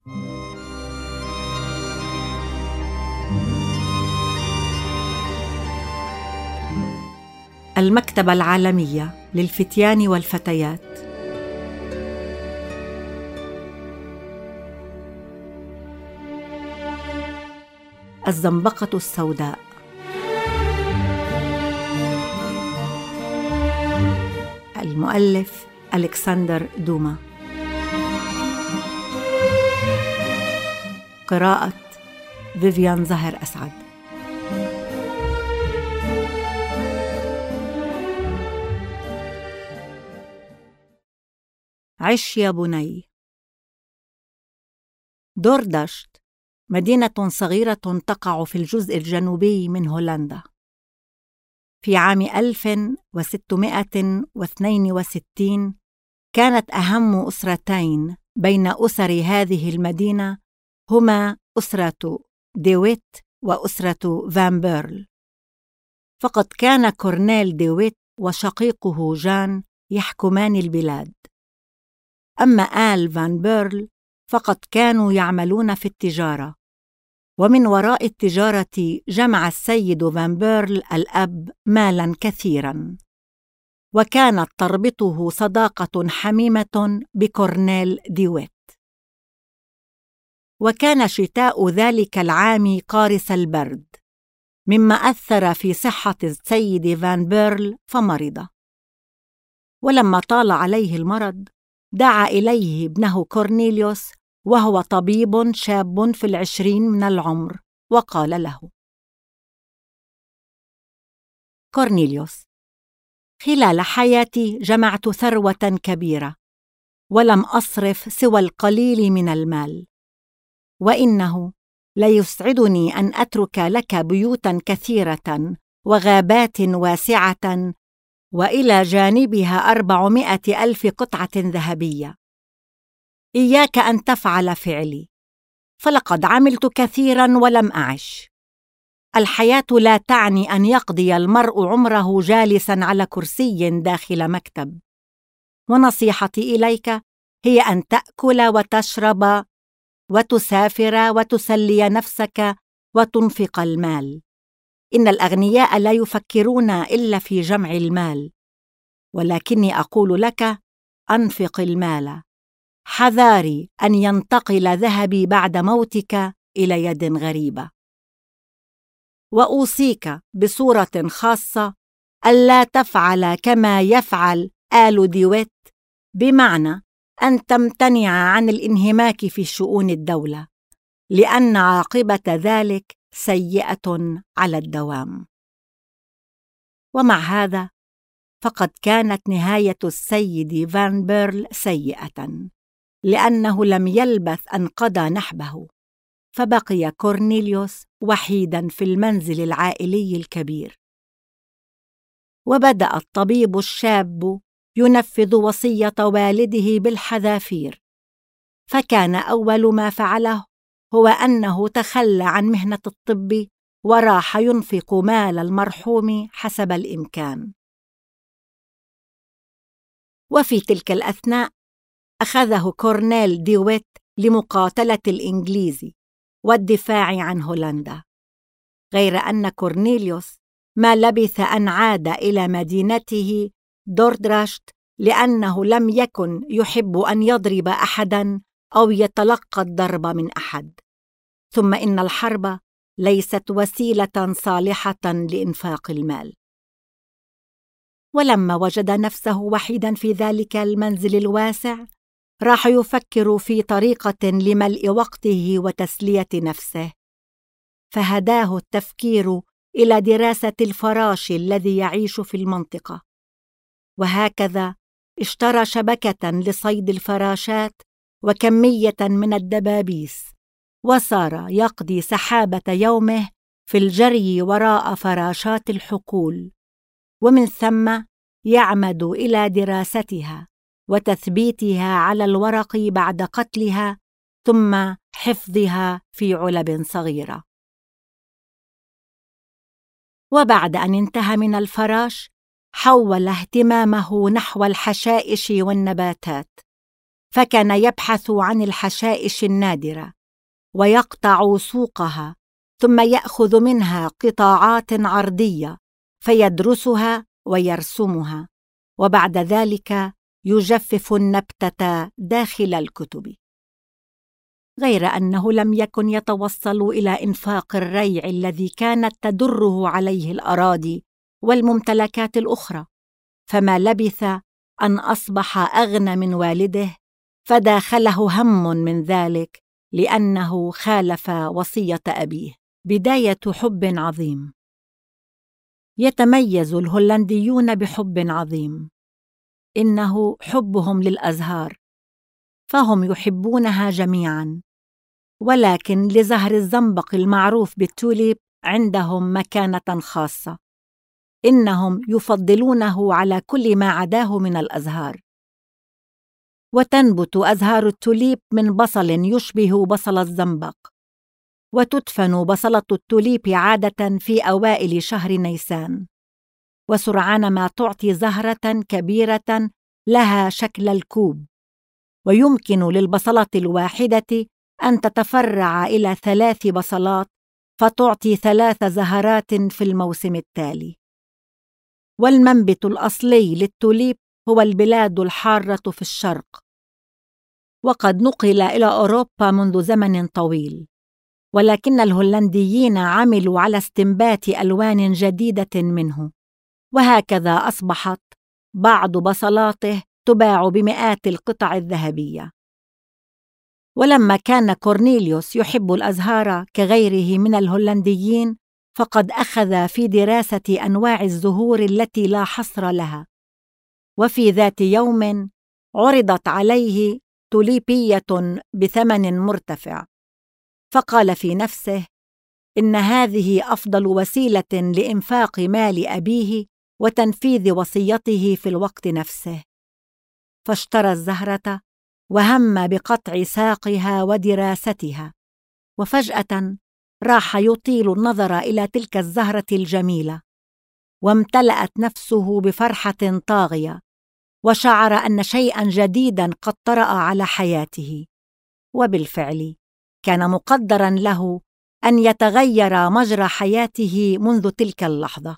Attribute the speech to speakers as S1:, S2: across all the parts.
S1: المكتبة العالمية للفتيان والفتيات. الزنبقة السوداء. المؤلف ألكسندر دوما. قراءة فيفيان زهر أسعد. عش يا بني. دوردشت مدينة صغيرة تقع في الجزء الجنوبي من هولندا. في عام 1662 كانت أهم أسرتين بين أسر هذه المدينة هما أسرة ديويت وأسرة فان بيرل. فقد كان كورنيل ديويت وشقيقه جان يحكمان البلاد، أما آل فان بيرل فقد كانوا يعملون في التجارة، ومن وراء التجارة جمع السيد فان بيرل الأب مالاً كثيراً، وكانت تربطه صداقة حميمة بكورنيل ديويت. وكان شتاء ذلك العام قارس البرد، مما أثر في صحة السيد فان بيرل فمرض. ولما طال عليه المرض دعا إليه ابنه كورنيليوس، وهو طبيب شاب في 20 من العمر، وقال له: كورنيليوس، خلال حياتي جمعت ثروة كبيرة، ولم أصرف سوى القليل من المال، وإنه ليسعدني أن أترك لك بيوتاً كثيرة وغابات واسعة، وإلى جانبها 400,000 قطعة ذهبية. إياك أن تفعل فعلي، فلقد عملت كثيراً ولم أعش. الحياة لا تعني أن يقضي المرء عمره جالساً على كرسي داخل مكتب، ونصيحتي إليك هي أن تأكل وتشرب وتسافر وتسلي نفسك وتنفق المال. إن الأغنياء لا يفكرون إلا في جمع المال، ولكني أقول لك: أنفق المال، حذاري أن ينتقل ذهبي بعد موتك إلى يد غريبة. وأوصيك بصورة خاصة ألا تفعل كما يفعل آل ديويت، بمعنى أن تمتنع عن الانهماك في شؤون الدولة، لأن عاقبة ذلك سيئة على الدوام. ومع هذا فقد كانت نهاية السيد فان بيرل سيئة، لأنه لم يلبث أن قضى نحبه، فبقي كورنيليوس وحيداً في المنزل العائلي الكبير. وبدأ الطبيب الشاب ينفذ وصية والده بالحذافير، فكان أول ما فعله هو أنه تخلى عن مهنة الطب وراح ينفق مال المرحوم حسب الإمكان. وفي تلك الأثناء أخذه كورنيل ديويت لمقاتلة الإنجليز والدفاع عن هولندا، غير أن كورنيليوس ما لبث أن عاد إلى مدينته دوردرشت، لأنه لم يكن يحب أن يضرب أحداً أو يتلقى الضرب من أحد. ثم إن الحرب ليست وسيلة صالحة لإنفاق المال. ولما وجد نفسه وحيداً في ذلك المنزل الواسع، راح يفكر في طريقة لملء وقته وتسلية نفسه، فهداه التفكير إلى دراسة الفراش الذي يعيش في المنطقة. وهكذا اشترى شبكة لصيد الفراشات وكمية من الدبابيس، وصار يقضي سحابة يومه في الجري وراء فراشات الحقول، ومن ثم يعمد إلى دراستها وتثبيتها على الورق بعد قتلها، ثم حفظها في علب صغيرة. وبعد أن انتهى من الفراش، حول اهتمامه نحو الحشائش والنباتات، فكان يبحث عن الحشائش النادرة ويقطع سوقها، ثم يأخذ منها قطاعات عرضية فيدرسها ويرسمها، وبعد ذلك يجفف النبتة داخل الكتب. غير أنه لم يكن يتوصل إلى إنفاق الريع الذي كانت تدره عليه الأراضي والممتلكات الأخرى، فما لبث أن أصبح أغنى من والده، فداخله هم من ذلك لأنه خالف وصية أبيه. بداية حب عظيم. يتميز الهولنديون بحب عظيم، إنه حبهم للأزهار، فهم يحبونها جميعاً، ولكن لزهر الزنبق المعروف بالتوليب عندهم مكانة خاصة، إنهم يفضلونه على كل ما عداه من الأزهار. وتنبت أزهار التوليب من بصل يشبه بصل الزنبق، وتدفن بصلة التوليب عادة في أوائل شهر نيسان، وسرعان ما تعطي زهرة كبيرة لها شكل الكوب، ويمكن للبصلة الواحدة أن تتفرع إلى 3 بصلات فتعطي 3 زهرات في الموسم التالي. والمنبت الأصلي للتوليب هو البلاد الحارة في الشرق، وقد نقل إلى أوروبا منذ زمن طويل، ولكن الهولنديين عملوا على استنبات ألوان جديدة منه، وهكذا أصبحت بعض بصلاته تباع بمئات القطع الذهبية. ولما كان كورنيليوس يحب الأزهار كغيره من الهولنديين، فقد أخذ في دراسة أنواع الزهور التي لا حصر لها، وفي ذات يوم عرضت عليه توليبية بثمن مرتفع، فقال في نفسه إن هذه أفضل وسيلة لإنفاق مال أبيه وتنفيذ وصيته في الوقت نفسه، فاشترى الزهرة وهم بقطع ساقها ودراستها، وفجأة راح يطيل النظر إلى تلك الزهرة الجميلة، وامتلأت نفسه بفرحة طاغية، وشعر أن شيئاً جديداً قد طرأ على حياته. وبالفعل كان مقدراً له أن يتغير مجرى حياته منذ تلك اللحظة.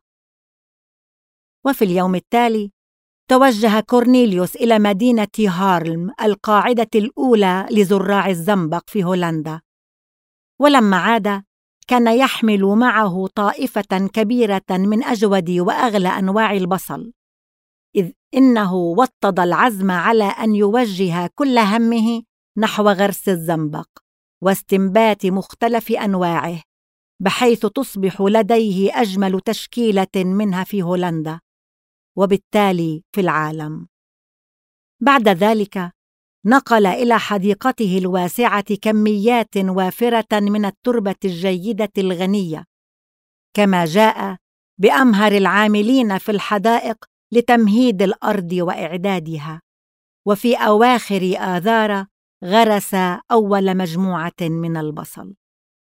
S1: وفي اليوم التالي توجه كورنيليوس إلى مدينة هارلم، القاعدة الأولى لزراع الزنبق في هولندا، ولما عاد كان يحمل معه طائفة كبيرة من أجود وأغلى أنواع البصل، إذ إنه وطد العزم على أن يوجه كل همه نحو غرس الزنبق واستنبات مختلف أنواعه، بحيث تصبح لديه أجمل تشكيلة منها في هولندا، وبالتالي في العالم. بعد ذلك نقل إلى حديقته الواسعة كميات وافرة من التربة الجيدة الغنية، كما جاء بأمهر العاملين في الحدائق لتمهيد الأرض وإعدادها، وفي أواخر آذار غرس أول مجموعة من البصل.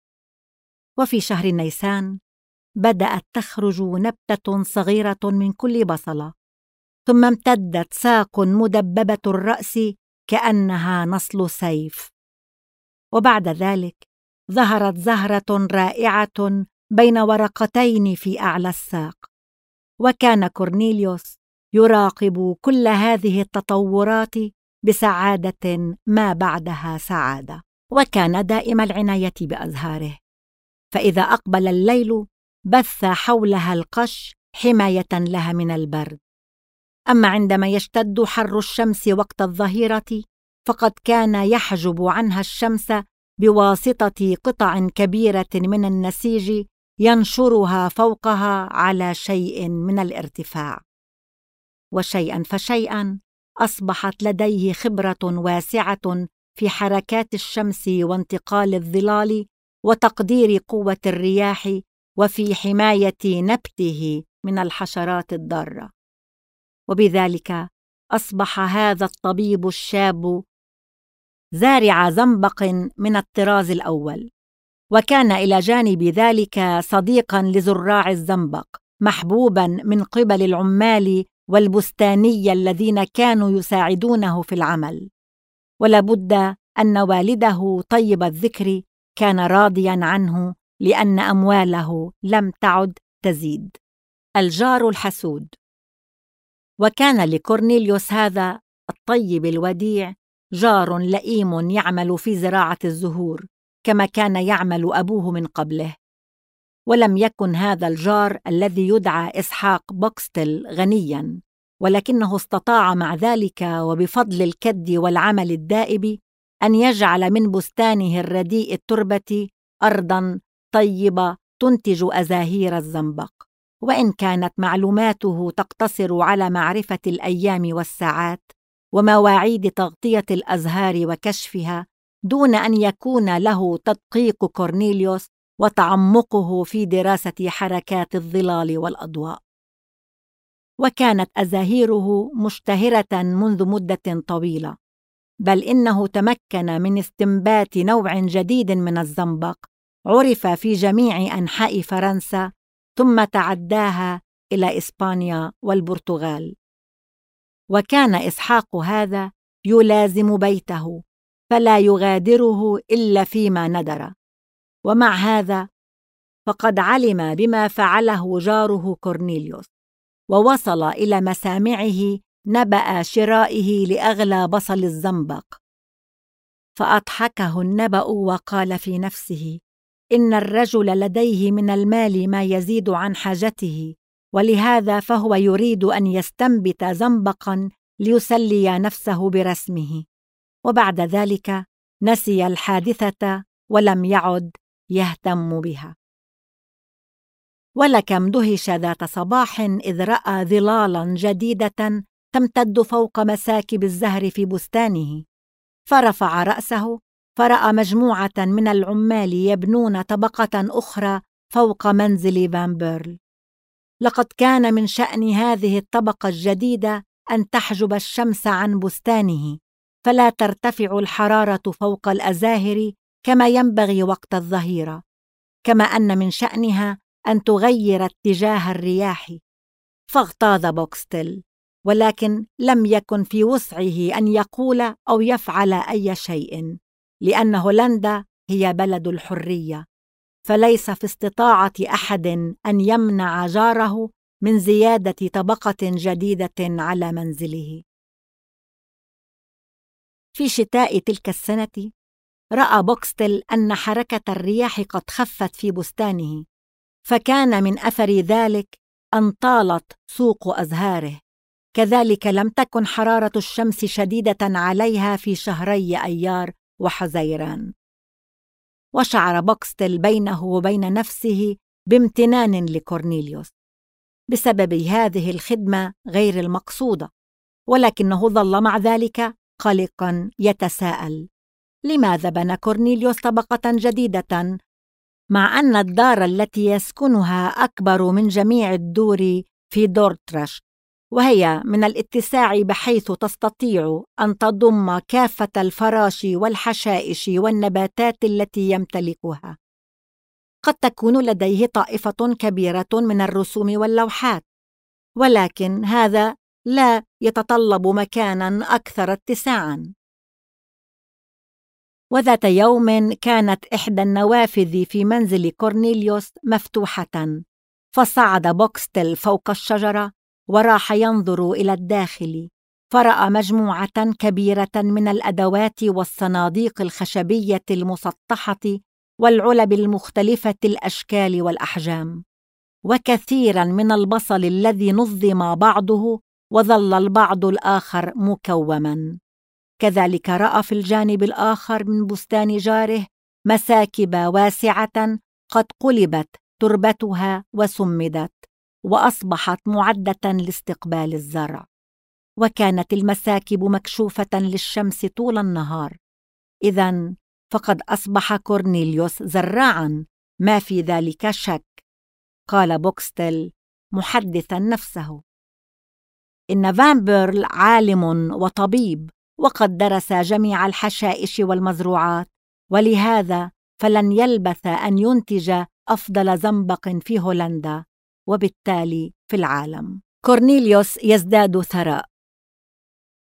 S1: وفي شهر نيسان بدأت تخرج نبتة صغيرة من كل بصلة، ثم امتدت ساق مدببة الرأس كأنها نصل سيف، وبعد ذلك ظهرت زهرة رائعة بين ورقتين في أعلى الساق، وكان كورنيليوس يراقب كل هذه التطورات بسعادة ما بعدها سعادة، وكان دائم العناية بأزهاره، فإذا أقبل الليل بث حولها القش حماية لها من البرد. أما عندما يشتد حر الشمس وقت الظهيرة فقد كان يحجب عنها الشمس بواسطة قطع كبيرة من النسيج ينشرها فوقها على شيء من الارتفاع. وشيئاً فشيئاً أصبحت لديه خبرة واسعة في حركات الشمس وانتقال الظلال وتقدير قوة الرياح وفي حماية نبته من الحشرات الضارة. وبذلك أصبح هذا الطبيب الشاب زارع زنبق من الطراز الأول، وكان إلى جانب ذلك صديقاً لزراع الزنبق، محبوباً من قبل العمال والبستانية الذين كانوا يساعدونه في العمل. ولا بد أن والده طيب الذكر كان راضياً عنه لأن أمواله لم تعد تزيد. الجار الحسود. وكان لكورنيليوس هذا الطيب الوديع جار لئيم يعمل في زراعة الزهور كما كان يعمل أبوه من قبله. ولم يكن هذا الجار الذي يدعى إسحاق بوكستل غنياً، ولكنه استطاع مع ذلك وبفضل الكد والعمل الدائب أن يجعل من بستانه الرديء التربة أرضاً طيبة تنتج أزاهير الزنبق. وإن كانت معلوماته تقتصر على معرفة الأيام والساعات ومواعيد تغطية الأزهار وكشفها، دون أن يكون له تدقيق كورنيليوس وتعمقه في دراسة حركات الظلال والأضواء. وكانت أزاهيره مشتهرة منذ مدة طويلة، بل إنه تمكن من استنبات نوع جديد من الزنبق عرف في جميع أنحاء فرنسا، ثم تعداها إلى إسبانيا والبرتغال. وكان إسحاق هذا يلازم بيته فلا يغادره إلا فيما ندر. ومع هذا فقد علم بما فعله جاره كورنيليوس، ووصل إلى مسامعه نبأ شرائه لأغلى بصل الزنبق، فأضحكه النبأ وقال في نفسه: إن الرجل لديه من المال ما يزيد عن حاجته، ولهذا فهو يريد أن يستنبت زنبقاً ليسلي نفسه برسمه. وبعد ذلك نسي الحادثة ولم يعد يهتم بها. ولكم دهش ذات صباح إذ رأى ظلالاً جديدة تمتد فوق مساكب الزهر في بستانه، فرفع رأسه فرأى مجموعة من العمال يبنون طبقة أخرى فوق منزل فان بيرل. لقد كان من شأن هذه الطبقة الجديدة أن تحجب الشمس عن بستانه، فلا ترتفع الحرارة فوق الأزاهر كما ينبغي وقت الظهيرة، كما أن من شأنها أن تغير اتجاه الرياح. فاغتاظ بوكستل، ولكن لم يكن في وسعه أن يقول أو يفعل أي شيء، لأن هولندا هي بلد الحرية، فليس في استطاعة أحد أن يمنع جاره من زيادة طبقة جديدة على منزله. في شتاء تلك السنة رأى بوكستل أن حركة الرياح قد خفت في بستانه، فكان من أثر ذلك أن طالت سوق أزهاره. كذلك لم تكن حرارة الشمس شديدة عليها في شهري أيار وحزيران. وشعر بوكستل بينه وبين نفسه بامتنان لكورنيليوس بسبب هذه الخدمة غير المقصودة، ولكنه ظل مع ذلك قلقاً يتساءل: لماذا بنى كورنيليوس طبقة جديدة مع أن الدار التي يسكنها أكبر من جميع الدور في دورترش، وهي من الاتساع بحيث تستطيع أن تضم كافة الفراشِ والحشائش والنباتات التي يمتلكها؟ قد تكون لديه طائفة كبيرة من الرسوم واللوحات، ولكن هذا لا يتطلب مكاناً أكثر اتساعاً. وذات يوم كانت إحدى النوافذ في منزل كورنيليوس مفتوحة، فصعد بوكستل فوق الشجرة وراح ينظر إلى الداخل، فرأى مجموعة كبيرة من الأدوات والصناديق الخشبية المسطحة والعلب المختلفة الأشكال والأحجام، وكثيراً من البصل الذي نظم بعضه وظل البعض الآخر مكوماً. كذلك رأى في الجانب الآخر من بستان جاره مساكب واسعة قد قلبت تربتها وسمدت وأصبحت معدة لاستقبال الزرع، وكانت المساكب مكشوفة للشمس طول النهار. إذن فقد أصبح كورنيليوس زراعاً، ما في ذلك شك، قال بوكستل محدثاً نفسه. إن فان بيرل عالم وطبيب، وقد درس جميع الحشائش والمزروعات، ولهذا فلن يلبث أن ينتج أفضل زنبق في هولندا وبالتالي في العالم. كورنيليوس يزداد ثراء.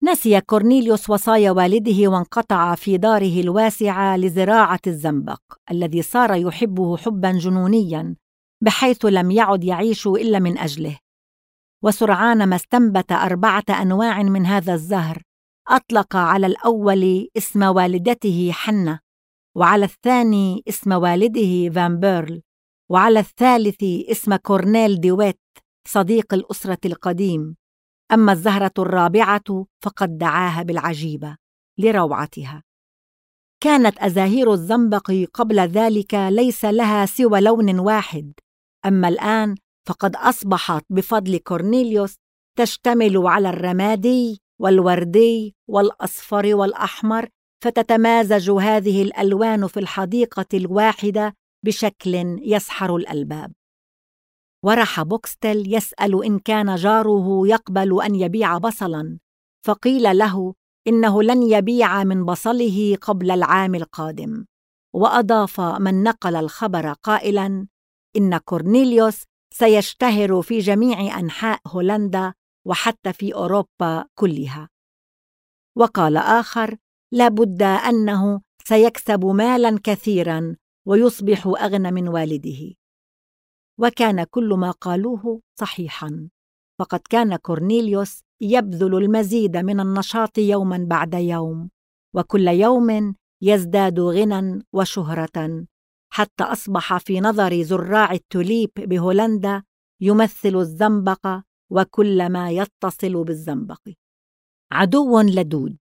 S1: نسي كورنيليوس وصايا والده وانقطع في داره الواسعة لزراعة الزنبق الذي صار يحبه حباً جنونياً بحيث لم يعد يعيش إلا من أجله. وسرعان ما استنبت 4 أنواع من هذا الزهر، أطلق على الأول اسم والدته حنة، وعلى الثاني اسم والده فان بيرل، وعلى الثالث اسم كورنيل ديويت صديق الأسرة القديم. أما الزهرة الرابعة فقد دعاها بالعجيبة لروعتها. كانت أزاهير الزنبق قبل ذلك ليس لها سوى لون واحد، أما الآن فقد أصبحت بفضل كورنيليوس تشتمل على الرمادي والوردي والأصفر والأحمر، فتتمازج هذه الألوان في الحديقة الواحدة بشكل يسحر الألباب. ورح بوكستيل يسأل إن كان جاره يقبل أن يبيع بصلاً، فقيل له إنه لن يبيع من بصله قبل العام القادم. وأضاف من نقل الخبر قائلاً إن كورنيليوس سيشتهر في جميع أنحاء هولندا وحتى في أوروبا كلها. وقال آخر لا بد أنه سيكسب مالاً كثيراً ويصبح أغنى من والده. وكان كل ما قالوه صحيحاً، فقد كان كورنيليوس يبذل المزيد من النشاط يوماً بعد يوم، وكل يوم يزداد غنى وشهرة، حتى أصبح في نظر زراع التوليب بهولندا يمثل الزنبق وكل ما يتصل بالزنبق. عدو لدود.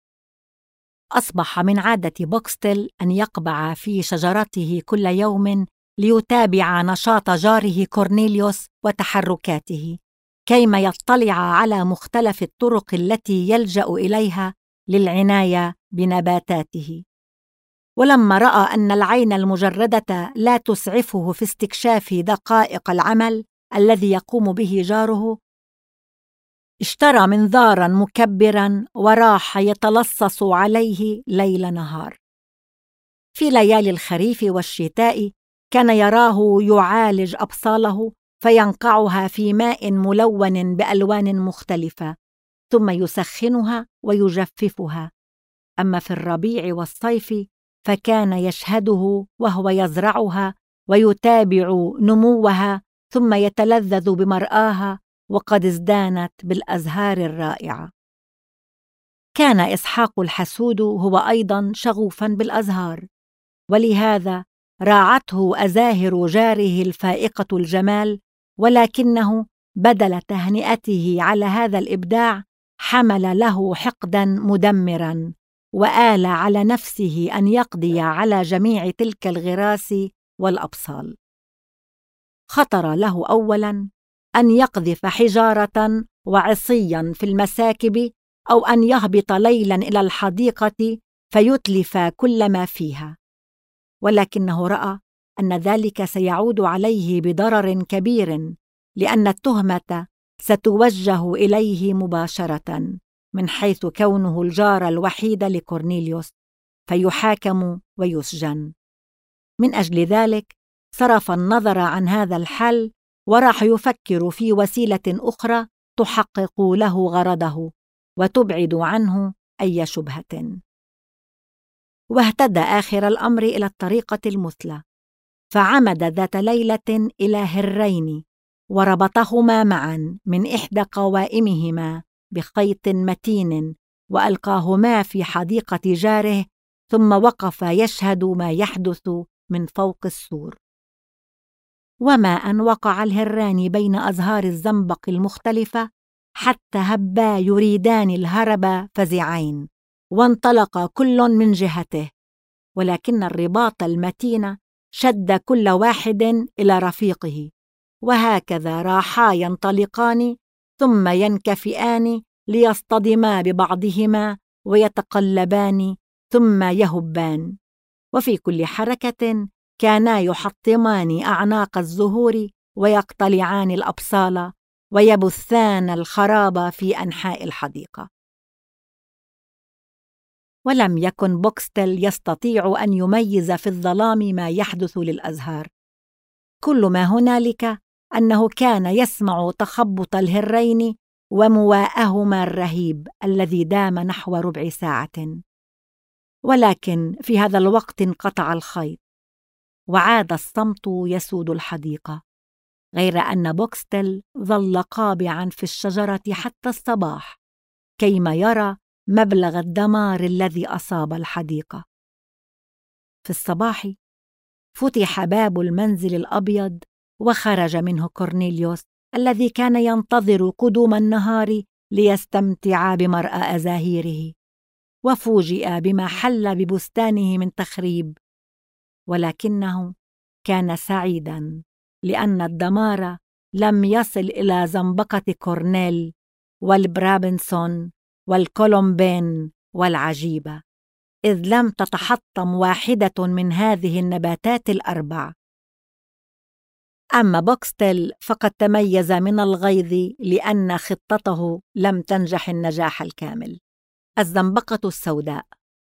S1: أصبح من عادة بوكستيل أن يقبع في شجرته كل يوم ليتابع نشاط جاره كورنيليوس وتحركاته، كيما يطلع على مختلف الطرق التي يلجأ إليها للعناية بنباتاته. ولما رأى أن العين المجردة لا تسعفه في استكشاف دقائق العمل الذي يقوم به جاره، اشترى منظاراً مكبراً وراح يتلصص عليه ليل نهار. في ليالي الخريف والشتاء كان يراه يعالج أبصاله فينقعها في ماء ملون بألوان مختلفة، ثم يسخنها ويجففها. أما في الربيع والصيف فكان يشهده وهو يزرعها ويتابع نموها، ثم يتلذذ بمرآها وقد ازدانت بالأزهار الرائعة. كان إسحاق الحسود هو أيضاً شغوفاً بالأزهار، ولهذا راعته أزاهر جاره الفائقة الجمال، ولكنه بدل تهنئته على هذا الإبداع حمل له حقداً مدمراً، وآل على نفسه أن يقضي على جميع تلك الغراس والأبصال. خطر له أولاً أن يقذف حجارة وعصياً في المساكب، أو أن يهبط ليلاً إلى الحديقة فيتلف كل ما فيها، ولكنه رأى أن ذلك سيعود عليه بضرر كبير، لأن التهمة ستوجه إليه مباشرة من حيث كونه الجار الوحيد لكورنيليوس، فيحاكم ويسجن. من أجل ذلك صرف النظر عن هذا الحل وراح يفكر في وسيلة أخرى تحقق له غرضه وتبعد عنه أي شبهة. واهتدى آخر الأمر إلى الطريقة المثلى، فعمد ذات ليلة إلى هرين وربطهما معا من إحدى قوائمهما بخيط متين وألقاهما في حديقة جاره، ثم وقف يشهد ما يحدث من فوق السور. وما أن وقع الهران بين أزهار الزنبق المختلفة حتى هبا يريدان الهرب فزعين، وانطلق كل من جهته، ولكن الرباط المتين شد كل واحد إلى رفيقه، وهكذا راحا ينطلقان ثم ينكفئان ليصطدما ببعضهما ويتقلبان ثم يهبان، وفي كل حركة كانا يحطمان أعناق الزهور ويقتلعان الأبصال ويبثان الخراب في أنحاء الحديقة. ولم يكن بوكستيل يستطيع أن يميز في الظلام ما يحدث للأزهار. كل ما هنالك أنه كان يسمع تخبط الهرين ومواءهما الرهيب الذي دام نحو ربع ساعة. ولكن في هذا الوقت انقطع الخيط، وعاد الصمت يسود الحديقة، غير أن بوكستل ظل قابعاً في الشجرة حتى الصباح كيما يرى مبلغ الدمار الذي أصاب الحديقة. في الصباح فتح باب المنزل الأبيض، وخرج منه كورنيليوس الذي كان ينتظر قدوم النهار ليستمتع بمرأى أزاهيره، وفوجئ بما حل ببستانه من تخريب، ولكنه كان سعيداً لأن الدمار لم يصل إلى زنبقة كورنيل والبرابنسون والكولومبين والعجيبة، إذ لم تتحطم واحدة من هذه النباتات الأربع. أما بوكستل فقد تميز من الغيظ لأن خطته لم تنجح النجاح الكامل. الزنبقة السوداء.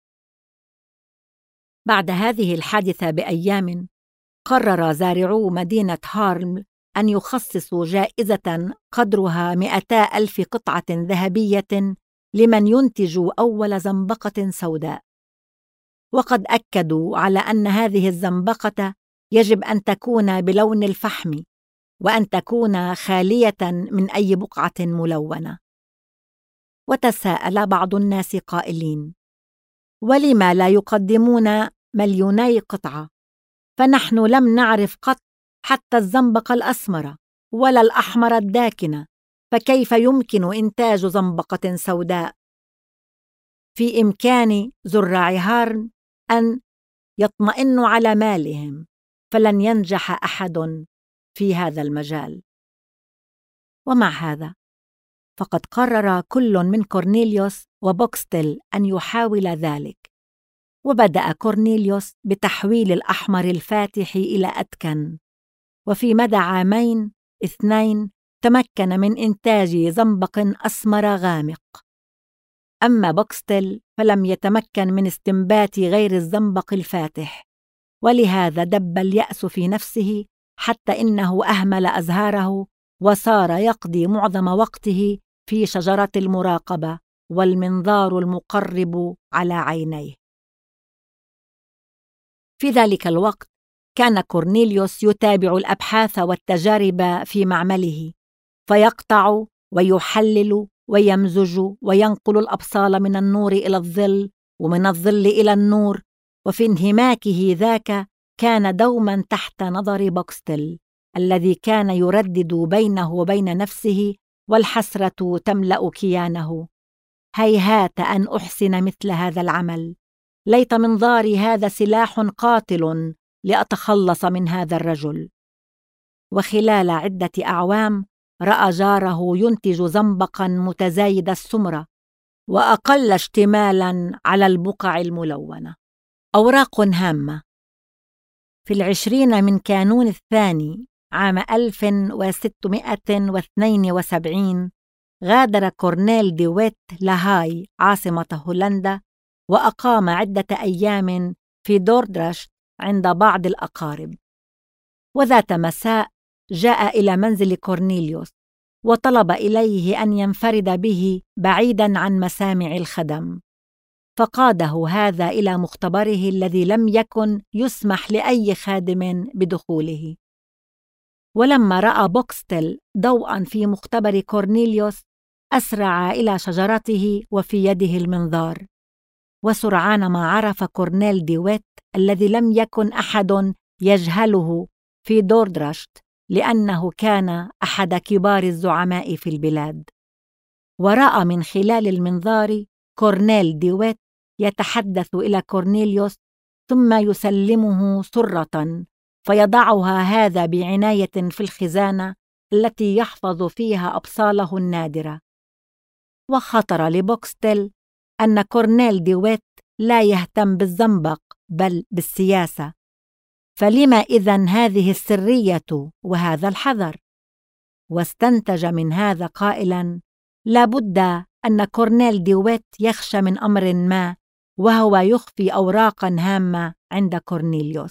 S1: بعد هذه الحادثة بأيام، قرر زارعو مدينة هارلم أن يخصصوا جائزة قدرها 200,000 قطعة ذهبية لمن ينتج أول زنبقة سوداء، وقد أكدوا على أن هذه الزنبقة يجب أن تكون بلون الفحم، وأن تكون خالية من أي بقعة ملونة. وتساءل بعض الناس قائلين: ولما لا يقدمون 2,000,000 قطعة؟ فنحن لم نعرف قط حتى الزنبق الأسمر ولا الأحمر الداكن، فكيف يمكن إنتاج زنبقة سوداء؟ في إمكان زراع هارلم أن يطمئنوا على مالهم، فلن ينجح أحد في هذا المجال. ومع هذا فقد قرر كل من كورنيليوس وبوكستل أن يحاول ذلك، وبدأ كورنيليوس بتحويل الأحمر الفاتح إلى أدكن، وفي مدى 2 تمكن من إنتاج زنبق أسمر غامق. أما بوكستل فلم يتمكن من استنبات غير الزنبق الفاتح، ولهذا دب اليأس في نفسه حتى إنه أهمل أزهاره، وصار يقضي معظم وقته في شجرة المراقبة والمنظار المقرب على عينيه. في ذلك الوقت كان كورنيليوس يتابع الأبحاث والتجارب في معمله، فيقطع ويحلل ويمزج وينقل الأبصال من النور إلى الظل ومن الظل إلى النور، وفي انهماكه ذاك كان دوما تحت نظر بوكستل الذي كان يردد بينه وبين نفسه والحسرة تملأ كيانه: هيهات أن أحسن مثل هذا العمل، ليت منظاري هذا سلاح قاتل لأتخلص من هذا الرجل. وخلال عدة أعوام رأى جاره ينتج زنبقا متزايد السمرة وأقل اشتمالا على البقع الملونة. أوراق هامة. في 20 من كانون الثاني عام 1672 غادر كورنيل دي ويت لاهاي عاصمة هولندا، وأقام عدة أيام في دوردرشت عند بعض الأقارب. وذات مساء جاء إلى منزل كورنيليوس وطلب إليه أن ينفرد به بعيداً عن مسامع الخدم، فقاده هذا إلى مختبره الذي لم يكن يسمح لأي خادم بدخوله. ولما رأى بوكستل ضوءاً في مختبر كورنيليوس أسرع إلى شجرته وفي يده المنظار، وسرعان ما عرف كورنيل دي ويت الذي لم يكن أحد يجهله في دوردرشت، لأنه كان أحد كبار الزعماء في البلاد. ورأى من خلال المنظار كورنيل دي ويت يتحدث إلى كورنيليوس ثم يسلمه سرة، فيضعها هذا بعناية في الخزانة التي يحفظ فيها أبصاله النادرة. وخطر لبوكستل أن كورنيل دي ويت لا يهتم بالزنبق بل بالسياسة، فلما إذن هذه السرية وهذا الحذر؟ واستنتج من هذا قائلاً: لابد أن كورنيل دي ويت يخشى من أمر ما، وهو يخفي أوراقاً هامة عند كورنيليوس.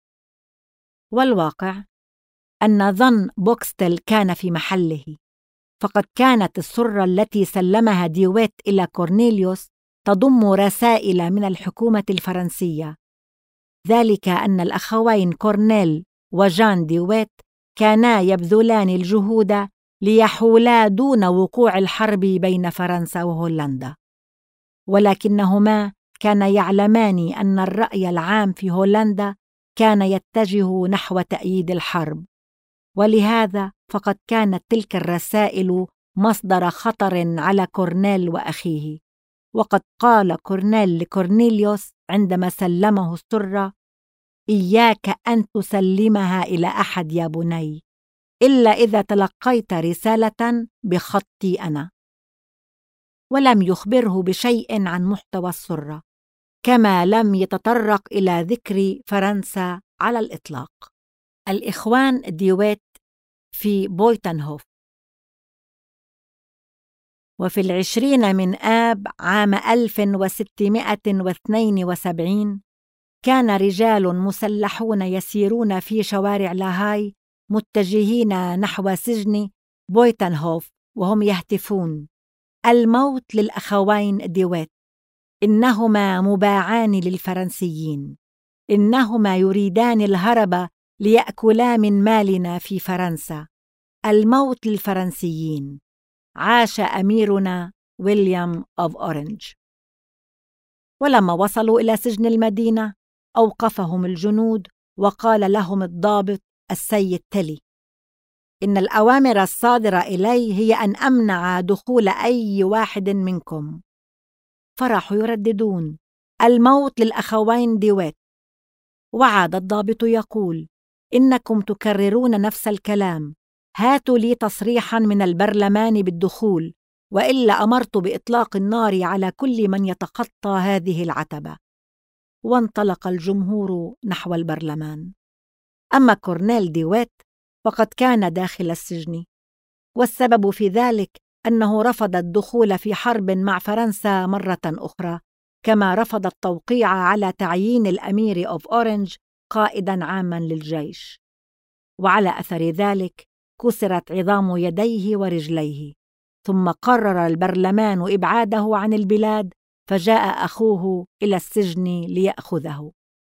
S1: والواقع أن ظن بوكستل كان في محله، فقد كانت السرة التي سلمها ديويت إلى كورنيليوس تضم رسائل من الحكومة الفرنسية، ذلك أن الأخوين كورنيل وجان ديويت كانا يبذلان الجهود ليحولا دون وقوع الحرب بين فرنسا وهولندا، ولكنهما كانا يعلمان أن الرأي العام في هولندا كان يتجه نحو تأييد الحرب، ولهذا فقد كانت تلك الرسائل مصدر خطر على كورنيل وأخيه. وقد قال كورنيل لكورنيليوس عندما سلمه السرة: إياك أن تسلمها إلى أحد يا بني، إلا إذا تلقيت رسالة بخطي أنا. ولم يخبره بشيء عن محتوى السرة، كما لم يتطرق إلى ذكر فرنسا على الإطلاق. الإخوان ديويت في بويتنهوف. وفي 20 من آب عام 1672 كان رجال مسلحون يسيرون في شوارع لاهاي متجهين نحو سجن بويتنهوف وهم يهتفون: الموت للأخوين ديويت، إنهما مباعان للفرنسيين، إنهما يريدان الهرب ليأكلا من مالنا في فرنسا، الموت للفرنسيين، عاش أميرنا ويليام أوف أورنج. ولما وصلوا إلى سجن المدينة أوقفهم الجنود وقال لهم الضابط السيد تلي: إن الأوامر الصادرة إلي هي أن أمنع دخول أي واحد منكم. فرحوا يرددون: الموت للأخوين ديويت. وعاد الضابط يقول: إنكم تكررون نفس الكلام، هاتوا لي تصريحا من البرلمان بالدخول، وإلا أمرت بإطلاق النار على كل من يتخطى هذه العتبة. وانطلق الجمهور نحو البرلمان. أما كورنيل ديويت فقد كان داخل السجن، والسبب في ذلك أنه رفض الدخول في حرب مع فرنسا مرة أخرى، كما رفض التوقيع على تعيين الأمير أوف أورنج قائداً عاماً للجيش. وعلى أثر ذلك كسرت عظام يديه ورجليه، ثم قرر البرلمان إبعاده عن البلاد، فجاء أخوه إلى السجن ليأخذه.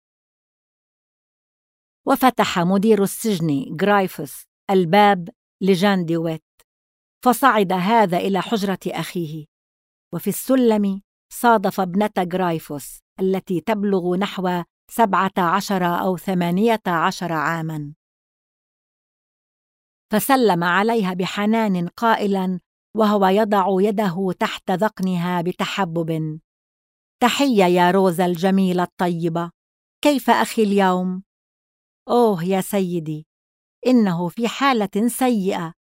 S1: وفتح مدير السجن غرايفوس الباب لجان ديويت، فصعد هذا إلى حجرة أخيه، وفي السلم صادف ابنة غرايفوس التي تبلغ نحو 17 أو 18 عاماً، فسلم عليها بحنان قائلاً وهو يضع يده تحت ذقنها بتحبب: تحية يا روزا الجميلة الطيبة، كيف أخي اليوم؟ أوه يا سيدي، إنه في حالة سيئة،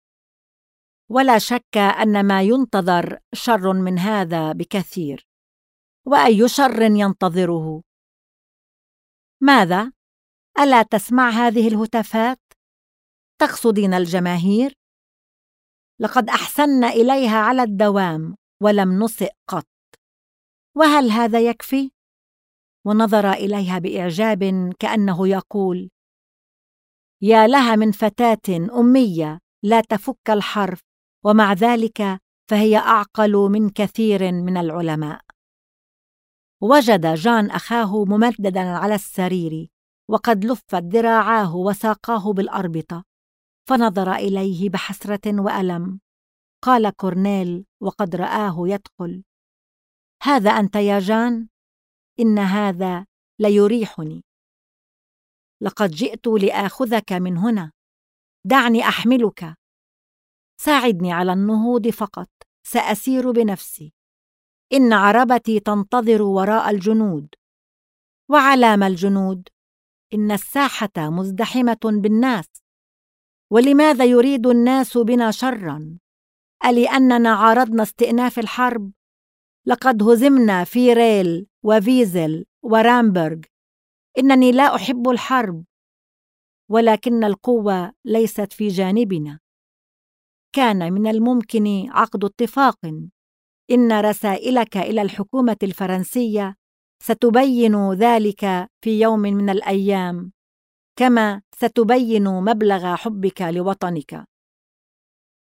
S1: ولا شك أن ما ينتظر شر من هذا بكثير. وأي شر ينتظره؟ ماذا؟ ألا تسمع هذه الهتافات؟ تقصدين الجماهير؟ لقد أحسننا إليها على الدوام ولم نسئ قط، وهل هذا يكفي؟ ونظر إليها بإعجاب كأنه يقول: يا لها من فتاة أمية لا تفك الحرف، ومع ذلك فهي أعقل من كثير من العلماء. وجد جان أخاه ممدداً على السرير وقد لفت ذراعاه وساقاه بالأربطة، فنظر إليه بحسرة وألم. قال كورنيل وقد رآه يدخل: هذا أنت يا جان؟ إن هذا ليريحني. لقد جئت لآخذك من هنا، دعني أحملك، ساعدني على النهوض فقط، سأسير بنفسي، إن عربتي تنتظر وراء الجنود. وعلام الجنود؟ إن الساحة مزدحمة بالناس. ولماذا يريد الناس بنا شراً؟ ألأننا عارضنا استئناف الحرب؟ لقد هزمنا في ريل وفيزل ورامبرغ. إنني لا أحب الحرب، ولكن القوة ليست في جانبنا. كان من الممكن عقد اتفاق. إن رسائلك إلى الحكومة الفرنسية ستبين ذلك في يوم من الأيام، كما ستبين مبلغ حبك لوطنك.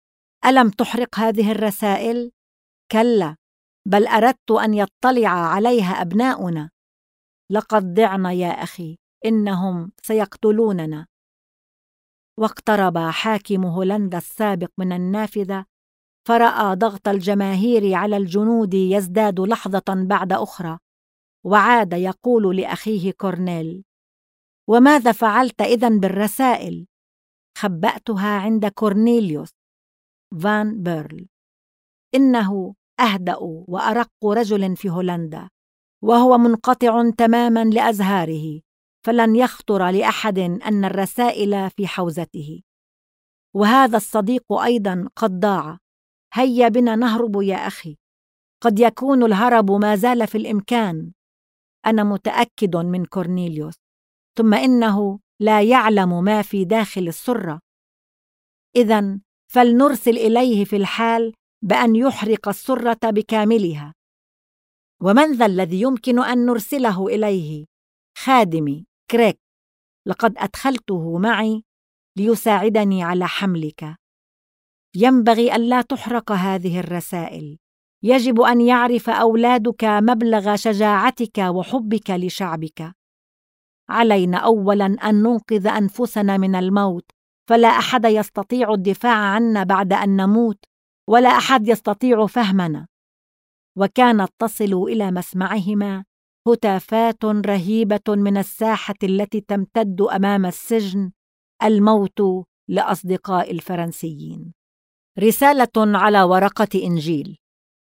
S1: ألم تحرق هذه الرسائل؟ كلا، بل أردت أن يطلع عليها أبناؤنا. لقد ضعنا يا أخي، إنهم سيقتلوننا. واقترب حاكم هولندا السابق من النافذة، فرأى ضغط الجماهير على الجنود يزداد لحظة بعد أخرى، وعاد يقول لأخيه كورنيل: وماذا فعلت إذن بالرسائل؟ خبأتها عند كورنيليوس فان بيرل. إنه أهدأ وأرق رجل في هولندا، وهو منقطع تماما لأزهاره، فلن يخطر لأحد أن الرسائل في حوزته. وهذا الصديق أيضا قد ضاع. هيا بنا نهرب يا أخي، قد يكون الهرب ما زال في الإمكان. أنا متأكد من كورنيليوس، ثم إنه لا يعلم ما في داخل السرة. إذن فلنرسل إليه في الحال بأن يحرق السرة بكاملها. ومن ذا الذي يمكن أن نرسله إليه؟ خادمي كريك، لقد أدخلته معي ليساعدني على حملك. ينبغي ألا تحرق هذه الرسائل. يجب أن يعرف أولادك مبلغ شجاعتك وحبك لشعبك. علينا أولاً أن ننقذ أنفسنا من الموت، فلا أحد يستطيع الدفاع عنا بعد أن نموت، ولا أحد يستطيع فهمنا. وكانت تصل إلى مسمعهما هتافات رهيبة من الساحة التي تمتد أمام السجن: الموت لأصدقاء الفرنسيين. رسالة على ورقة إنجيل.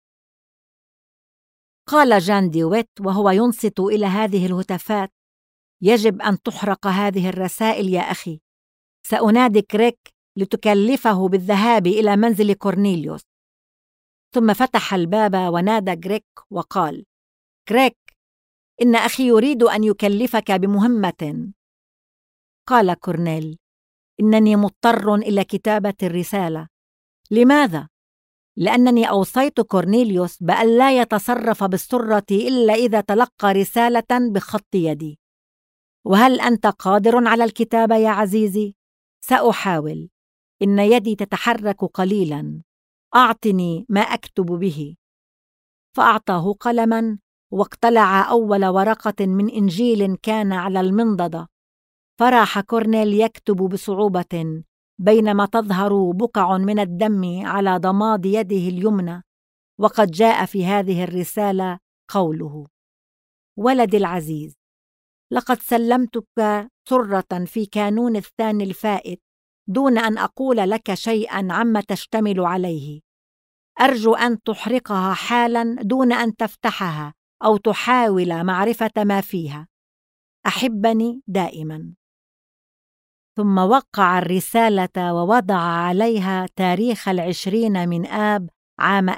S1: قال جان ديويت وهو ينصت إلى هذه الهتافات: يجب أن تحرق هذه الرسائل يا أخي. سأنادي كريك لتكلفه بالذهاب إلى منزل كورنيليوس. ثم فتح الباب ونادى كريك وقال: كريك، إن أخي يريد أن يكلفك بمهمة. قال كورنيل: إنني مضطر إلى كتابة الرسالة. لماذا؟ لأنني أوصيت كورنيليوس بأن لا يتصرف بالسرة إلا إذا تلقى رسالة بخط يدي. وهل أنت قادر على الكتابة يا عزيزي؟ سأحاول. إن يدي تتحرك قليلاً. أعطني ما أكتب به. فأعطاه قلماً واقتلع أول ورقة من إنجيل كان على المنضدة. فراح كورنيل يكتب بصعوبة، بينما تظهر بقع من الدم على ضماد يده اليمنى. وقد جاء في هذه الرسالة قوله: ولدي العزيز، لقد سلمتك سرة في كانون الثاني الفائت دون أن أقول لك شيئا عما تشتمل عليه. أرجو أن تحرقها حالا دون أن تفتحها أو تحاول معرفة ما فيها. أحبني دائما. ثم وقع الرسالة ووضع عليها تاريخ 20 من آب عام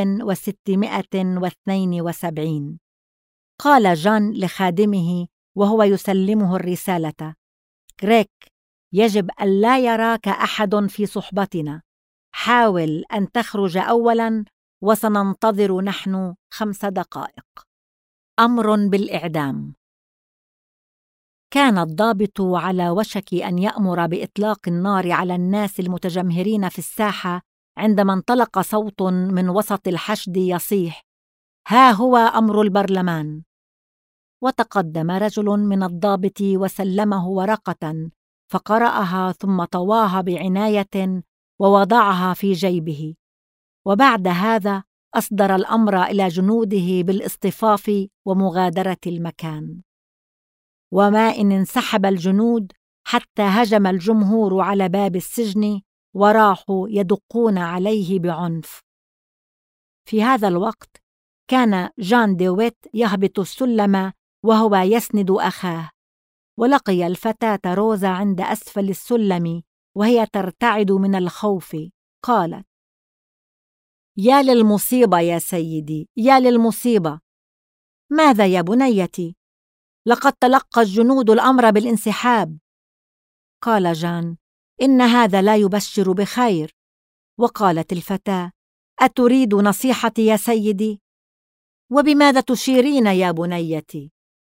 S1: 1672. قال جان لخادمه وهو يسلمه الرسالة: كريك، يجب أن لا يراك أحد في صحبتنا. حاول أن تخرج أولاً، وسننتظر نحن 5 دقائق. أمر بالإعدام. كان الضابط على وشك أن يأمر بإطلاق النار على الناس المتجمهرين في الساحة عندما انطلق صوت من وسط الحشد يصيح: ها هو أمر البرلمان. وتقدم رجل من الضابط وسلمه ورقة، فقرأها ثم طواها بعناية ووضعها في جيبه. وبعد هذا أصدر الأمر إلى جنوده بالاصطفاف ومغادرة المكان. وما إن انسحب الجنود حتى هجم الجمهور على باب السجن وراحوا يدقون عليه بعنف. في هذا الوقت كان جان ديويت يهبط السلم وهو يسند أخاه، ولقي الفتاة روزا عند أسفل السلم وهي ترتعد من الخوف. قالت: يا للمصيبة يا سيدي، يا للمصيبة. ماذا يا بنيتي؟ لقد تلقى الجنود الأمر بالانسحاب. قال جان: إن هذا لا يبشر بخير. وقالت الفتاة: أتريد نصيحتي يا سيدي؟ وبماذا تشيرين يا بنيتي؟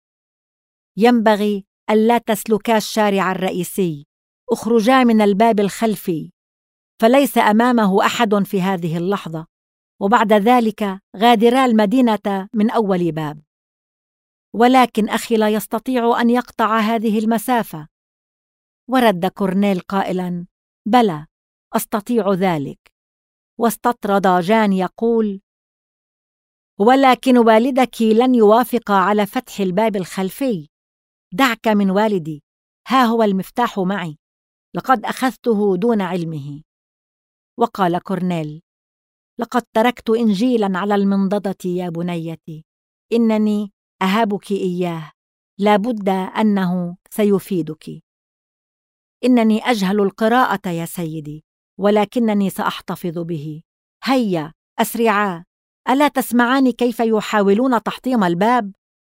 S1: ينبغي ألا تسلكا الشارع الرئيسي، اخرجا من الباب الخلفي. فليس أمامه أحد في هذه اللحظة، وبعد ذلك غادرا المدينة من أول باب. ولكن أخي لا يستطيع أن يقطع هذه المسافة. ورد كورنيل قائلا: بلى، أستطيع ذلك. واستطرد جان يقول: ولكن والدك لن يوافق على فتح الباب الخلفي. دعك من والدي، ها هو المفتاح معي، لقد أخذته دون علمه. وقال كورنيل: لقد تركت إنجيلا على المنضدة يا بنيتي، إنني أهبك إياه، لا بد أنه سيفيدك. إنني أجهل القراءة يا سيدي، ولكنني سأحتفظ به. هيا أسرعا، ألا تسمعان كيف يحاولون تحطيم الباب؟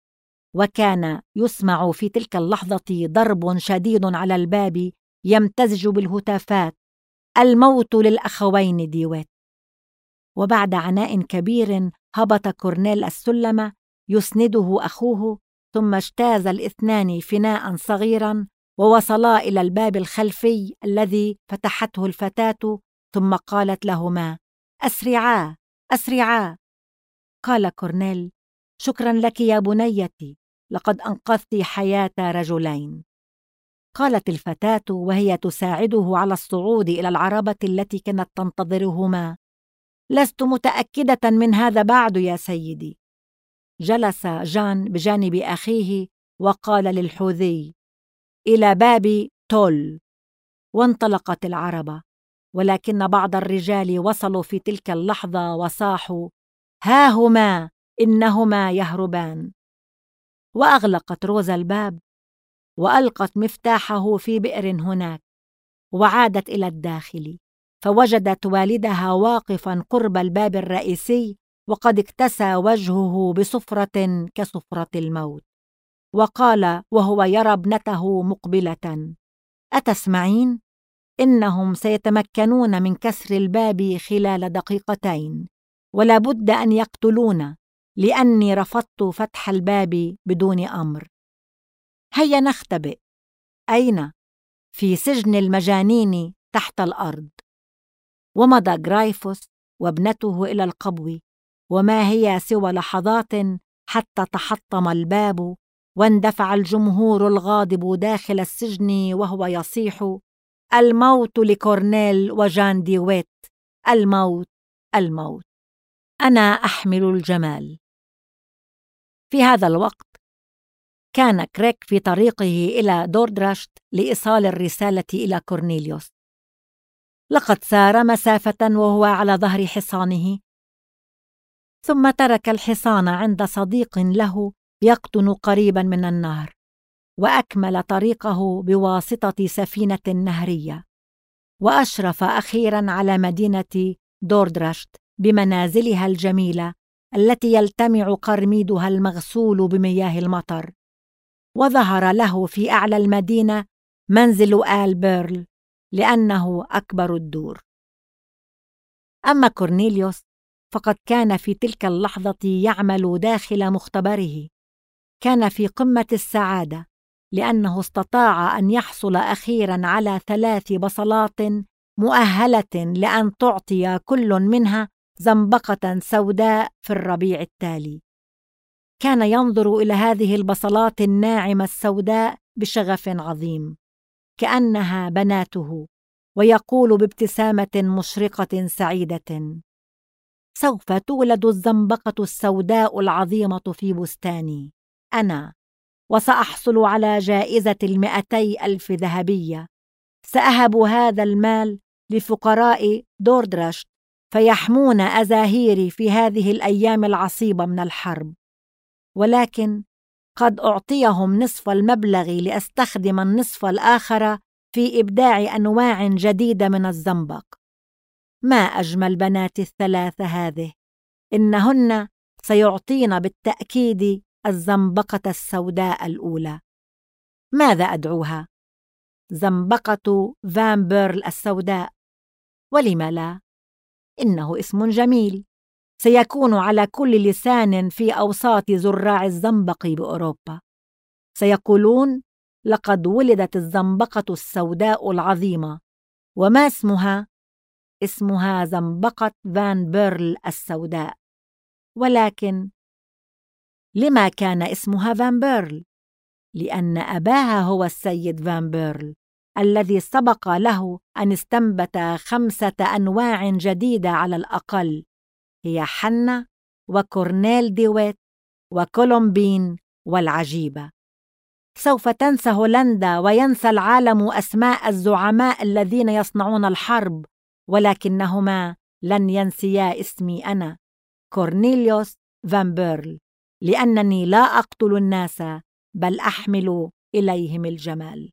S1: وكان يسمع في تلك اللحظة ضرب شديد على الباب يمتزج بالهتافات: الموت للأخوين ديويت. وبعد عناء كبير هبط كورنيل السلم يسنده أخوه، ثم اجتاز الاثنان فناء صغيرا ووصلا إلى الباب الخلفي الذي فتحته الفتاة، ثم قالت لهما: أسرعا أسرعا. قال كورنيل: شكرا لك يا بنيتي، لقد أنقذت حياة رجلين. قالت الفتاة وهي تساعده على الصعود إلى العربة التي كانت تنتظرهما: لست متأكدة من هذا بعد يا سيدي. جلس جان بجانب أخيه وقال للحوذي: إلى باب تول. وانطلقت العربة، ولكن بعض الرجال وصلوا في تلك اللحظة وصاحوا: ها هما، إنهما يهربان. وأغلقت روزا الباب وألقت مفتاحه في بئر هناك، وعادت إلى الداخل، فوجدت والدها واقفا قرب الباب الرئيسي، وقد اكتسى وجهه بصفرة كصفرة الموت. وقال وهو يرى ابنته مقبلة: أتسمعين؟ إنهم سيتمكنون من كسر الباب خلال دقيقتين، ولا بد أن يقتلونا، لأني رفضت فتح الباب بدون أمر. هيا نختبئ. أين؟ في سجن المجانين تحت الأرض. ومضى غرايفوس وابنته إلى القبو، وما هي سوى لحظات حتى تحطم الباب، واندفع الجمهور الغاضب داخل السجن وهو يصيح: الموت لكورنيل وجان ديويت، الموت، الموت. أنا أحمل الجمال. في هذا الوقت كان كريك في طريقه إلى دوردراشت لإيصال الرسالة إلى كورنيليوس. لقد سار مسافة وهو على ظهر حصانه، ثم ترك الحصان عند صديق له يقطن قريبا من النهر، وأكمل طريقه بواسطة سفينة نهرية، وأشرف أخيرا على مدينة دوردراشت بمنازلها الجميلة التي يلتمع قرميدها المغسول بمياه المطر. وظهر له في أعلى المدينة منزل آل بيرل، لأنه أكبر الدور. أما كورنيليوس فقد كان في تلك اللحظة يعمل داخل مختبره. كان في قمة السعادة، لأنه استطاع أن يحصل أخيراً على 3 بصلات مؤهلة لأن تعطي كل منها زنبقة سوداء في الربيع التالي. كان ينظر إلى هذه البصلات الناعمة السوداء بشغف عظيم، كأنها بناته، ويقول بابتسامة مشرقة سعيدة: سوف تولد الزنبقة السوداء العظيمة في بستاني أنا، وسأحصل على جائزة 200,000 ذهبية. سأهب هذا المال لفقراء دوردراشت فيحمون أزاهيري في هذه الأيام العصيبة من الحرب، ولكن قد أعطيهم نصف المبلغ لأستخدم النصف الآخر في إبداع أنواع جديدة من الزنبق. ما أجمل بنات ال3 هذه، إنهن سيعطين بالتأكيد الزنبقة السوداء الأولى. ماذا أدعوها؟ زنبقة فان بيرل السوداء. ولم لا؟ إنه اسم جميل، سيكون على كل لسان في أوساط زراع الزنبق بأوروبا. سيقولون: لقد ولدت الزنبقة السوداء العظيمة. وما اسمها؟ اسمها زنبقة فان بيرل السوداء. ولكن لما كان اسمها فان بيرل؟ لأن أباها هو السيد فان بيرل الذي سبق له أن استنبت 5 أنواع جديدة على الأقل، هي حنة وكورنيل ديويت وكولومبين والعجيبة. سوف تنسى هولندا وينسى العالم أسماء الزعماء الذين يصنعون الحرب، ولكنهما لن ينسيا اسمي أنا، كورنيليوس فان بيرل، لأنني لا أقتل الناس بل أحمل إليهم الجمال.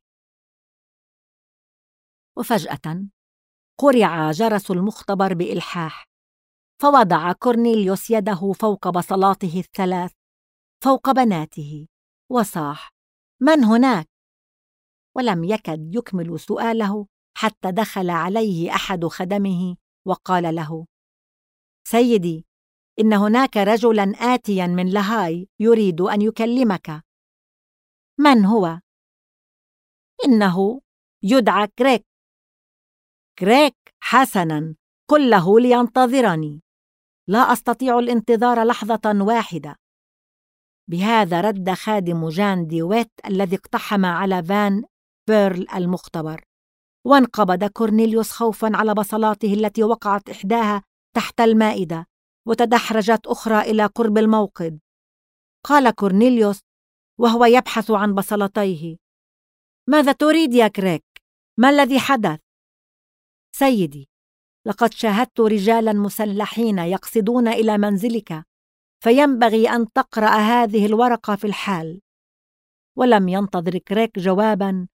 S1: وفجأة قرع جرس المختبر بإلحاح، فوضع كورنيليوس يده فوق بصلاته الثلاث فوق بناته وصاح: من هناك؟ ولم يكد يكمل سؤاله حتى دخل عليه أحد خدمه وقال له: سيدي، إن هناك رجلاً آتياً من لاهاي يريد أن يكلمك. من هو؟ إنه يدعى كريك. كريك، حسناً، قل له لينتظرني، لا أستطيع الانتظار لحظة واحدة. بهذا رد خادم جان ديويت الذي اقتحم على فان بيرل المختبر، وانقبض كورنيليوس خوفاً على بصلاته التي وقعت إحداها تحت المائدة وتدحرجت أخرى إلى قرب الموقد. قال كورنيليوس وهو يبحث عن بصلتيه: ماذا تريد يا كريك؟ ما الذي حدث؟ سيدي، لقد شاهدت رجالاً مسلحين يقصدون إلى منزلك، فينبغي أن تقرأ هذه الورقة في الحال. ولم ينتظر كريك جواباً،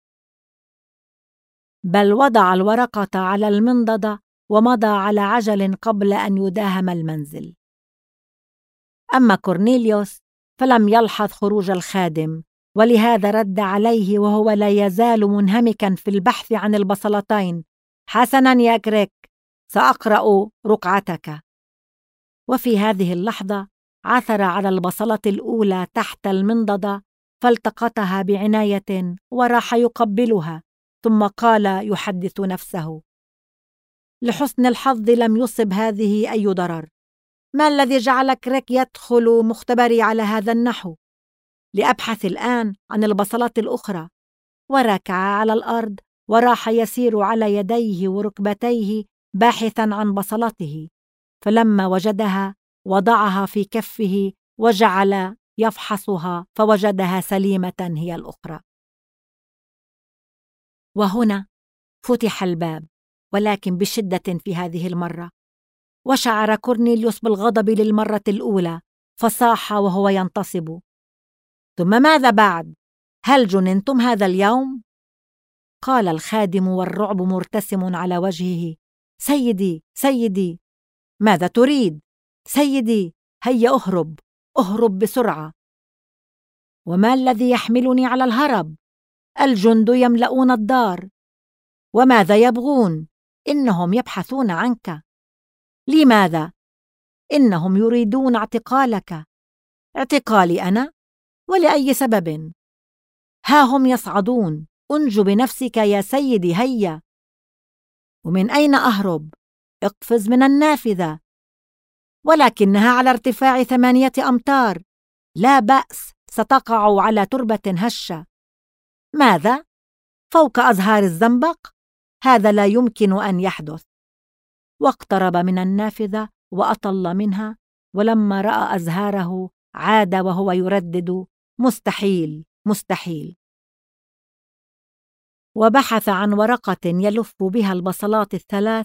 S1: بل وضع الورقة على المنضدة ومضى على عجل قبل أن يداهم المنزل. أما كورنيليوس فلم يلحظ خروج الخادم، ولهذا رد عليه وهو لا يزال منهمكاً في البحث عن البصلتين: حسناً يا كريك، سأقرأ رقعتك. وفي هذه اللحظة عثر على البصلة الأولى تحت المنضدة، فالتقطها بعناية وراح يقبلها، ثم قال يحدث نفسه: لحسن الحظ لم يصب هذه أي ضرر. ما الذي جعل كريك يدخل مختبري على هذا النحو؟ لأبحث الآن عن البصلة الأخرى. وركع على الأرض وراح يسير على يديه وركبتيه باحثا عن بصلته، فلما وجدها وضعها في كفه وجعل يفحصها فوجدها سليمة هي الأخرى. وهنا فتح الباب، ولكن بشدة في هذه المرة، وشعر كورنيليوس بالغضب للمرة الأولى، فصاح وهو ينتصب: ثم ماذا بعد؟ هل جننتم هذا اليوم؟ قال الخادم والرعب مرتسم على وجهه: سيدي، سيدي، ماذا تريد؟ سيدي، هيا أهرب، أهرب بسرعة. وما الذي يحملني على الهرب؟ الجند يملؤون الدار. وماذا يبغون؟ إنهم يبحثون عنك. لماذا؟ إنهم يريدون اعتقالك. اعتقالي أنا؟ ولأي سبب؟ ها هم يصعدون، أنج بنفسك يا سيدي، هيا. ومن أين أهرب؟ اقفز من النافذة. ولكنها على ارتفاع 8 أمتار. لا بأس، ستقع على تربة هشة. ماذا؟ فوق أزهار الزنبق؟ هذا لا يمكن أن يحدث. واقترب من النافذة وأطل منها، ولما رأى أزهاره عاد وهو يردد: مستحيل، مستحيل. وبحث عن ورقة يلف بها البصلات الثلاث،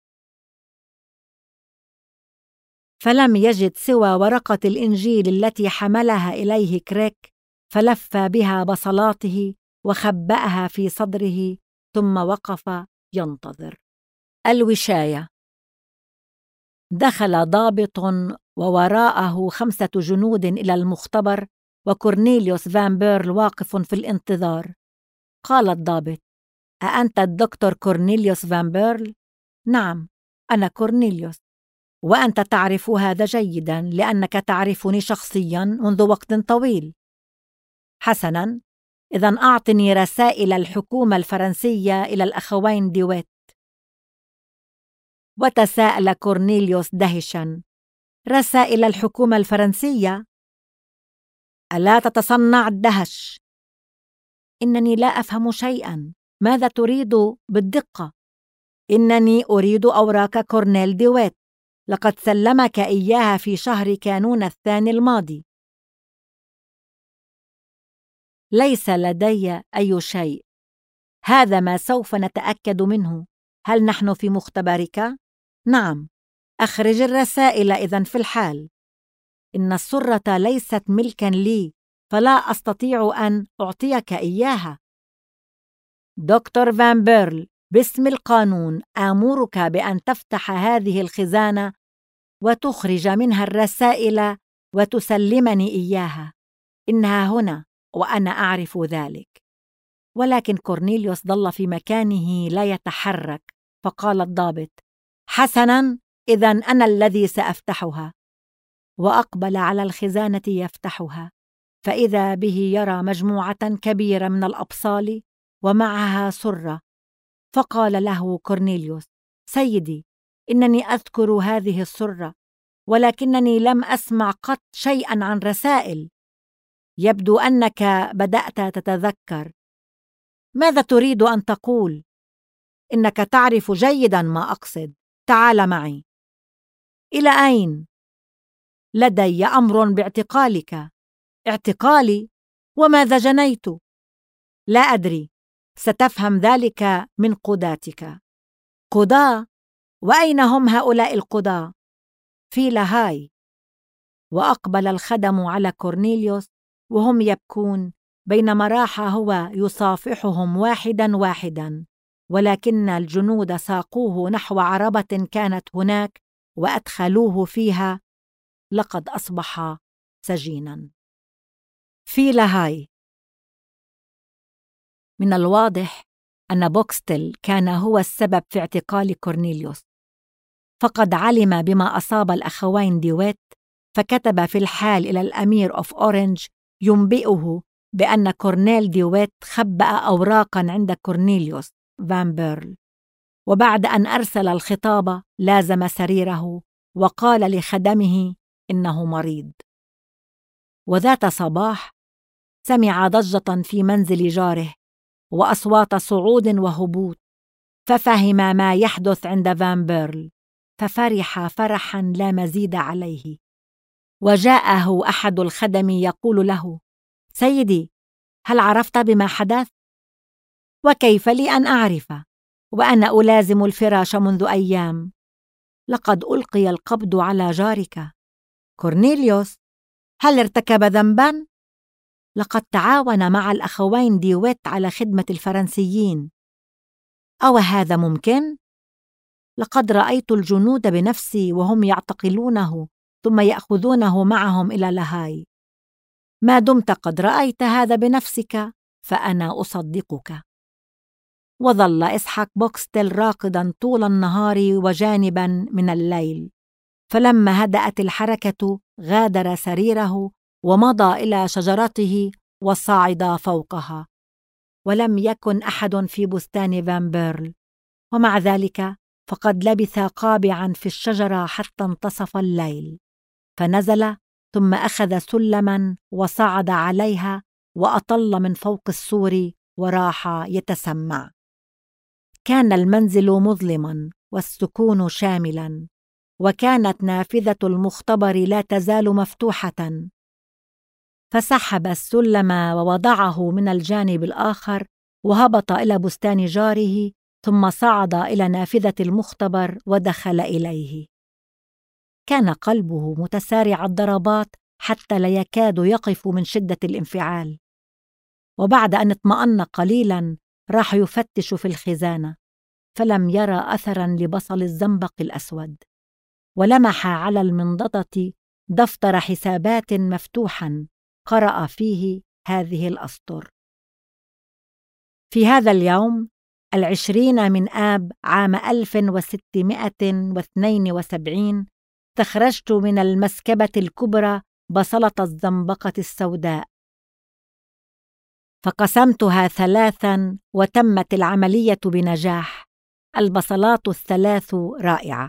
S1: فلم يجد سوى ورقة الإنجيل التي حملها إليه كريك، فلف بها بصلاته وخبأها في صدره، ثم وقف ينتظر. الوشاية. دخل ضابط ووراءه 5 جنود إلى المختبر، وكورنيليوس فان بيرل واقف في الانتظار. قال الضابط: أأنت الدكتور كورنيليوس فان بيرل؟ نعم، أنا كورنيليوس، وأنت تعرف هذا جيداً لأنك تعرفني شخصياً منذ وقت طويل. حسناً، إذن أعطني رسائل الحكومة الفرنسية إلى الأخوين ديويت. وتساءل كورنيليوس دهشاً: رسائل الحكومة الفرنسية؟ ألا تتصنع الدهش؟ إنني لا أفهم شيئاً. ماذا تريد بالدقة؟ إنني أريد أوراق كورنيل ديويت. لقد سلمك إياها في شهر كانون الثاني الماضي. ليس لدي أي شيء. هذا ما سوف نتأكد منه. هل نحن في مختبرك؟ نعم. أخرج الرسائل إذن في الحال. إن السرة ليست ملكاً لي، فلا أستطيع أن أعطيك إياها. دكتور فان بيرل، باسم القانون آمرك بأن تفتح هذه الخزانة وتخرج منها الرسائل وتسلمني إياها. إنها هنا وأنا أعرف ذلك. ولكن كورنيليوس ظل في مكانه لا يتحرك، فقال الضابط: حسناً، إذن أنا الذي سأفتحها. وأقبل على الخزانة يفتحها، فإذا به يرى مجموعة كبيرة من الأبصال ومعها سرة. فقال له كورنيليوس: سيدي، إنني أذكر هذه السرة، ولكنني لم أسمع قط شيئاً عن رسائل. يبدو أنك بدأت تتذكر. ماذا تريد أن تقول؟ إنك تعرف جيداً ما أقصد. تعال معي. إلى أين؟ لدي أمر باعتقالك. اعتقالي؟ وماذا جنيت؟ لا أدري. ستفهم ذلك من قضاتك. قضاة؟ وأين هم هؤلاء القضاة؟ في لاهاي. وأقبل الخدم على كورنيليوس وهم يبكون، بينما راح هو يصافحهم واحداً واحداً، ولكن الجنود ساقوه نحو عربة كانت هناك وأدخلوه فيها. لقد أصبح سجيناً في لاهاي. من الواضح أن بوكستيل كان هو السبب في اعتقال كورنيليوس، فقد علم بما أصاب الأخوين ديويت، فكتب في الحال إلى الأمير أوف أورنج ينبئه بأن كورنيل ديويت خبأ أوراقاً عند كورنيليوس فان بيرل. وبعد أن أرسل الخطاب لازم سريره وقال لخدمه إنه مريض. وذات صباح سمع ضجة في منزل جاره وأصوات صعود وهبوط، ففهم ما يحدث عند فان بيرل، ففرح فرحاً لا مزيد عليه. وجاءه أحد الخدم يقول له: سيدي، هل عرفت بما حدث؟ وكيف لي أن أعرف وأنا ألازم الفراش منذ أيام؟ لقد ألقي القبض على جارك كورنيليوس. هل ارتكب ذنباً؟ لقد تعاون مع الأخوين ديويت على خدمة الفرنسيين. أو هذا ممكن؟ لقد رأيت الجنود بنفسي وهم يعتقلونه ثم يأخذونه معهم إلى لاهاي. ما دمت قد رأيت هذا بنفسك فأنا أصدقك. وظل إسحاق بوكستيل راقداً طول النهار وجانباً من الليل، فلما هدأت الحركة غادر سريره ومضى إلى شجرته وصعد فوقها، ولم يكن أحد في بستان فان بيرل. ومع ذلك فقد لبث قابعاً في الشجرة حتى انتصف الليل، فنزل ثم أخذ سلماً وصعد عليها وأطل من فوق السور وراح يتسمع. كان المنزل مظلماً والسكون شاملاً، وكانت نافذة المختبر لا تزال مفتوحة. فسحب السلم ووضعه من الجانب الآخر وهبط إلى بستان جاره، ثم صعد إلى نافذة المختبر ودخل إليه. كان قلبه متسارع الضربات حتى لا يكاد يقف من شدة الانفعال. وبعد أن اطمأن قليلاً راح يفتش في الخزانة، فلم يرى أثراً لبصل الزنبق الأسود، ولمح على المنضدة دفتر حسابات مفتوحاً قرأ فيه هذه الأسطر: في هذا اليوم 20 من آب عام 1672 استخرجت من المسكبة الكبرى بصلة الزنبقة السوداء، فقسمتها 3 وتمت العملية بنجاح. البصلات الثلاث رائعة.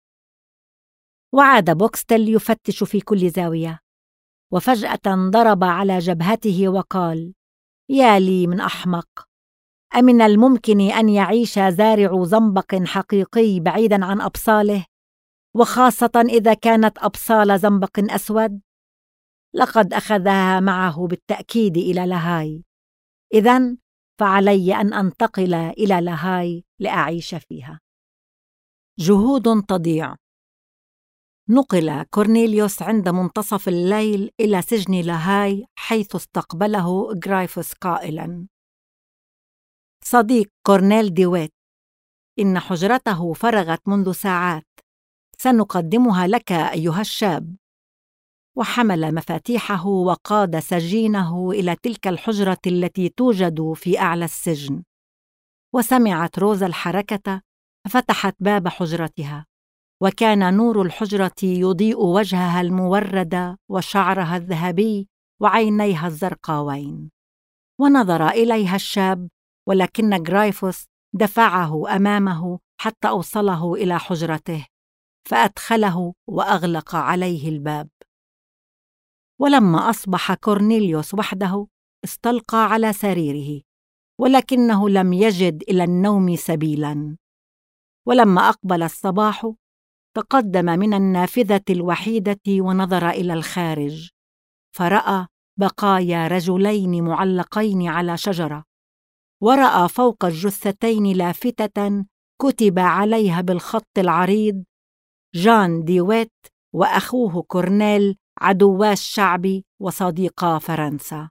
S1: وعاد بوكستل يفتش في كل زاوية، وفجأة ضرب على جبهته وقال: يا لي من أحمق! أمن الممكن أن يعيش زارع زنبق حقيقي بعيداً عن أبصاله، وخاصة إذا كانت أبصال زنبق أسود؟ لقد أخذها معه بالتأكيد إلى لاهاي، إذن فعلي أن أنتقل إلى لاهاي لأعيش فيها. جهود تضيع. نقل كورنيليوس عند منتصف الليل إلى سجن لاهاي، حيث استقبله غرايفوس قائلاً: صديق كورنيل ديويت، إن حجرته فرغت منذ ساعات، سنقدمها لك أيها الشاب. وحمل مفاتيحه وقاد سجينه إلى تلك الحجرة التي توجد في أعلى السجن. وسمعت روزا الحركة ففتحت باب حجرتها، وكان نور الحجرة يضيء وجهها المورد وشعرها الذهبي وعينيها الزرقاوين. ونظر إليها الشاب، ولكن غرايفوس دفعه أمامه حتى أوصله إلى حجرته، فأدخله وأغلق عليه الباب. ولما أصبح كورنيليوس وحده استلقى على سريره، ولكنه لم يجد إلى النوم سبيلاً. ولما أقبل الصباح تقدم من النافذة الوحيدة ونظر إلى الخارج، فرأى بقايا رجلين معلقين على شجرة، ورأى فوق الجثتين لافتة كتب عليها بالخط العريض: جان ديويت وأخوه كورنيل، عدوا الشعب وصديقا فرنسا.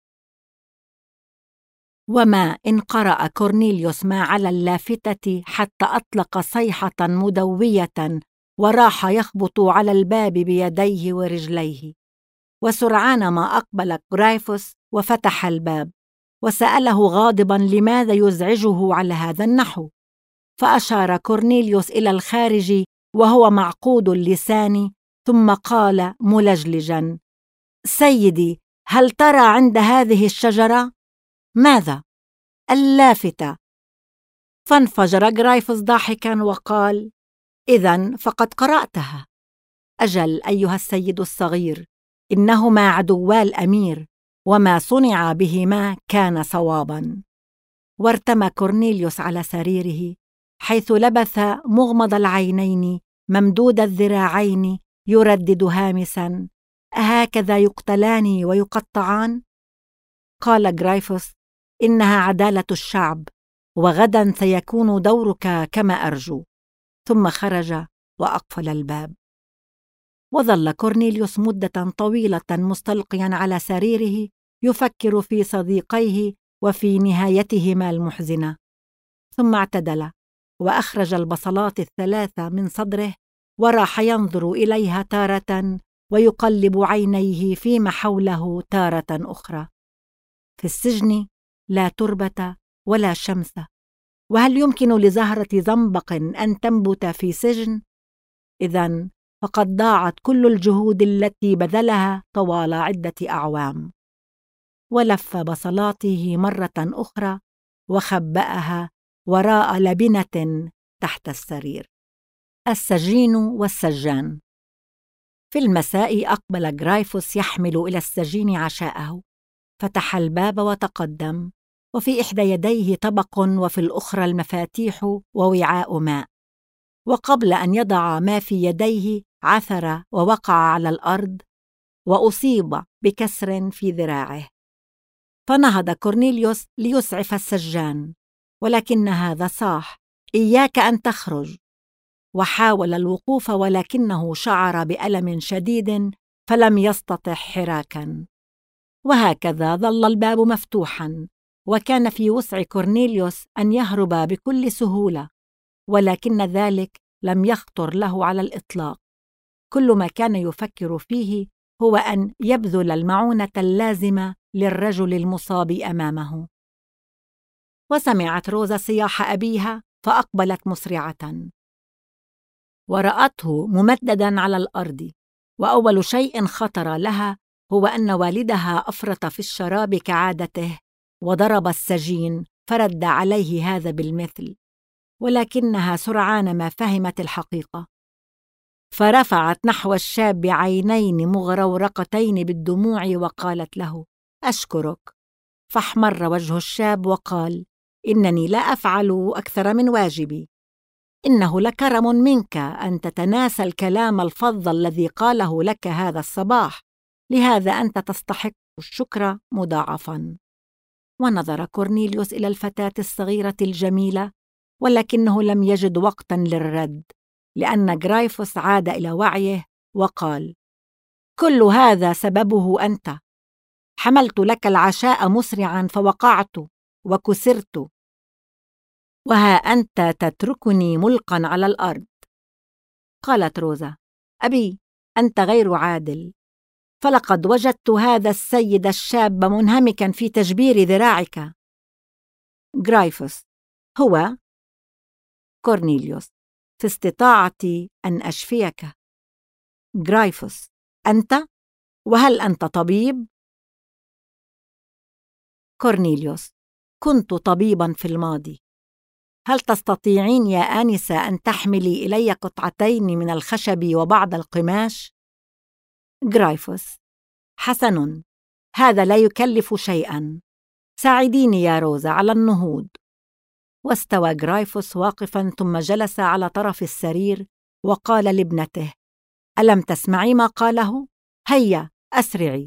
S1: وما إن قرأ كورنيليوس ما على اللافتة حتى أطلق صيحة مدوية وراح يخبط على الباب بيديه ورجليه. وسرعان ما أقبل غرايفوس وفتح الباب، وسأله غاضباً لماذا يزعجه على هذا النحو. فأشار كورنيليوس إلى الخارج وهو معقود اللسان، ثم قال ملجلجاً: سيدي، هل ترى عند هذه الشجرة؟ ماذا؟ اللافتة. فانفجر غرايفوس ضاحكاً وقال: إذن فقد قرأتها. أجل أيها السيد الصغير، إنهما عدوا الأمير، وما صنع بهما كان صواباً. وارتمى كورنيليوس على سريره، حيث لبث مغمض العينين ممدود الذراعين يردد هامساً: أهكذا يقتلان ويقطعان؟ قال غرايفوس: إنها عدالة الشعب، وغداً سيكون دورك كما أرجو. ثم خرج وأقفل الباب. وظل كورنيليوس مدة طويلة مستلقياً على سريره يفكر في صديقيه وفي نهايتهما المحزنة. ثم اعتدل وأخرج البصلات الثلاثة من صدره، وراح ينظر إليها تارة ويقلب عينيه فيما حوله تارة أخرى. في السجن لا تربة ولا شمس، وهل يمكن لزهرة زنبق أن تنبت في سجن؟ إذن فقد ضاعت كل الجهود التي بذلها طوال عدة أعوام. ولف بصلاته مرة أخرى وخبأها وراء لبنة تحت السرير. السجين والسجان. في المساء أقبل غرايفوس يحمل إلى السجين عشاءه، فتح الباب وتقدم، وفي إحدى يديه طبق وفي الأخرى المفاتيح ووعاء ماء. وقبل أن يضع ما في يديه عثر ووقع على الأرض وأصيب بكسر في ذراعه. فنهض كورنيليوس ليسعف السجان، ولكن هذا صاح: إياك أن تخرج. وحاول الوقوف، ولكنه شعر بألم شديد فلم يستطع حراكاً. وهكذا ظل الباب مفتوحاً، وكان في وسع كورنيليوس أن يهرب بكل سهولة، ولكن ذلك لم يخطر له على الإطلاق. كل ما كان يفكر فيه هو أن يبذل المعونة اللازمة للرجل المصاب أمامه. وسمعت روزا صياح أبيها فأقبلت مسرعة، ورأته ممدداً على الأرض. وأول شيء خطر لها هو أن والدها أفرط في الشراب كعادته، وضرب السجين فرد عليه هذا بالمثل. ولكنها سرعان ما فهمت الحقيقة، فرفعت نحو الشاب عينين مغرورقتين بالدموع وقالت له: أشكرك. فاحمر وجه الشاب وقال: إنني لا أفعل أكثر من واجبي. إنه لكرم منك أن تتناسى الكلام الفظ الذي قاله لك هذا الصباح، لهذا أنت تستحق الشكر مضاعفاً. ونظر كورنيليوس إلى الفتاة الصغيرة الجميلة، ولكنه لم يجد وقتاً للرد، لأن غرايفوس عاد إلى وعيه وقال: كل هذا سببه أنت. حملت لك العشاء مسرعاً فوقعت وكسرت، وها أنت تتركني ملقاً على الأرض. قالت روزا: أبي، أنت غير عادل، فلقد وجدت هذا السيد الشاب منهمكاً في تجبير ذراعك. غرايفوس: هو كورنيليوس، في استطاعتي أن أشفيك. غرايفوس: أنت؟ وهل أنت طبيب؟ كورنيليوس: كنت طبيباً في الماضي. هل تستطيعين يا آنسة أن تحملي إلي قطعتين من الخشب وبعض القماش؟ غرايفوس: حسناً، هذا لا يكلف شيئاً. ساعديني يا روزا على النهوض. واستوى غرايفوس واقفاً، ثم جلس على طرف السرير وقال لابنته: ألم تسمعي ما قاله؟ هيا أسرعي.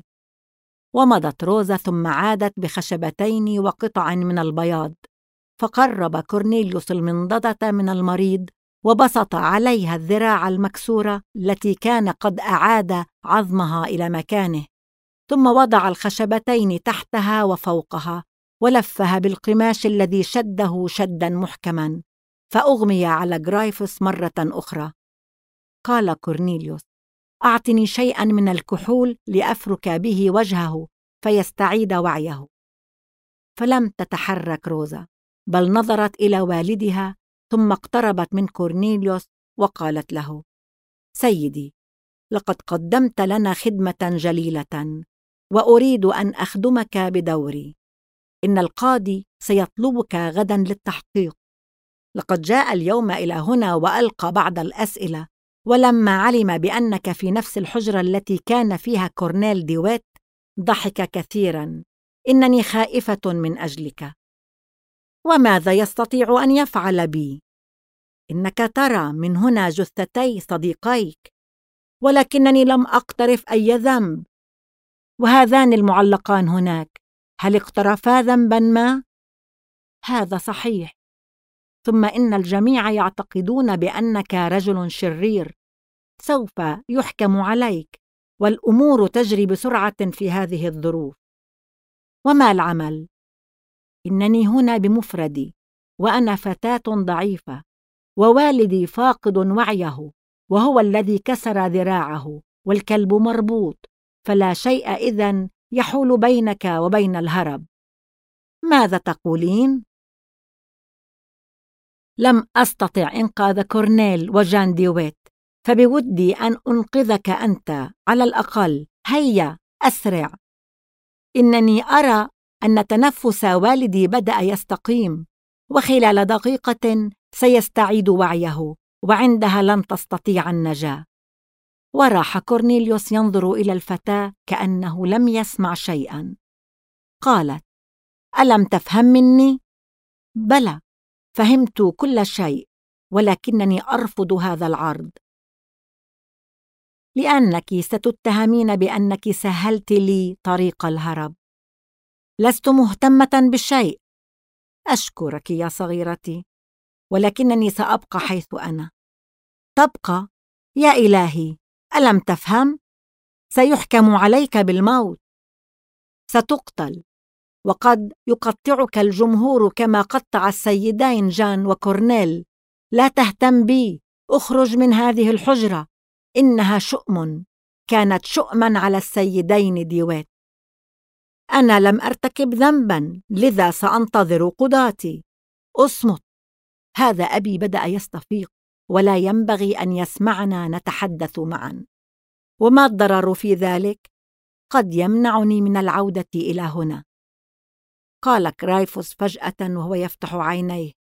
S1: ومضت روزا، ثم عادت بخشبتين وقطع من البياض، فقرب كورنيليوس المنضدة من المريض وبسط عليها الذراع المكسورة التي كان قد أعاد عظمها إلى مكانه، ثم وضع الخشبتين تحتها وفوقها ولفها بالقماش الذي شده شدا محكما، فأغمي على غرايفوس مرة أخرى. قال كورنيليوس: أعطني شيئا من الكحول لأفرك به وجهه فيستعيد وعيه. فلم تتحرك روزا، بل نظرت إلى والدها، ثم اقتربت من كورنيليوس وقالت له: سيدي، لقد قدمت لنا خدمة جليلة، وأريد أن أخدمك بدوري. إن القاضي سيطلبك غدا للتحقيق. لقد جاء اليوم إلى هنا وألقى بعض الأسئلة، ولما علم بأنك في نفس الحجرة التي كان فيها كورنيل ديويت ضحك كثيراً. إنني خائفة من أجلك. وماذا يستطيع أن يفعل بي؟ إنك ترى من هنا جثتي صديقيك، ولكنني لم أقترف أي ذنب. وهذان المعلقان هناك، هل اقترفا ذنباً ما؟ هذا صحيح. ثم إن الجميع يعتقدون بأنك رجل شرير. سوف يحكم عليك، والأمور تجري بسرعة في هذه الظروف. وما العمل؟ إنني هنا بمفردي، وأنا فتاة ضعيفة، ووالدي فاقد وعيه، وهو الذي كسر ذراعه، والكلب مربوط، فلا شيء إذن يحول بينك وبين الهرب. ماذا تقولين؟ لم أستطع إنقاذ كورنيل وجان ديويت، فبودي أن أنقذك أنت على الأقل. هيا أسرع. إنني أرى أن تنفس والدي بدأ يستقيم، وخلال دقيقة سيستعيد وعيه، وعندها لن تستطيع النجاة. وراح كورنيليوس ينظر إلى الفتاة كأنه لم يسمع شيئا. قالت: ألم تفهم مني؟ بلى، فهمت كل شيء، ولكنني أرفض هذا العرض. لأنك ستتهمين بأنك سهلت لي طريق الهرب. لست مهتمة بشيء. أشكرك يا صغيرتي، ولكنني سأبقى حيث أنا. تبقى؟ يا إلهي، ألم تفهم؟ سيحكم عليك بالموت. ستقتل، وقد يقطعك الجمهور كما قطع السيدين جان وكورنيل. لا تهتم بي، اخرج من هذه الحجرة. إنها شؤم، كانت شؤما على السيدين ديويت. أنا لم أرتكب ذنبا، لذا سأنتظر قضاتي. أصمت. هذا أبي بدأ يستفيق، ولا ينبغي أن يسمعنا نتحدث معا. وما الضرر في ذلك؟ قد يمنعني من العودة إلى هنا. قال غرايفوس فجأة وهو يفتح عينيه: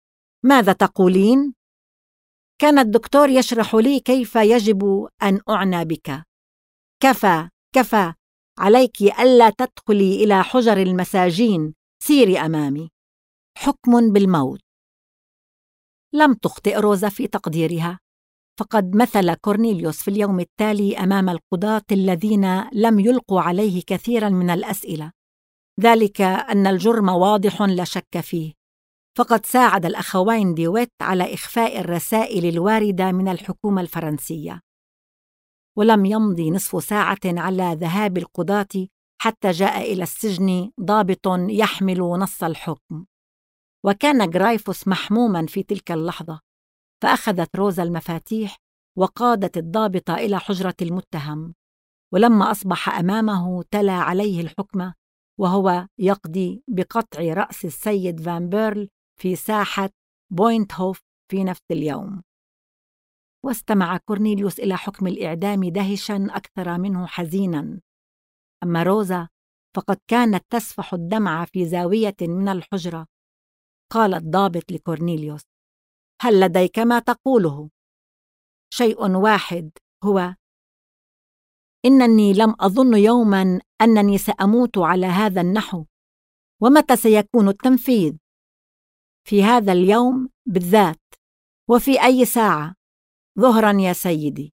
S1: ماذا تقولين؟ كان الدكتور يشرح لي كيف يجب أن أعنى بك. كفى، عليك ألا تدخلي إلى حجر المساجين، سيري أمامي. حكم بالموت. لم تخطئ روزا في تقديرها، فقد مثل كورنيليوس في اليوم التالي أمام القضاة الذين لم يلقوا عليه كثيراً من الأسئلة، ذلك أن الجرم واضح لا شك فيه، فقد ساعد الأخوين ديويت على إخفاء الرسائل الواردة من الحكومة الفرنسية. ولم يمضي نصف ساعة على ذهاب القضاة حتى جاء إلى السجن ضابط يحمل نص الحكم، وكان غرايفوس محموماً في تلك اللحظة، فأخذت روزا المفاتيح وقادت الضابط إلى حجرة المتهم، ولما أصبح أمامه تلا عليه الحكم وهو يقضي بقطع رأس السيد فان بيرل في ساحة بوينت هوف في نفس اليوم. واستمع كورنيليوس إلى حكم الإعدام دهشاً أكثر منه حزيناً. أما روزا فقد كانت تسفح الدمع في زاوية من الحجرة. قال الضابط لكورنيليوس: هل لديك ما تقوله؟ شيء واحد، هو إنني لم أظن يوماً أنني سأموت على هذا النحو. ومتى سيكون التنفيذ؟ في هذا اليوم بالذات. وفي أي ساعة؟ ظهراً يا سيدي.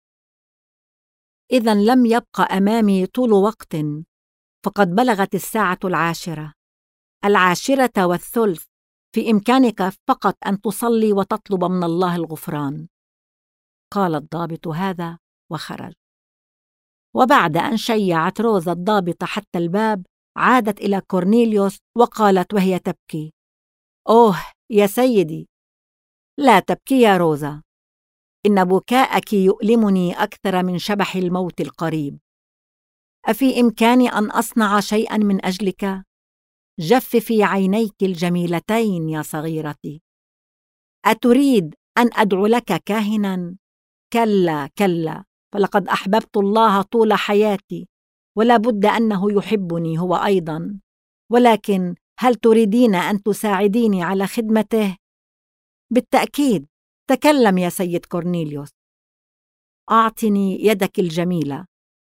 S1: إذن لم يبق أمامي طول وقت، فقد بلغت الساعة 10، 10:03. في إمكانك فقط أن تصلي وتطلب من الله الغفران. قال الضابط هذا وخرج. وبعد أن شيعت روزا الضابط حتى الباب، عادت إلى كورنيليوس وقالت وهي تبكي: أوه يا سيدي، لا تبكي يا روزا، إن بكاءك يؤلمني أكثر من شبح الموت القريب. أفي إمكاني أن أصنع شيئاً من أجلك؟ جففي عينيك الجميلتين يا صغيرتي. أتريد أن أدعو لك كاهناً؟ كلا، فلقد أحببت الله طول حياتي، ولا بد أنه يحبني هو أيضاً. ولكن هل تريدين أن تساعديني على خدمته؟ بالتأكيد. تكلم يا سيد كورنيليوس. أعطني يدك الجميلة.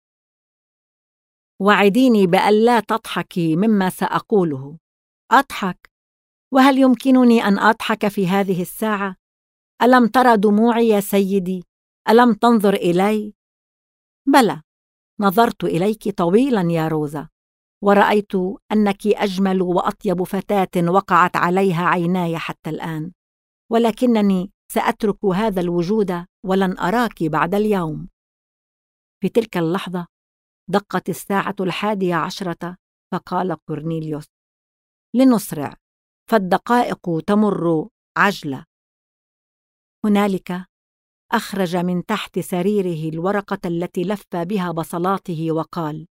S1: وعديني بألا تضحكي مما سأقوله. أضحك؟ وهل يمكنني أن أضحك في هذه الساعة؟ ألم ترى دموعي يا سيدي؟ ألم تنظر إلي؟ بلى، نظرت إليك طويلاً يا روزا، ورأيت أنك أجمل وأطيب فتاة وقعت عليها عيناي حتى الآن، ولكنني سأترك هذا الوجود ولن أراك بعد اليوم. في تلك اللحظة دقت الساعة 11، فقال كورنيليوس: لنسرع، فالدقائق تمر عجلة. هنالك أخرج من تحت سريره الورقة التي لف بها بصلاته وقال: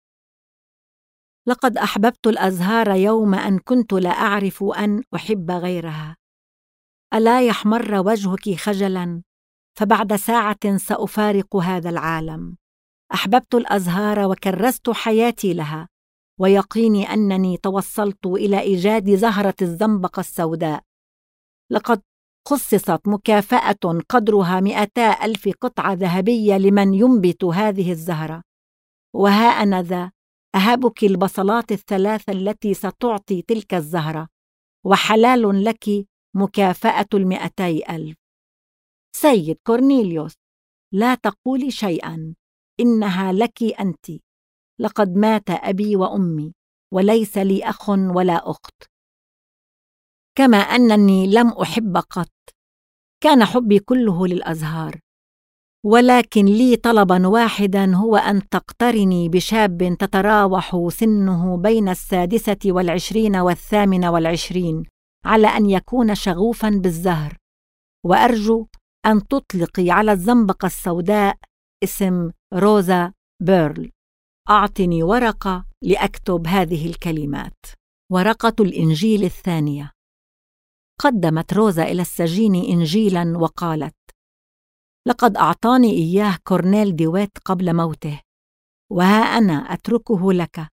S1: لقد أحببت الأزهار يوم أن كنت لا أعرف أن أحب غيرها. ألا يحمر وجهك خجلاً؟ فبعد ساعة سأفارق هذا العالم. أحببت الأزهار وكرست حياتي لها، ويقيني أنني توصلت إلى إيجاد زهرة الزنبقة السوداء. لقد خصصت مكافأة قدرها 200,000 قطعة ذهبية لمن ينبت هذه الزهرة، وها أنا ذا أهبك البصلات 3 التي ستعطي تلك الزهرة، وحلال لك مكافأة 200,000. سيد كورنيليوس، لا تقولي شيئاً، إنها لك أنت. لقد مات أبي وأمي، وليس لي أخ ولا أخت، كما أنني لم أحب قط. كان حبي كله للأزهار، ولكن لي طلباً واحداً، هو أن تقترني بشاب تتراوح سنه بين 26 و28، على أن يكون شغوفاً بالزهر، وأرجو أن تطلقي على الزنبقة السوداء اسم روزا بيرل. أعطني ورقة لأكتب هذه الكلمات. ورقة الإنجيل الثانية. قدمت روزا إلى السجين إنجيلاً وقالت: لقد أعطاني إياه كورنيل ديويت قبل موته، وها أنا أتركه لك،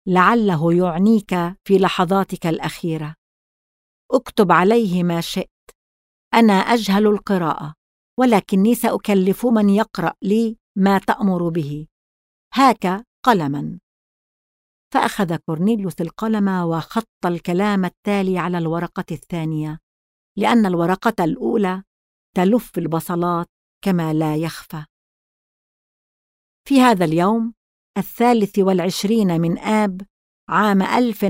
S1: لعله يعنيك في لحظاتك الأخيرة. اكتب عليه ما شئت، أنا أجهل القراءة، ولكني سأكلف من يقرأ لي ما تأمر به. هاك قلماً. فأخذ كورنيليوس القلم وخط الكلام التالي على الورقة الثانية، لأن الورقة الأولى تلف البصلات كما لا يخفى. في هذا اليوم 23 من آب عام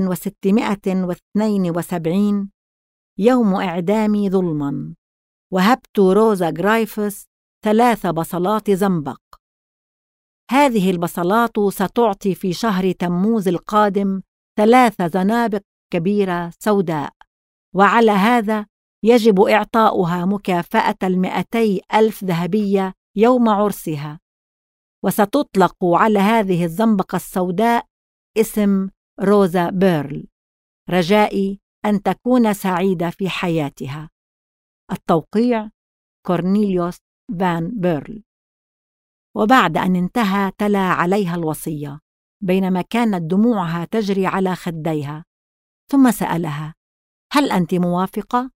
S1: 1672 يوم إعدامي ظلماً، وهبت روزا غرايفوس 3 بصلات زنبق. هذه البصلات ستعطي في شهر تموز القادم 3 زنابق كبيرة سوداء، وعلى هذا يجب إعطاؤها مكافأة 200,000 ذهبية يوم عرسها، وستطلق على هذه الزنبقة السوداء اسم روزا بيرل، رجائي أن تكون سعيدة في حياتها. التوقيع كورنيليوس فان بيرل. وبعد أن انتهى تلا عليها الوصية بينما كانت دموعها تجري على خديها، ثم سألها: هل أنت موافقة؟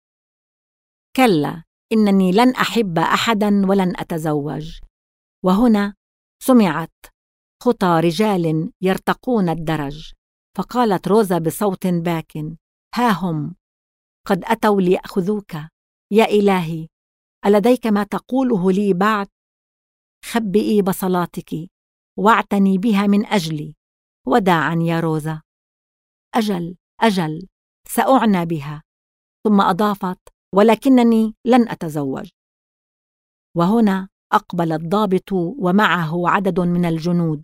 S1: كلا، إنني لن أحب أحداً ولن أتزوج. وهنا سمعت خطى رجال يرتقون الدرج، فقالت روزا بصوت باكٍ: ها هم قد أتوا ليأخذوك. يا إلهي، ألديك ما تقوله لي بعد؟ خبئي بصلاتك واعتني بها من أجلي، وداعاً يا روزا. أجل أجل، سأعنى بها. ثم أضافت: ولكنني لن أتزوج. وهنا أقبل الضابط ومعه عدد من الجنود،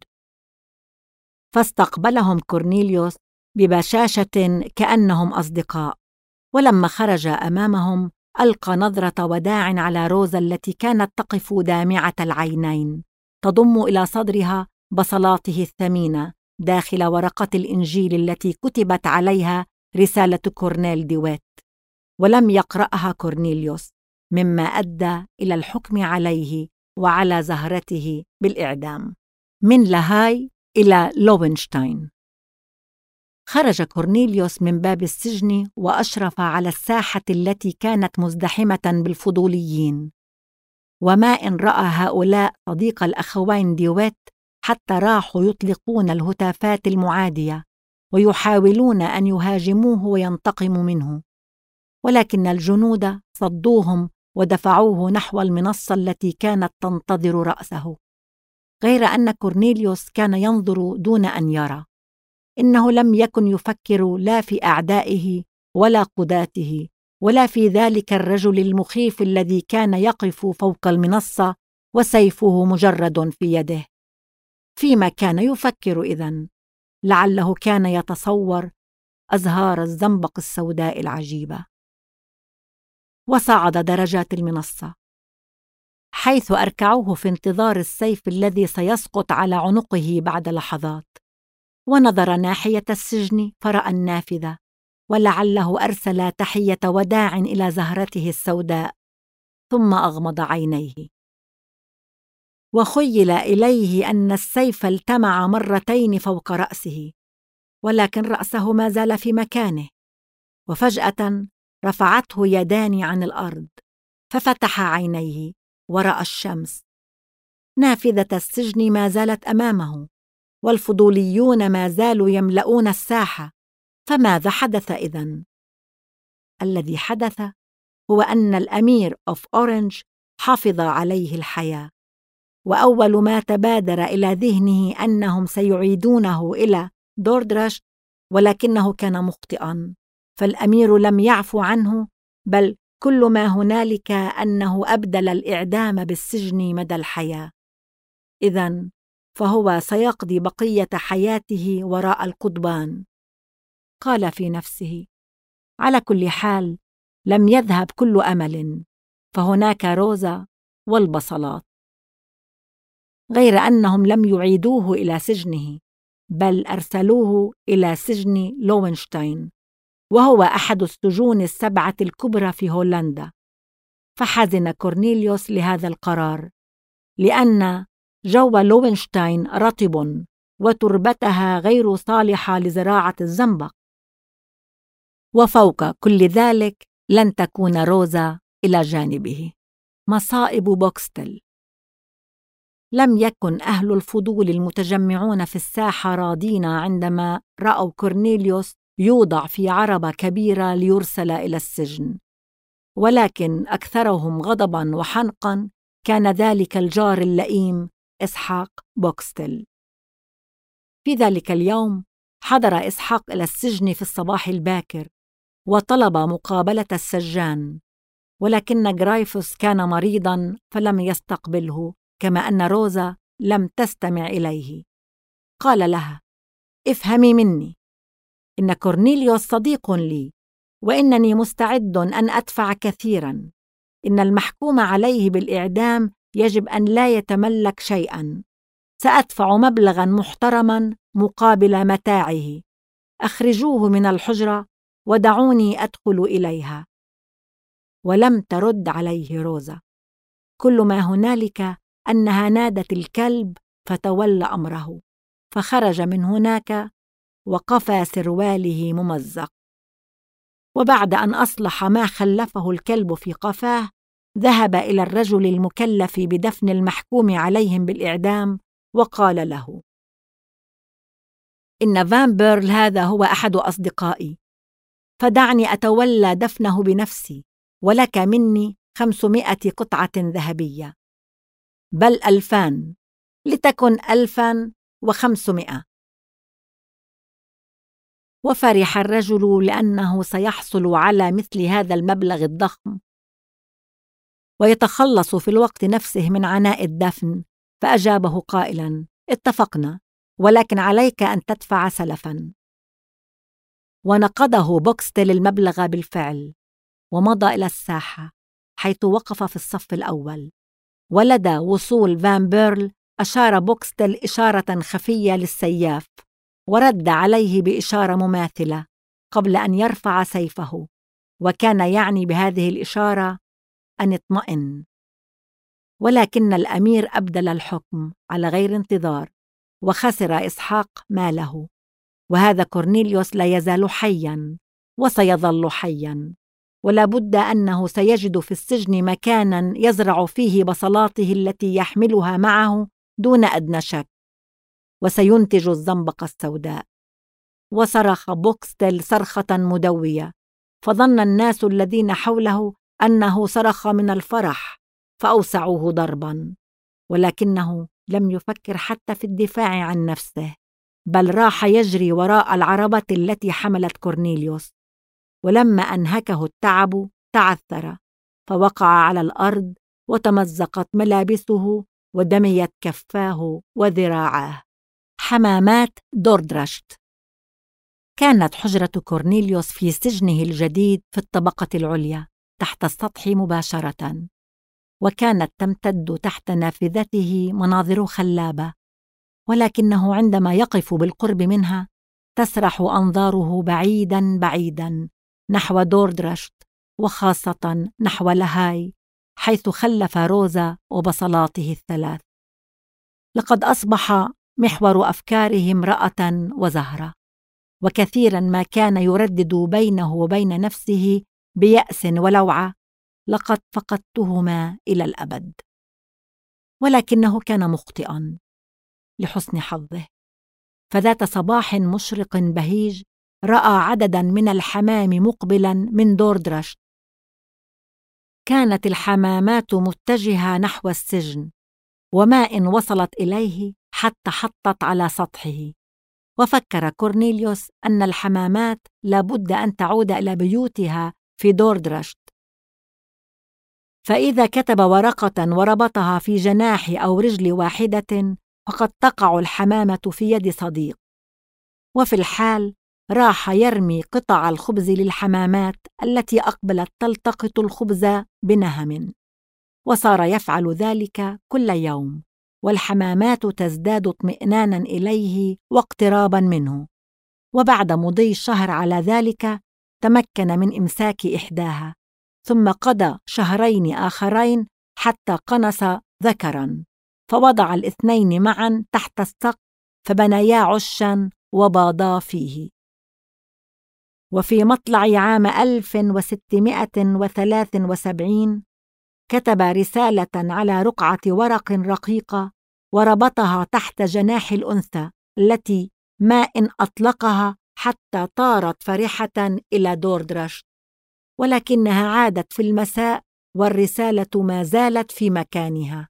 S1: فاستقبلهم كورنيليوس ببشاشة كأنهم أصدقاء، ولما خرج أمامهم ألقى نظرة وداع على روزا التي كانت تقف دامعة العينين تضم إلى صدرها بصلاته الثمينة داخل ورقة الإنجيل التي كتبت عليها رسالة كورنيل ديويت، ولم يقرأها كورنيليوس، مما أدى إلى الحكم عليه وعلى زهرته بالإعدام. من لاهاي إلى لوفنشتاين. خرج كورنيليوس من باب السجن وأشرف على الساحة التي كانت مزدحمة بالفضوليين، وما إن رأى هؤلاء صديق الأخوين ديويت حتى راحوا يطلقون الهتافات المعادية ويحاولون أن يهاجموه وينتقموا منه، ولكن الجنود صدوهم ودفعوه نحو المنصة التي كانت تنتظر رأسه. غير أن كورنيليوس كان ينظر دون أن يرى، إنه لم يكن يفكر لا في أعدائه ولا قضاته ولا في ذلك الرجل المخيف الذي كان يقف فوق المنصة وسيفه مجرد في يده. فيما كان يفكر إذن؟ لعله كان يتصور أزهار الزنبق السوداء العجيبة. وصعد درجات المنصة حيث أركعوه في انتظار السيف الذي سيسقط على عنقه بعد لحظات، ونظر ناحية السجن فرأى النافذة، ولعله أرسل تحية وداع إلى زهرته السوداء، ثم أغمض عينيه، وخيل إليه أن السيف التمع مرتين فوق رأسه، ولكن رأسه ما زال في مكانه. وفجأة رفعته يدان عن الأرض، ففتح عينيه ورأى الشمس. نافذة السجن ما زالت أمامه، والفضوليون ما زالوا يملؤون الساحة. فماذا حدث إذن؟ الذي حدث هو أن الأمير أوف أورنج حافظ عليه الحياة، وأول ما تبادر إلى ذهنه أنهم سيعيدونه إلى دوردرشت، ولكنه كان مخطئاً، فالأمير لم يعفو عنه، بل كل ما هنالك أنه أبدل الإعدام بالسجن مدى الحياة. إذن فهو سيقضي بقية حياته وراء القضبان. قال في نفسه: على كل حال لم يذهب كل أمل، فهناك روزا والبصلات. غير أنهم لم يعيدوه إلى سجنه، بل أرسلوه إلى سجن لوفنشتاين، وهو أحد السجون ال7 الكبرى في هولندا. فحزن كورنيليوس لهذا القرار، لأن جو لوفنشتاين رطب وتربتها غير صالحة لزراعة الزنبق، وفوق كل ذلك لن تكون روزا إلى جانبه. مصائب بوكستل. لم يكن أهل الفضول المتجمعون في الساحة راضين عندما رأوا كورنيليوس يوضع في عربة كبيرة ليرسل إلى السجن، ولكن أكثرهم غضباً وحنقاً كان ذلك الجار اللئيم إسحاق بوكستل. في ذلك اليوم حضر إسحاق إلى السجن في الصباح الباكر وطلب مقابلة السجان، ولكن جرايفوس كان مريضاً فلم يستقبله، كما أن روزا لم تستمع إليه. قال لها: افهمي مني، إن كورنيليوس صديق لي، وإنني مستعد أن أدفع كثيراً. إن المحكوم عليه بالإعدام يجب أن لا يتملك شيئاً. سأدفع مبلغاً محترماً مقابل متاعه. أخرجوه من الحجرة ودعوني أدخل إليها. ولم ترد عليه روزا. كل ما هنالك أنها نادت الكلب فتولى أمره، فخرج من هناك وقفى سرواله ممزق. وبعد أن أصلح ما خلفه الكلب في قفاه، ذهب إلى الرجل المكلف بدفن المحكوم عليهم بالإعدام وقال له: إن فان بيرل هذا هو أحد أصدقائي، فدعني أتولى دفنه بنفسي، ولك مني 500 قطعة ذهبية، بل 2000، لتكن 1500. وفرح الرجل لأنه سيحصل على مثل هذا المبلغ الضخم ويتخلص في الوقت نفسه من عناء الدفن، فأجابه قائلاً: اتفقنا، ولكن عليك أن تدفع سلفاً. ونقضه بوكستل المبلغ بالفعل، ومضى إلى الساحة حيث وقف في الصف الأول. ولدى وصول فان بيرل أشار بوكستل إشارة خفية للسياف، ورد عليه بإشارة مماثلة قبل أن يرفع سيفه، وكان يعني بهذه الإشارة أن اطمئن. ولكن الأمير أبدل الحكم على غير انتظار، وخسر إسحاق ماله، وهذا كورنيليوس لا يزال حياً وسيظل حياً، ولا بد أنه سيجد في السجن مكاناً يزرع فيه بصلاته التي يحملها معه دون أدنى شك، وسينتج الزنبقة السوداء. وصرخ بوكستل صرخة مدوية، فظن الناس الذين حوله أنه صرخ من الفرح فأوسعوه ضرباً، ولكنه لم يفكر حتى في الدفاع عن نفسه، بل راح يجري وراء العربة التي حملت كورنيليوس. ولما أنهكه التعب تعثر، فوقع على الأرض وتمزقت ملابسه ودميت كفاه وذراعاه. حمامات دوردرشت. كانت حجرة كورنيليوس في سجنه الجديد في الطبقة العليا تحت السطح مباشرة، وكانت تمتد تحت نافذته مناظر خلابة، ولكنه عندما يقف بالقرب منها تسرح أنظاره بعيداً بعيداً نحو دوردرشت، وخاصة نحو لاهاي حيث خلف روزا وبصلاته الثلاث. لقد أصبح محور أفكاره امرأة وزهرة، وكثيراً ما كان يردد بينه وبين نفسه بيأس ولوعة: لقد فقدتهما إلى الأبد. ولكنه كان مخطئاً لحسن حظه، فذات صباح مشرق بهيج رأى عدداً من الحمام مقبلاً من دوردرشت. كانت الحمامات متجهة نحو السجن، وما إن وصلت إليه حتى حطت على سطحه. وفكر كورنيليوس أن الحمامات لابد أن تعود إلى بيوتها في دوردرشت، فإذا كتب ورقة وربطها في جناح أو رجل واحدة فقد تقع الحمامة في يد صديق. وفي الحال راح يرمي قطع الخبز للحمامات التي أقبلت تلتقط الخبز بنهم، وصار يفعل ذلك كل يوم، والحمامات تزداد اطمئنانا إليه واقترابا منه. وبعد مضي شهر على ذلك تمكن من إمساك إحداها، ثم قضى شهرين آخرين حتى قنص ذكرا، فوضع الاثنين معا تحت السقف فبنيا عشا وباضا فيه. وفي مطلع عام 1673 كتب رسالة على رقعة ورق رقيقة وربطها تحت جناح الأنثى التي ما إن أطلقها حتى طارت فرحة إلى دوردرشت، ولكنها عادت في المساء والرسالة ما زالت في مكانها.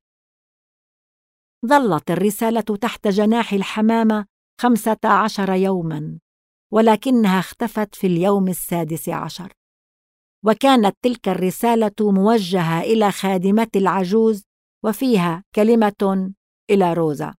S1: ظلت الرسالة تحت جناح الحمامة 15 يوماً، ولكنها اختفت في اليوم 16، وكانت تلك الرسالة موجهة إلى خادمة العجوز وفيها كلمة إلى روزا.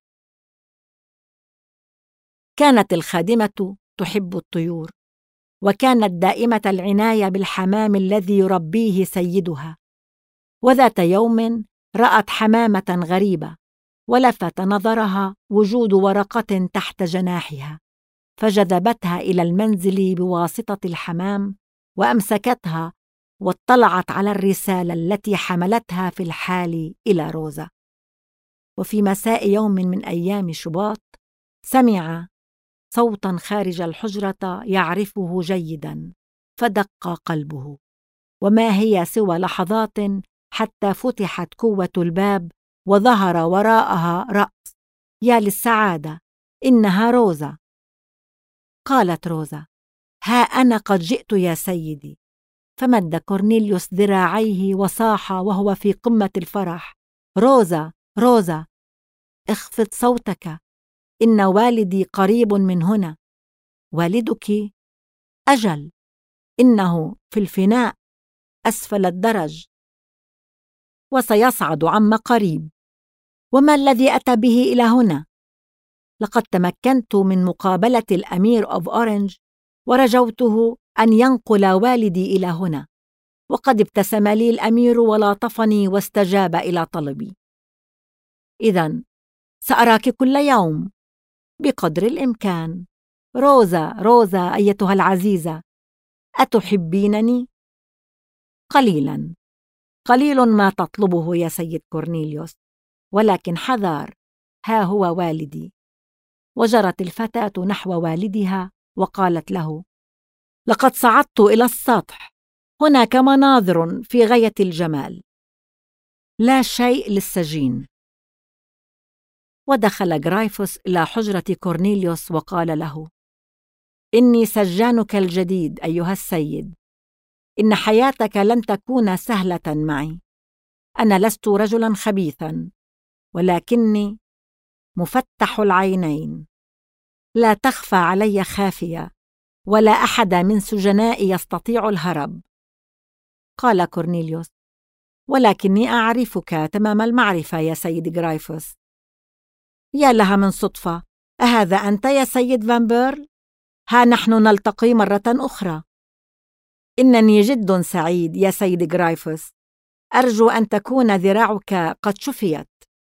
S1: كانت الخادمة تحب الطيور، وكانت دائمة العناية بالحمام الذي يربيه سيدها، وذات يوم رأت حمامة غريبة ولفت نظرها وجود ورقة تحت جناحها، فجذبتها إلى المنزل بواسطة الحمام وأمسكتها واطلعت على الرسالة التي حملتها في الحال إلى روزا. وفي مساء يوم من أيام شباط سمع صوتاً خارج الحجرة يعرفه جيداً، فدق قلبه، وما هي سوى لحظات حتى فتحت كوة الباب وظهر وراءها رأس. يا للسعادة، إنها روزا. قالت روزا: ها أنا قد جئت يا سيدي. فمد كورنيليوس ذراعيه وصاح وهو في قمة الفرح: روزا، روزا، اخفض صوتك، إن والدي قريب من هنا. والدك؟ أجل، إنه في الفناء أسفل الدرج وسيصعد عما قريب. وما الذي أتى به إلى هنا؟ لقد تمكنت من مقابلة الأمير أوف أورنج ورجوته أن ينقل والدي إلى هنا، وقد ابتسم لي الأمير ولطفني واستجاب إلى طلبي. إذن سأراك كل يوم بقدر الإمكان. روزا، روزا أيتها العزيزة، أتحبينني؟ قليلاً، قليل ما تطلبه يا سيد كورنيليوس، ولكن حذار، ها هو والدي. وجرت الفتاة نحو والدها وقالت له: لقد صعدت إلى السطح، هناك مناظر في غاية الجمال، لا شيء للسجين. ودخل غرايفوس إلى حجرة كورنيليوس وقال له: إني سجانك الجديد أيها السيد، إن حياتك لن تكون سهلة معي. أنا لست رجلاً خبيثاً، ولكني مفتح العينين، لا تخفى علي خافية، ولا أحد من سجنائي يستطيع الهرب. قال كورنيليوس: ولكني أعرفك تمام المعرفة يا سيد غرايفوس. يا لها من صدفة، أهذا أنت يا سيد فان بيرل؟ ها نحن نلتقي مرة أخرى. إنني جد سعيد يا سيد غرايفوس، أرجو أن تكون ذراعك قد شفيت.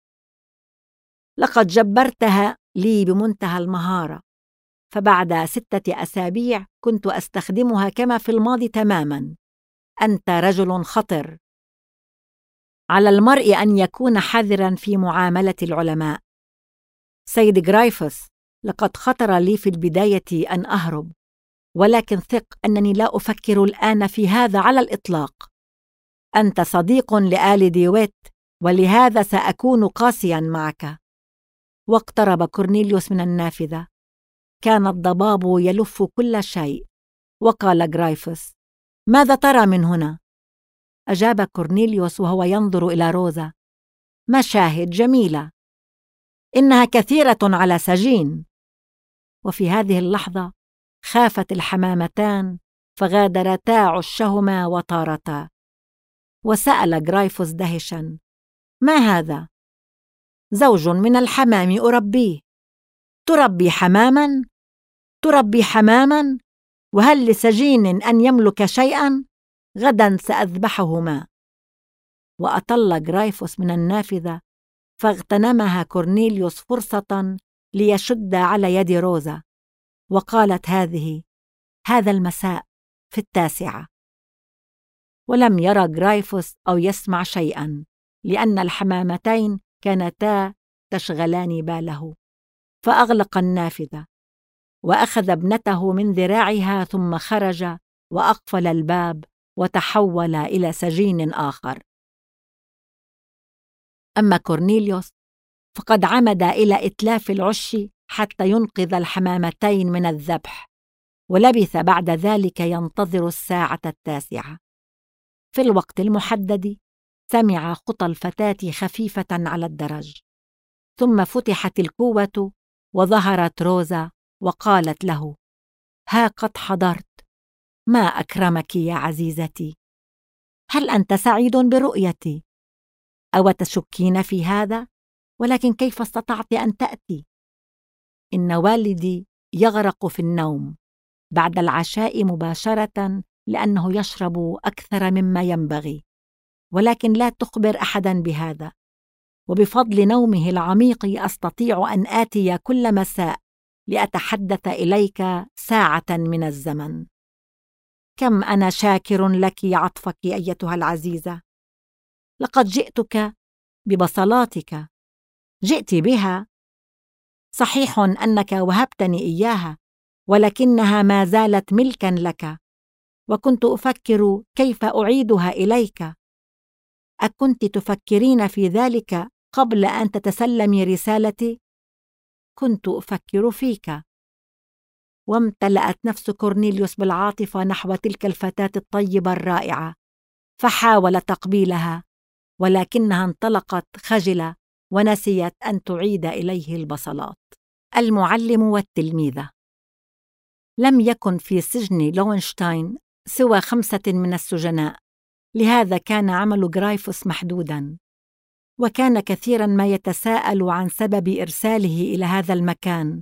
S1: لقد جبرتها لي بمنتهى المهارة، فبعد 6 أسابيع كنت أستخدمها كما في الماضي تماماً. أنت رجل خطر، على المرء أن يكون حذراً في معاملة العلماء. سيد غرايفوس، لقد خطر لي في البداية أن أهرب، ولكن ثق أنني لا أفكر الآن في هذا على الإطلاق. أنت صديق لآل ديويت، ولهذا سأكون قاسياً معك. واقترب كورنيليوس من النافذة. كان الضباب يلف كل شيء. وقال غرايفوس: ماذا ترى من هنا؟ أجاب كورنيليوس وهو ينظر إلى روزا: مشاهد جميلة، إنها كثيرة على سجين. وفي هذه اللحظة خافت الحمامتان فغادرتا عشهما وطارتا. وسأل غرايفوس دهشاً: ما هذا؟ زوج من الحمام أربيه. تربي حماماً؟ تربي حماماً؟ وهل لسجين أن يملك شيئاً؟ غداً سأذبحهما. وأطل غرايفوس من النافذة، فاغتنمها كورنيليوس فرصة ليشد على يد روزا، وقالت هذا المساء في 9. ولم يرى غرايفوس أو يسمع شيئاً، لأن الحمامتين كانتا تشغلان باله. فأغلق النافذة، وأخذ ابنته من ذراعها ثم خرج وأقفل الباب وتحول إلى سجين آخر. أما كورنيليوس فقد عمد إلى إتلاف العش حتى ينقذ الحمامتين من الذبح، ولبث بعد ذلك ينتظر الساعة 9. في الوقت المحدد سمع خطى الفتاة خفيفة على الدرج، ثم فتحت الكوة وظهرت روزا وقالت له: ها قد حضرت، ما أكرمك يا عزيزتي؟ هل أنت سعيد برؤيتي؟ أو تشكين في هذا؟ ولكن كيف استطعت أن تأتي؟ إن والدي يغرق في النوم بعد العشاء مباشرة لأنه يشرب أكثر مما ينبغي، ولكن لا تخبر أحدا بهذا، وبفضل نومه العميق أستطيع أن آتي كل مساء لأتحدث إليك ساعة من الزمن. كم أنا شاكر لك عطفك أيتها العزيزة. لقد جئتك ببصلاتك، جئت بها، صحيح أنك وهبتني إياها، ولكنها ما زالت ملكاً لك، وكنت أفكر كيف أعيدها إليك. أكنت تفكرين في ذلك قبل أن تتسلمي رسالتي؟ كنت أفكر فيك. وامتلأت نفس كورنيليوس بالعاطفة نحو تلك الفتاة الطيبة الرائعة، فحاول تقبيلها، ولكنها انطلقت خجلة ونسيت أن تعيد إليه البصلات. المعلم والتلميذة. لم يكن في سجن لوينشتاين سوى 5 من السجناء، لهذا كان عمل غرايفوس محدوداً، وكان كثيراً ما يتساءل عن سبب إرساله إلى هذا المكان،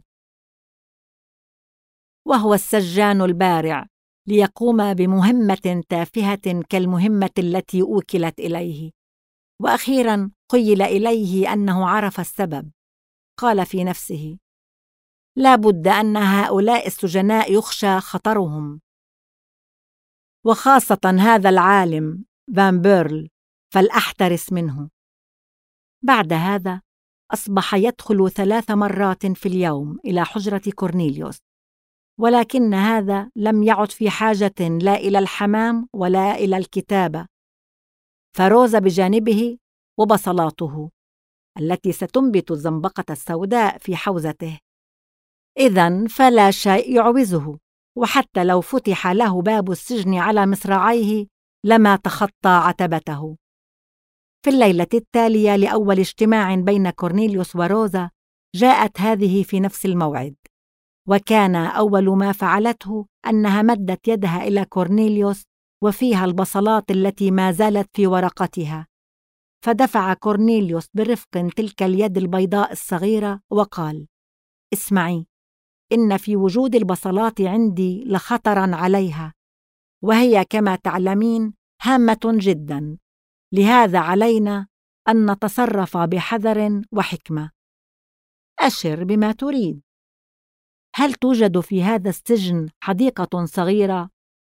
S1: وهو السجان البارع، ليقوم بمهمة تافهة كالمهمة التي أوكلت إليه. وأخيراً قيل إليه أنه عرف السبب. قال في نفسه: لا بد أن هؤلاء السجناء يخشى خطرهم، وخاصة هذا العالم فان بيرل، فلأحترس منه. بعد هذا أصبح يدخل 3 مرات في اليوم إلى حجرة كورنيليوس، ولكن هذا لم يعد في حاجة لا إلى الحمام ولا إلى الكتابة، فروز بجانبه وبصلاته التي ستنبت الزنبقة السوداء في حوزته. إذن فلا شيء يعوزه، وحتى لو فتح له باب السجن على مصراعيه لما تخطى عتبته. في الليلة التالية لأول اجتماع بين كورنيليوس وروزا جاءت هذه في نفس الموعد، وكان أول ما فعلته أنها مدت يدها إلى كورنيليوس وفيها البصلات التي ما زالت في ورقتها، فدفع كورنيليوس برفق تلك اليد البيضاء الصغيرة وقال: اسمعي، إن في وجود البصلات عندي لخطراً عليها، وهي كما تعلمين هامة جداً، لهذا علينا أن نتصرف بحذر وحكمة. أشر بما تريد. هل توجد في هذا السجن حديقة صغيرة؟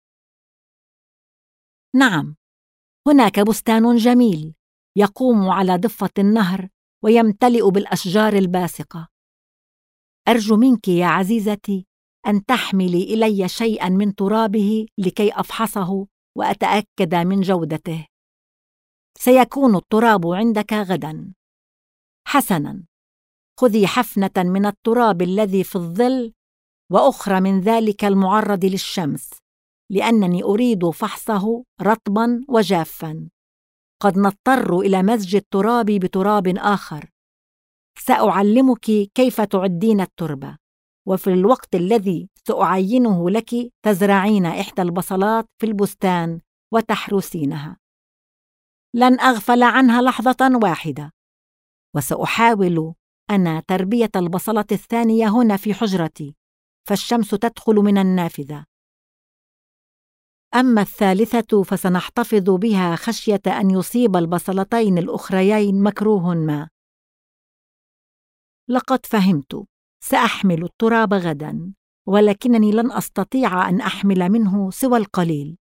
S1: نعم، هناك بستان جميل يقوم على ضفة النهر ويمتلئ بالأشجار الباسقة. أرجو منك يا عزيزتي أن تحملي إلي شيئاً من ترابه لكي أفحصه وأتأكد من جودته. سيكون التراب عندك غداً. حسناً، خذي حفنة من التراب الذي في الظل وأخرى من ذلك المعرض للشمس، لأنني أريد فحصه رطباً وجافاً. قد نضطر إلى مزج التراب بتراب آخر. سأعلمك كيف تعدين التربة، وفي الوقت الذي سأعينه لك تزرعين إحدى البصلات في البستان وتحرسينها. لن أغفل عنها لحظة واحدة، وسأحاول أنا تربية البصلة الثانية هنا في حجرتي، فالشمس تدخل من النافذة. أما الثالثة فسنحتفظ بها خشية أن يصيب البصلتين الأخريين مكروه ما. لقد فهمت. سأحمل التراب غداً، ولكنني لن أستطيع أن أحمل منه سوى القليل.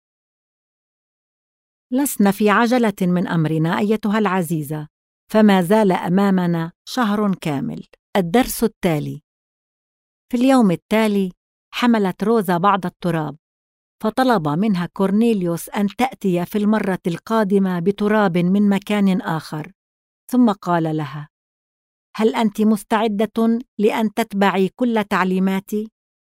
S1: لسنا في عجلة من أمرنا أيتها العزيزة، فما زال أمامنا شهر كامل. الدرس التالي: في اليوم التالي حملت روزا بعض التراب، فطلب منها كورنيليوس أن تأتي في المرة القادمة بتراب من مكان آخر، ثم قال لها: هل أنت مستعدة لأن تتبعي كل تعليماتي؟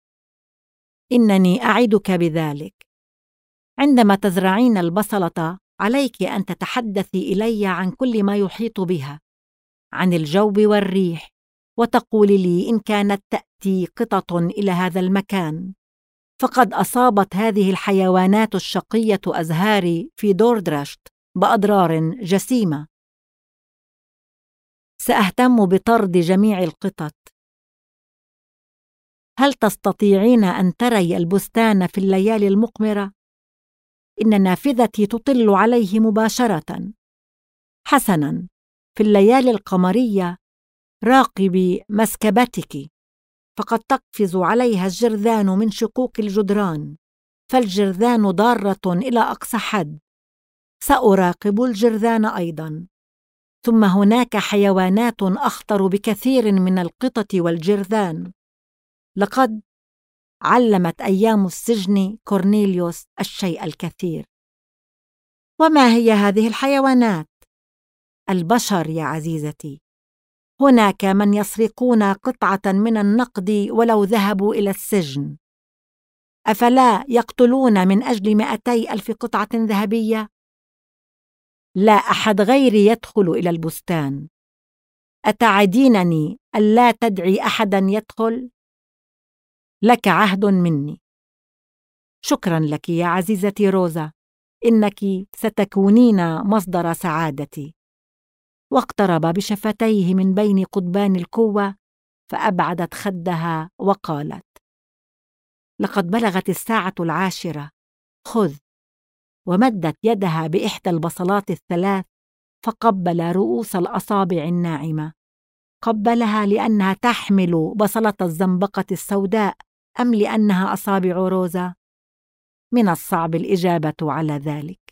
S1: إنني أعدك بذلك. عندما تزرعين البصلة عليك أن تتحدثي إلي عن كل ما يحيط بها، عن الجو والريح، وتقولي لي إن كانت تأتي قطط إلى هذا المكان، فقد أصابت هذه الحيوانات الشقية أزهاري في دوردرشت بأضرار جسيمة. سأهتم بطرد جميع القطط. هل تستطيعين أن تري البستان في الليالي المقمرة؟ إن نافذتي تطل عليه مباشرة. حسناً، في الليالي القمرية راقبي مسكبتك، فقد تقفز عليها الجرذان من شقوق الجدران، فالجرذان ضارة إلى أقصى حد. سأراقب الجرذان أيضاً. ثم هناك حيوانات أخطر بكثير من القطط والجرذان. لقد علمت أيام السجن كورنيليوس الشيء الكثير. وما هي هذه الحيوانات؟ البشر يا عزيزتي. هناك من يسرقون قطعة من النقد ولو ذهبوا إلى السجن. أفلا يقتلون من أجل 200,000 قطعة ذهبية؟ لا أحد غيري يدخل إلى البستان. أتعدينني ألا تدعي أحدا يدخل؟ لك عهد مني. شكرا لك يا عزيزتي روزا، إنك ستكونين مصدر سعادتي. واقترب بشفتيه من بين قضبان القوة، فأبعدت خدها وقالت: لقد بلغت الساعة 10، خذ. ومدت يدها بإحدى البصلات الثلاث، فقبل رؤوس الأصابع الناعمة. قبلها لأنها تحمل بصلة الزنبقة السوداء أم لأنها أصابع روزا؟ من الصعب الإجابة على ذلك.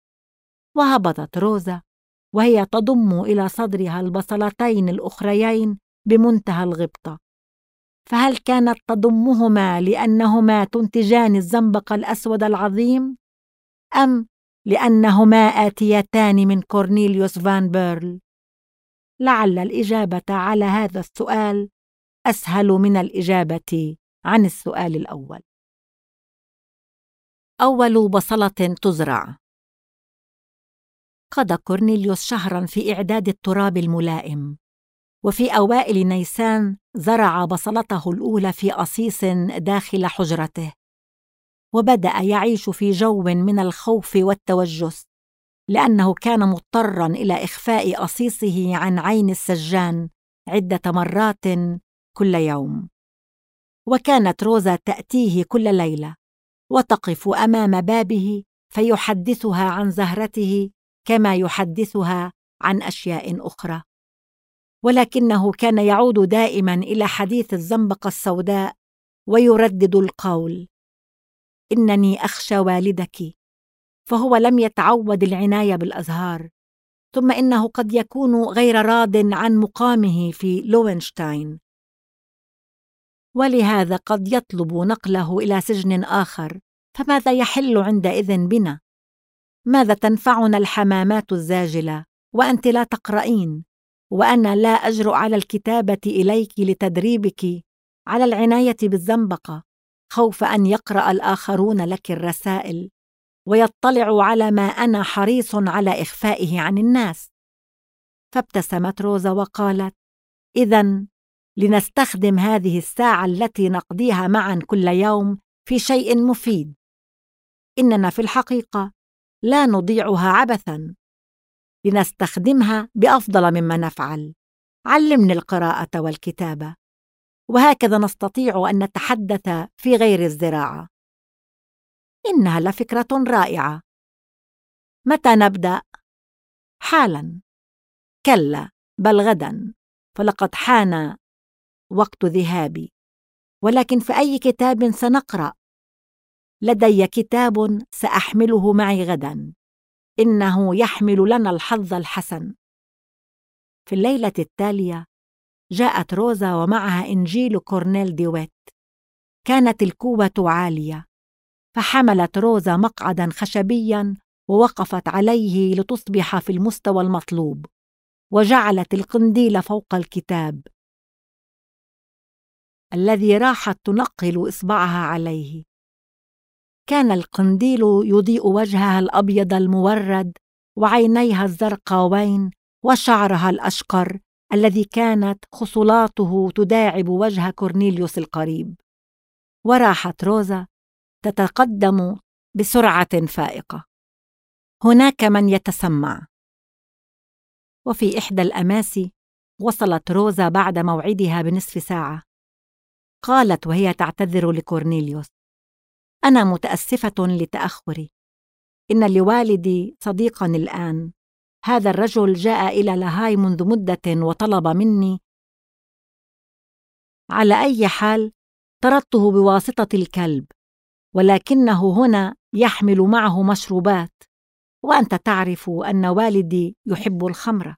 S1: وهبطت روزا وهي تضم إلى صدرها البصلتين الأخريين بمنتهى الغبطة. فهل كانت تضمهما لأنهما تنتجان الزنبق الأسود العظيم، أم لأنهما آتيتان من كورنيليوس فان بيرل؟ لعل الإجابة على هذا السؤال أسهل من الإجابة عن السؤال الأول. أول بصلة تزرع. قضى كورنيليوس شهراً في إعداد التراب الملائم، وفي أوائل نيسان زرع بصلته الأولى في أصيص داخل حجرته، وبدأ يعيش في جو من الخوف والتوجس، لأنه كان مضطراً إلى إخفاء أصيصه عن عين السجان عدة مرات كل يوم. وكانت روزا تأتيه كل ليلة وتقف أمام بابه فيحدثها عن زهرته كما يحدثها عن أشياء أخرى، ولكنه كان يعود دائما إلى حديث الزنبقة السوداء ويردد القول: إنني أخشى والدك، فهو لم يتعود العناية بالأزهار، ثم إنه قد يكون غير راض عن مقامه في لوينشتاين، ولهذا قد يطلب نقله إلى سجن آخر. فماذا يحل عندئذ بنا؟ ماذا تنفعنا الحمامات الزاجلة وأنت لا تقرأين، وأنا لا أجرؤ على الكتابة إليك لتدريبك على العناية بالزنبقة، خوف أن يقرأ الآخرون لك الرسائل ويطلعوا على ما أنا حريص على إخفائه عن الناس. فابتسمت روزا وقالت: إذن لنستخدم هذه الساعة التي نقضيها معا كل يوم في شيء مفيد. إننا في الحقيقة لا نضيعها عبثاً، لنستخدمها بأفضل مما نفعل. علمني القراءة والكتابة، وهكذا نستطيع أن نتحدث في غير الزراعة. إنها لفكرة رائعة. متى نبدأ؟ حالاً. كلا، بل غداً، فلقد حان وقت ذهابي. ولكن في أي كتاب سنقرأ؟ لدي كتاب سأحمله معي غداً، إنه يحمل لنا الحظ الحسن. في الليلة التالية جاءت روزا ومعها إنجيل كورنيل ديويت. كانت القوة عالية، فحملت روزا مقعداً خشبياً ووقفت عليه لتصبح في المستوى المطلوب، وجعلت القنديل فوق الكتاب الذي راحت تنقل إصبعها عليه. كان القنديل يضيء وجهها الأبيض المورد وعينيها الزرقاوين وشعرها الأشقر الذي كانت خصلاته تداعب وجه كورنيليوس القريب. وراحت روزا تتقدم بسرعة فائقة. هناك من يتسمع. وفي إحدى الأماسي وصلت روزا بعد موعدها بنصف ساعة. قالت وهي تعتذر لكورنيليوس: أنا متأسفة لتأخري، إن لوالدي صديقاً الآن. هذا الرجل جاء إلى لاهاي منذ مدة وطلب مني. على أي حال طردته بواسطة الكلب، ولكنه هنا يحمل معه مشروبات، وأنت تعرف أن والدي يحب الخمر.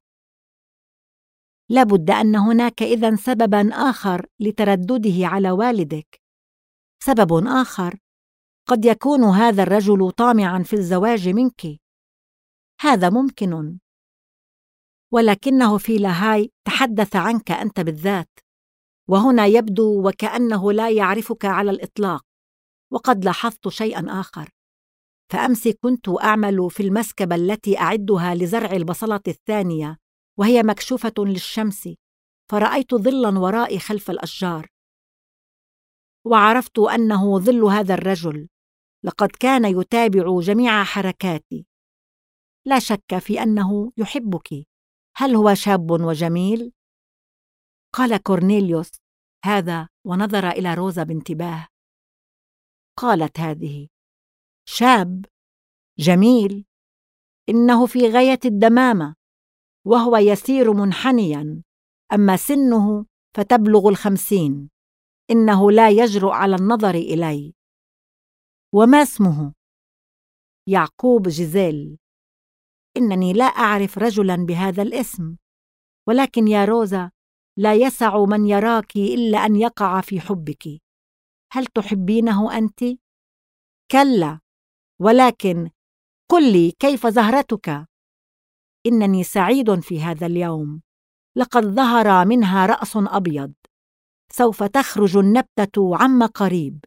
S1: لابد أن هناك إذن سبباً آخر لتردده على والدك. سبب آخر: قد يكون هذا الرجل طامعاً في الزواج منك. هذا ممكن، ولكنه في لاهاي تحدث عنك أنت بالذات، وهنا يبدو وكأنه لا يعرفك على الإطلاق. وقد لاحظت شيئاً آخر، فأمس كنت أعمل في المسكبة التي أعدها لزرع البصلة الثانية، وهي مكشوفة للشمس، فرأيت ظلاً ورائي خلف الأشجار، وعرفت أنه ظل هذا الرجل. لقد كان يتابع جميع حركاتي. لا شك في أنه يحبك. هل هو شاب وجميل؟ قال كورنيليوس هذا ونظر إلى روزا بانتباه. قالت هذه: شاب جميل؟ إنه في غاية الدمامة، وهو يسير منحنياً، أما سنه فتبلغ 50. إنه لا يجرؤ على النظر إلي. وما اسمه؟ يعقوب جيزيل. إنني لا أعرف رجلاً بهذا الاسم، ولكن يا روزا، لا يسع من يراك إلا أن يقع في حبك. هل تحبينه أنت؟ كلا، ولكن قل لي كيف زهرتك؟ إنني سعيد في هذا اليوم، لقد ظهر منها رأس أبيض، سوف تخرج النبتة عما قريب.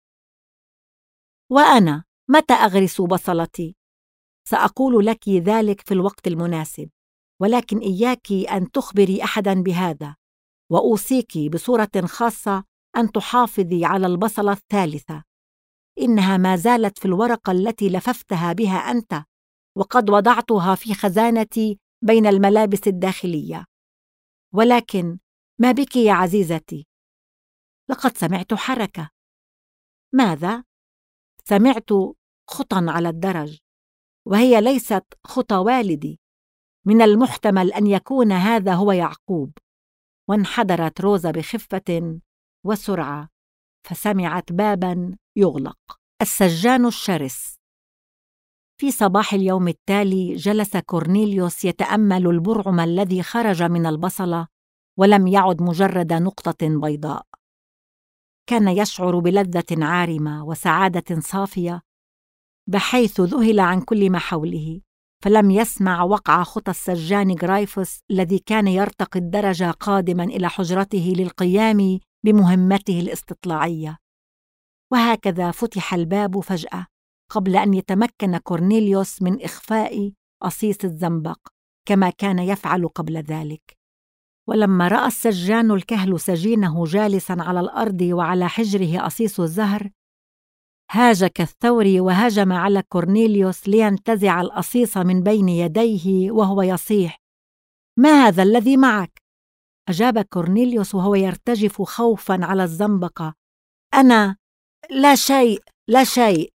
S1: وأنا متى أغرس بصلتي؟ سأقول لك ذلك في الوقت المناسب، ولكن إياك أن تخبري أحداً بهذا، وأوصيك بصورة خاصة أن تحافظي على البصلة الثالثة. إنها ما زالت في الورقة التي لففتها بها أنت، وقد وضعتها في خزانتي بين الملابس الداخلية. ولكن ما بك يا عزيزتي؟ لقد سمعت حركة. ماذا؟ سمعت خطى على الدرج، وهي ليست خطى والدي. من المحتمل أن يكون هذا هو يعقوب. وانحدرت روزا بخفة وسرعة، فسمعت باباً يغلق. السجان الشرس. في صباح اليوم التالي جلس كورنيليوس يتأمل البرعم الذي خرج من البصلة، ولم يعد مجرد نقطة بيضاء. كان يشعر بلذة عارمة وسعادة صافية، بحيث ذهل عن كل ما حوله، فلم يسمع وقع خطى السجان غرايفوس الذي كان يرتقي الدرج قادما إلى حجرته للقيام بمهمته الاستطلاعية. وهكذا فتح الباب فجأة، قبل أن يتمكن كورنيليوس من إخفاء أصيص الزنبق كما كان يفعل قبل ذلك. ولما رأى السجان الكهل سجينه جالساً على الأرض وعلى حجره أصيص الزهر، هاج كالثور وهجم على كورنيليوس لينتزع الأصيص من بين يديه وهو يصيح: ما هذا الذي معك؟ أجاب كورنيليوس وهو يرتجف خوفاً على الزنبقة: أنا لا شيء، لا شيء.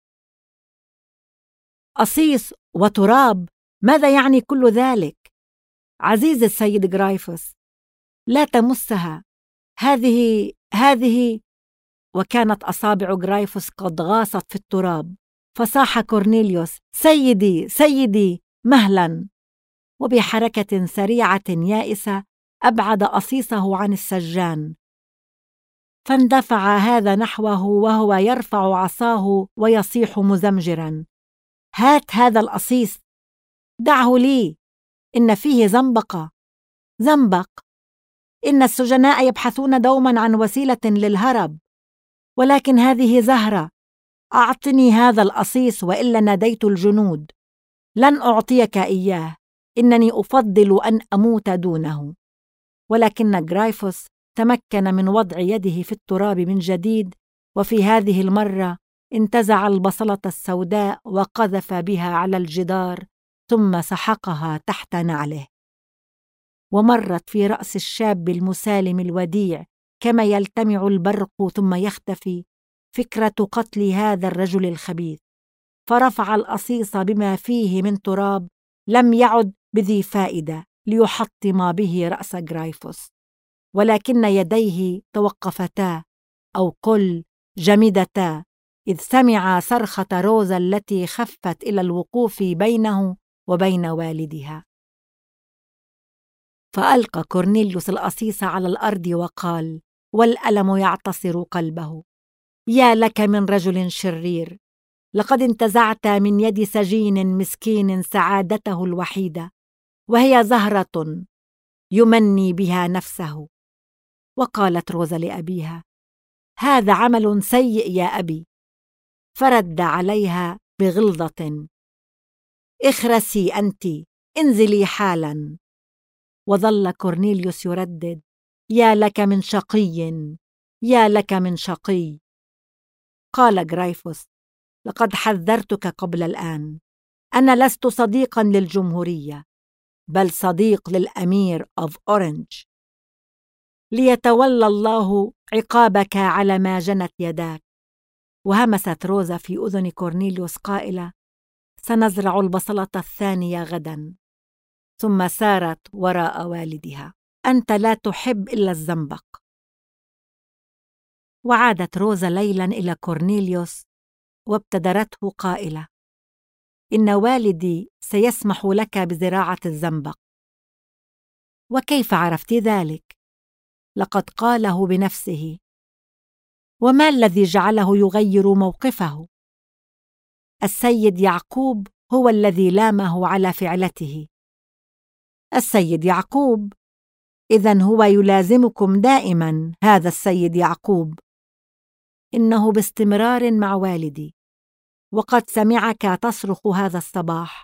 S1: أصيص وتراب، ماذا يعني كل ذلك؟ عزيز السيد غرايفوس، لا تمسها، هذه. وكانت أصابع غرايفوس قد غاصت في التراب، فصاح كورنيليوس: سيدي، سيدي، مهلا. وبحركة سريعة يائسة أبعد أصيصه عن السجان، فاندفع هذا نحوه وهو يرفع عصاه ويصيح مزمجرا: هات هذا الأصيص، دعه لي، إن فيه زنبقة. زنبق! إن السجناء يبحثون دوما عن وسيلة للهرب، ولكن هذه زهرة. أعطني هذا الأصيص وإلا ناديت الجنود. لن أعطيك إياه، إنني أفضل أن أموت دونه. ولكن غرايفوس تمكن من وضع يده في التراب من جديد، وفي هذه المرة انتزع البصلة السوداء وقذف بها على الجدار، ثم سحقها تحت نعله. ومرت في رأس الشاب المسالم الوديع كما يلتمع البرق ثم يختفي فكرة قتل هذا الرجل الخبيث، فرفع الأصيص بما فيه من تراب لم يعد بذي فائدة ليحطم به رأس غرايفوس، ولكن يديه توقفتا، أو قل جمدتا، إذ سمع صرخة روزا التي خفت إلى الوقوف بينه وبين والدها. فألقى كورنيليوس الأصيص على الأرض وقال، والألم يعتصر قلبه: يا لك من رجل شرير، لقد انتزعت من يد سجين مسكين سعادته الوحيدة، وهي زهرة يمني بها نفسه. وقالت روزا لأبيها: هذا عمل سيء يا أبي. فرد عليها بغلظة: اخرسي أنت، انزلي حالا. وظل كورنيليوس يردد: يا لك من شقي، يا لك من شقي. قال غرايفوس: لقد حذرتك قبل الآن، أنا لست صديقا للجمهورية، بل صديق للأمير أوف أورنج. ليتولى الله عقابك على ما جنت يداك. وهمست روزا في أذن كورنيليوس قائلة: سنزرع البصلة الثانية غدا. ثم سارت وراء والدها: أنت لا تحب إلا الزنبق. وعادت روزا ليلا إلى كورنيليوس وابتدرته قائلة: إن والدي سيسمح لك بزراعة الزنبق. وكيف عرفت ذلك؟ لقد قاله بنفسه. وما الذي جعله يغير موقفه؟ السيد يعقوب هو الذي لامه على فعلته. السيد يعقوب؟ إذن هو يلازمكم دائما هذا السيد يعقوب. إنه باستمرار مع والدي، وقد سمعك تصرخ هذا الصباح.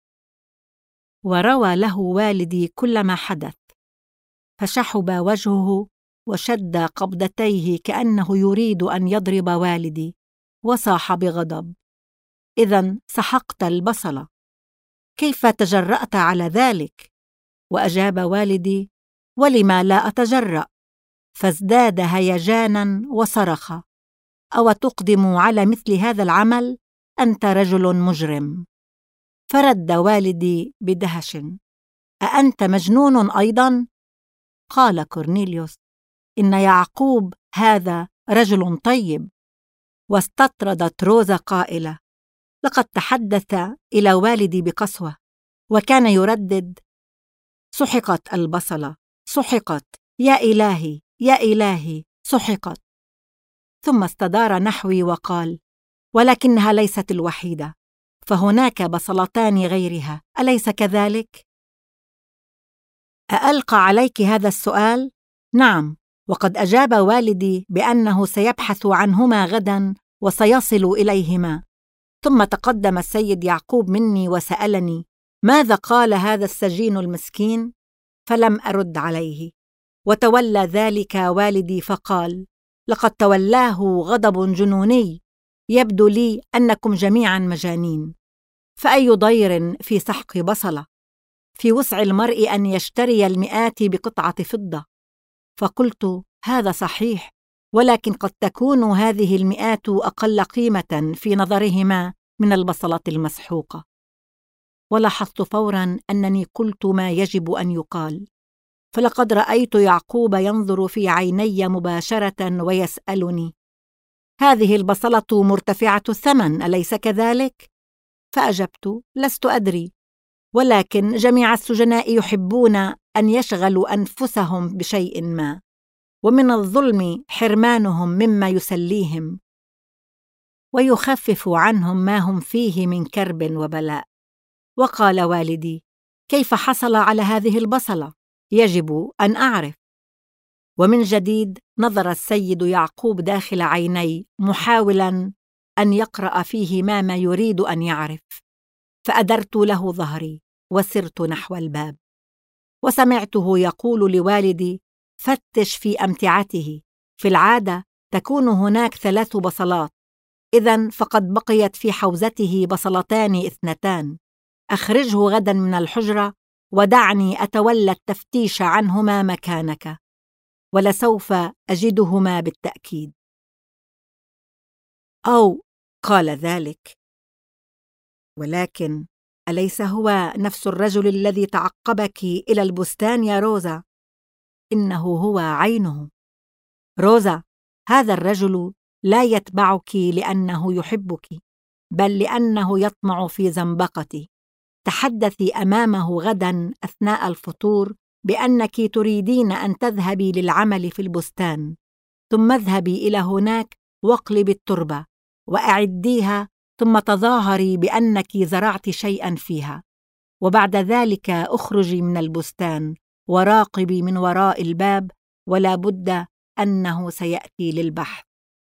S1: وروى له والدي كل ما حدث، فشحب وجهه وشد قبضتيه كأنه يريد أن يضرب والدي، وصاح بغضب: إذن سحقت البصلة، كيف تجرأت على ذلك؟ وأجاب والدي: ولما لا أتجرأ؟ فازداد هيجانا وصرخ: أو تقدم على مثل هذا العمل؟ أنت رجل مجرم. فرد والدي بدهش: أأنت مجنون أيضا؟ قال كورنيليوس: إن يعقوب هذا رجل طيب. واستطردت روزا قائلة: لقد تحدث إلى والدي بقسوة، وكان يردد: سحقت البصلة، سحقت، يا إلهي، يا إلهي، سحقت. ثم استدار نحوي وقال: ولكنها ليست الوحيدة، فهناك بصلتان غيرها، أليس كذلك؟ أألقى عليك هذا السؤال؟ نعم، وقد أجاب والدي بأنه سيبحث عنهما غدا وسيصل إليهما. ثم تقدم السيد يعقوب مني وسألني: ماذا قال هذا السجين المسكين؟ فلم أرد عليه. وتولى ذلك والدي فقال: لقد تولاه غضب جنوني، يبدو لي أنكم جميعا مجانين. فأي ضير في سحق بصلة؟ في وسع المرء أن يشتري المئات بقطعة فضة. فقلت: هذا صحيح، ولكن قد تكون هذه المئات أقل قيمة في نظرهما من البصلة المسحوقة. ولاحظت فوراً أنني قلت ما يجب أن يقال، فلقد رأيت يعقوب ينظر في عيني مباشرة ويسألني: هذه البصلة مرتفعة الثمن، أليس كذلك؟ فأجبت: لست أدري. ولكن جميع السجناء يحبون أن يشغلوا أنفسهم بشيء ما، ومن الظلم حرمانهم مما يسليهم ويخفف عنهم ما هم فيه من كرب وبلاء. وقال والدي: كيف حصل على هذه البصلة؟ يجب أن أعرف. ومن جديد نظر السيد يعقوب داخل عيني محاولاً أن يقرأ فيه ما يريد أن يعرف، فأدرت له ظهري وسرت نحو الباب، وسمعته يقول لوالدي: فتش في أمتعته، في العادة تكون هناك 3 بصلات، إذن فقد بقيت في حوزته 2 أخرجه غدا من الحجرة ودعني أتولى التفتيش عنهما مكانك، ولسوف أجدهما بالتأكيد. أو قال ذلك، ولكن أليس هو نفس الرجل الذي تعقبك إلى البستان يا روزا؟ إنه هو عينه. روزا، هذا الرجل لا يتبعك لأنه يحبك، بل لأنه يطمع في زنبقتي. تحدثي أمامه غدا أثناء الفطور بأنك تريدين أن تذهبي للعمل في البستان، ثم اذهبي إلى هناك واقلبي التربة وأعديها، ثم تظاهري بأنك زرعت شيئا فيها، وبعد ذلك اخرجي من البستان وراقبي من وراء الباب، ولا بد أنه سيأتي للبحث.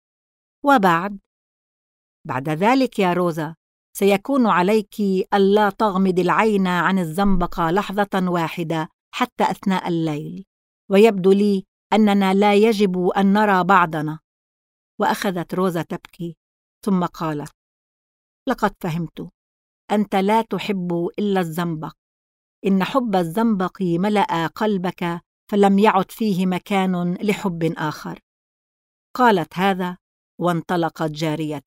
S1: بعد ذلك يا روزا سيكون عليك ألا تغمض العين عن الزنبقة لحظة واحدة حتى أثناء الليل، ويبدو لي أننا لا يجب أن نرى بعضنا. وأخذت روزا تبكي، ثم قالت: لقد فهمت، أنت لا تحب إلا الزنبق، إن حب الزنبق ملأ قلبك فلم يعد فيه مكان لحب آخر. قالت هذا وانطلقت جارية.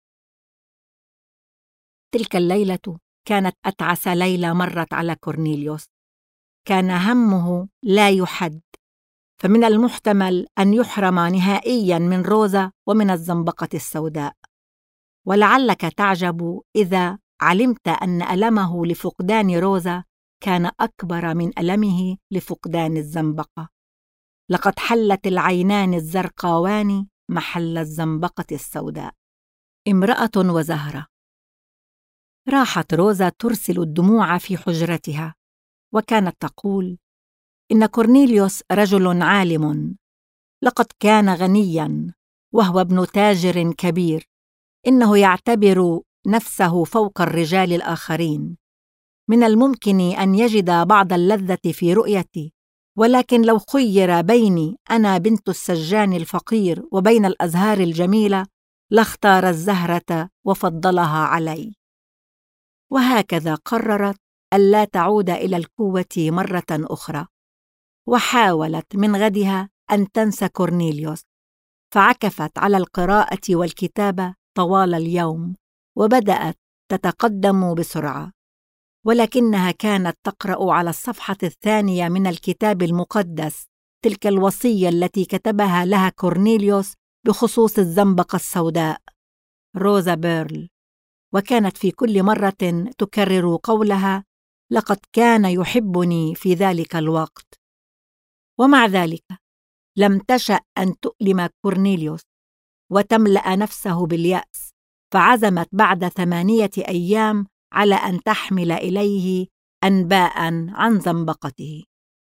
S1: تلك الليلة كانت أتعس ليلة مرت على كورنيليوس. كان همه لا يحد، فمن المحتمل أن يحرم نهائياً من روزا ومن الزنبقة السوداء. ولعلك تعجب إذا علمت أن ألمه لفقدان روزا كان أكبر من ألمه لفقدان الزنبقة. لقد حلت العينان الزرقاوان محل الزنبقة السوداء. امرأة وزهرة. راحت روزا ترسل الدموع في حجرتها، وكانت تقول: إن كورنيليوس رجل عالم، لقد كان غنياً وهو ابن تاجر كبير، إنه يعتبر نفسه فوق الرجال الآخرين. من الممكن أن يجد بعض اللذة في رؤيتي، ولكن لو خير بيني أنا بنت السجان الفقير وبين الأزهار الجميلة لاختار الزهرة وفضلها علي. وهكذا قررت ألا تعود إلى الكوة مرة أخرى، وحاولت من غدها أن تنسى كورنيليوس، فعكفت على القراءة والكتابة طوال اليوم، وبدأت تتقدم بسرعة، ولكنها كانت تقرأ على الصفحة 2 من الكتاب المقدس تلك الوصية التي كتبها لها كورنيليوس بخصوص الزنبقة السوداء، روزا بيرل، وكانت في كل مرة تكرر قولها: لقد كان يحبني في ذلك الوقت. ومع ذلك لم تشأ أن تؤلم كورنيليوس وتملأ نفسه باليأس، فعزمت بعد 8 أيام على أن تحمل إليه أنباء عن زنبقته.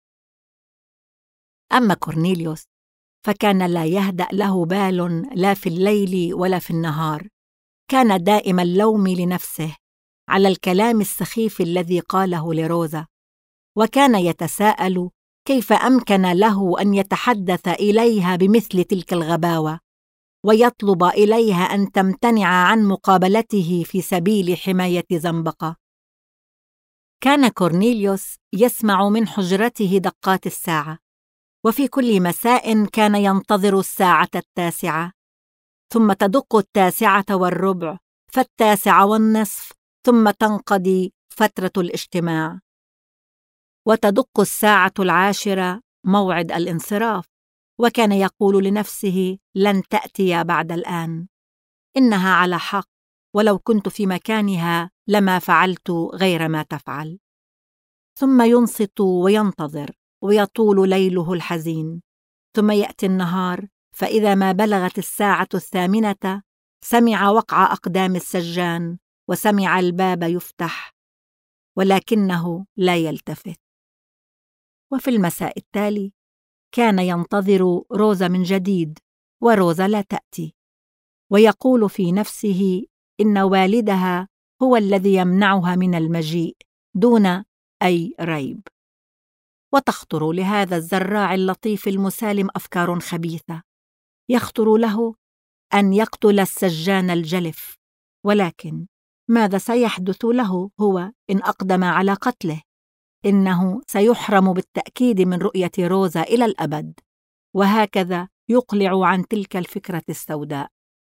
S1: أما كورنيليوس فكان لا يهدأ له بال لا في الليل ولا في النهار. كان دائم اللوم لنفسه على الكلام السخيف الذي قاله لروزا، وكان يتساءل كيف أمكن له أن يتحدث إليها بمثل تلك الغباوة، ويطلب إليها أن تمتنع عن مقابلته في سبيل حماية زنبقة. كان كورنيليوس يسمع من حجرته دقات الساعة، وفي كل مساء كان ينتظر الساعة 9، ثم تدق 9:15، 9:30، ثم تنقضي فترة الاجتماع، وتدق 10:10 موعد الانصراف، وكان يقول لنفسه: لن تأتي بعد الآن، إنها على حق، ولو كنت في مكانها لما فعلت غير ما تفعل. ثم ينصت وينتظر ويطول ليله الحزين. ثم يأتي النهار، فإذا ما بلغت 8:00 سمع وقع أقدام السجان وسمع الباب يفتح، ولكنه لا يلتفت. وفي المساء التالي كان ينتظر روزا من جديد، وروزا لا تأتي، ويقول في نفسه إن والدها هو الذي يمنعها من المجيء دون أي ريب. وتخطر لهذا الزراع اللطيف المسالم أفكار خبيثة. يخطر له أن يقتل السجان الجلف، ولكن ماذا سيحدث له هو إن أقدم على قتله؟ إنه سيحرم بالتأكيد من رؤية روزا إلى الأبد، وهكذا يقلع عن تلك الفكرة السوداء.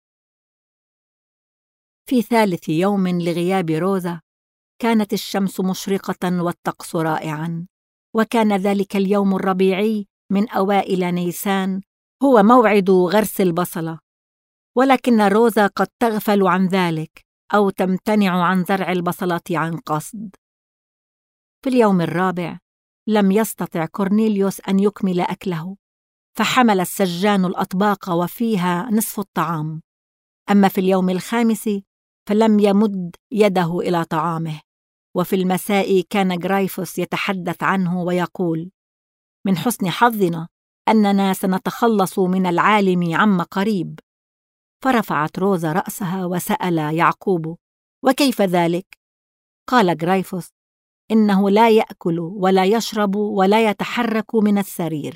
S1: في ثالث يوم لغياب روزا كانت الشمس مشرقة والطقس رائعاً، وكان ذلك اليوم الربيعي من أوائل نيسان هو موعد غرس البصلة، ولكن روزا قد تغفل عن ذلك أو تمتنع عن زرع البصلة عن قصد. في اليوم الرابع لم يستطع كورنيليوس أن يكمل أكله، فحمل السجان الأطباق وفيها نصف الطعام. أما في اليوم الخامس فلم يمد يده إلى طعامه. وفي المساء كان غرايفوس يتحدث عنه ويقول: من حسن حظنا أننا سنتخلص من العالم عم قريب. فرفعت روزا رأسها وسأل يعقوب: وكيف ذلك؟ قال غرايفوس: إنه لا يأكل ولا يشرب ولا يتحرك من السرير.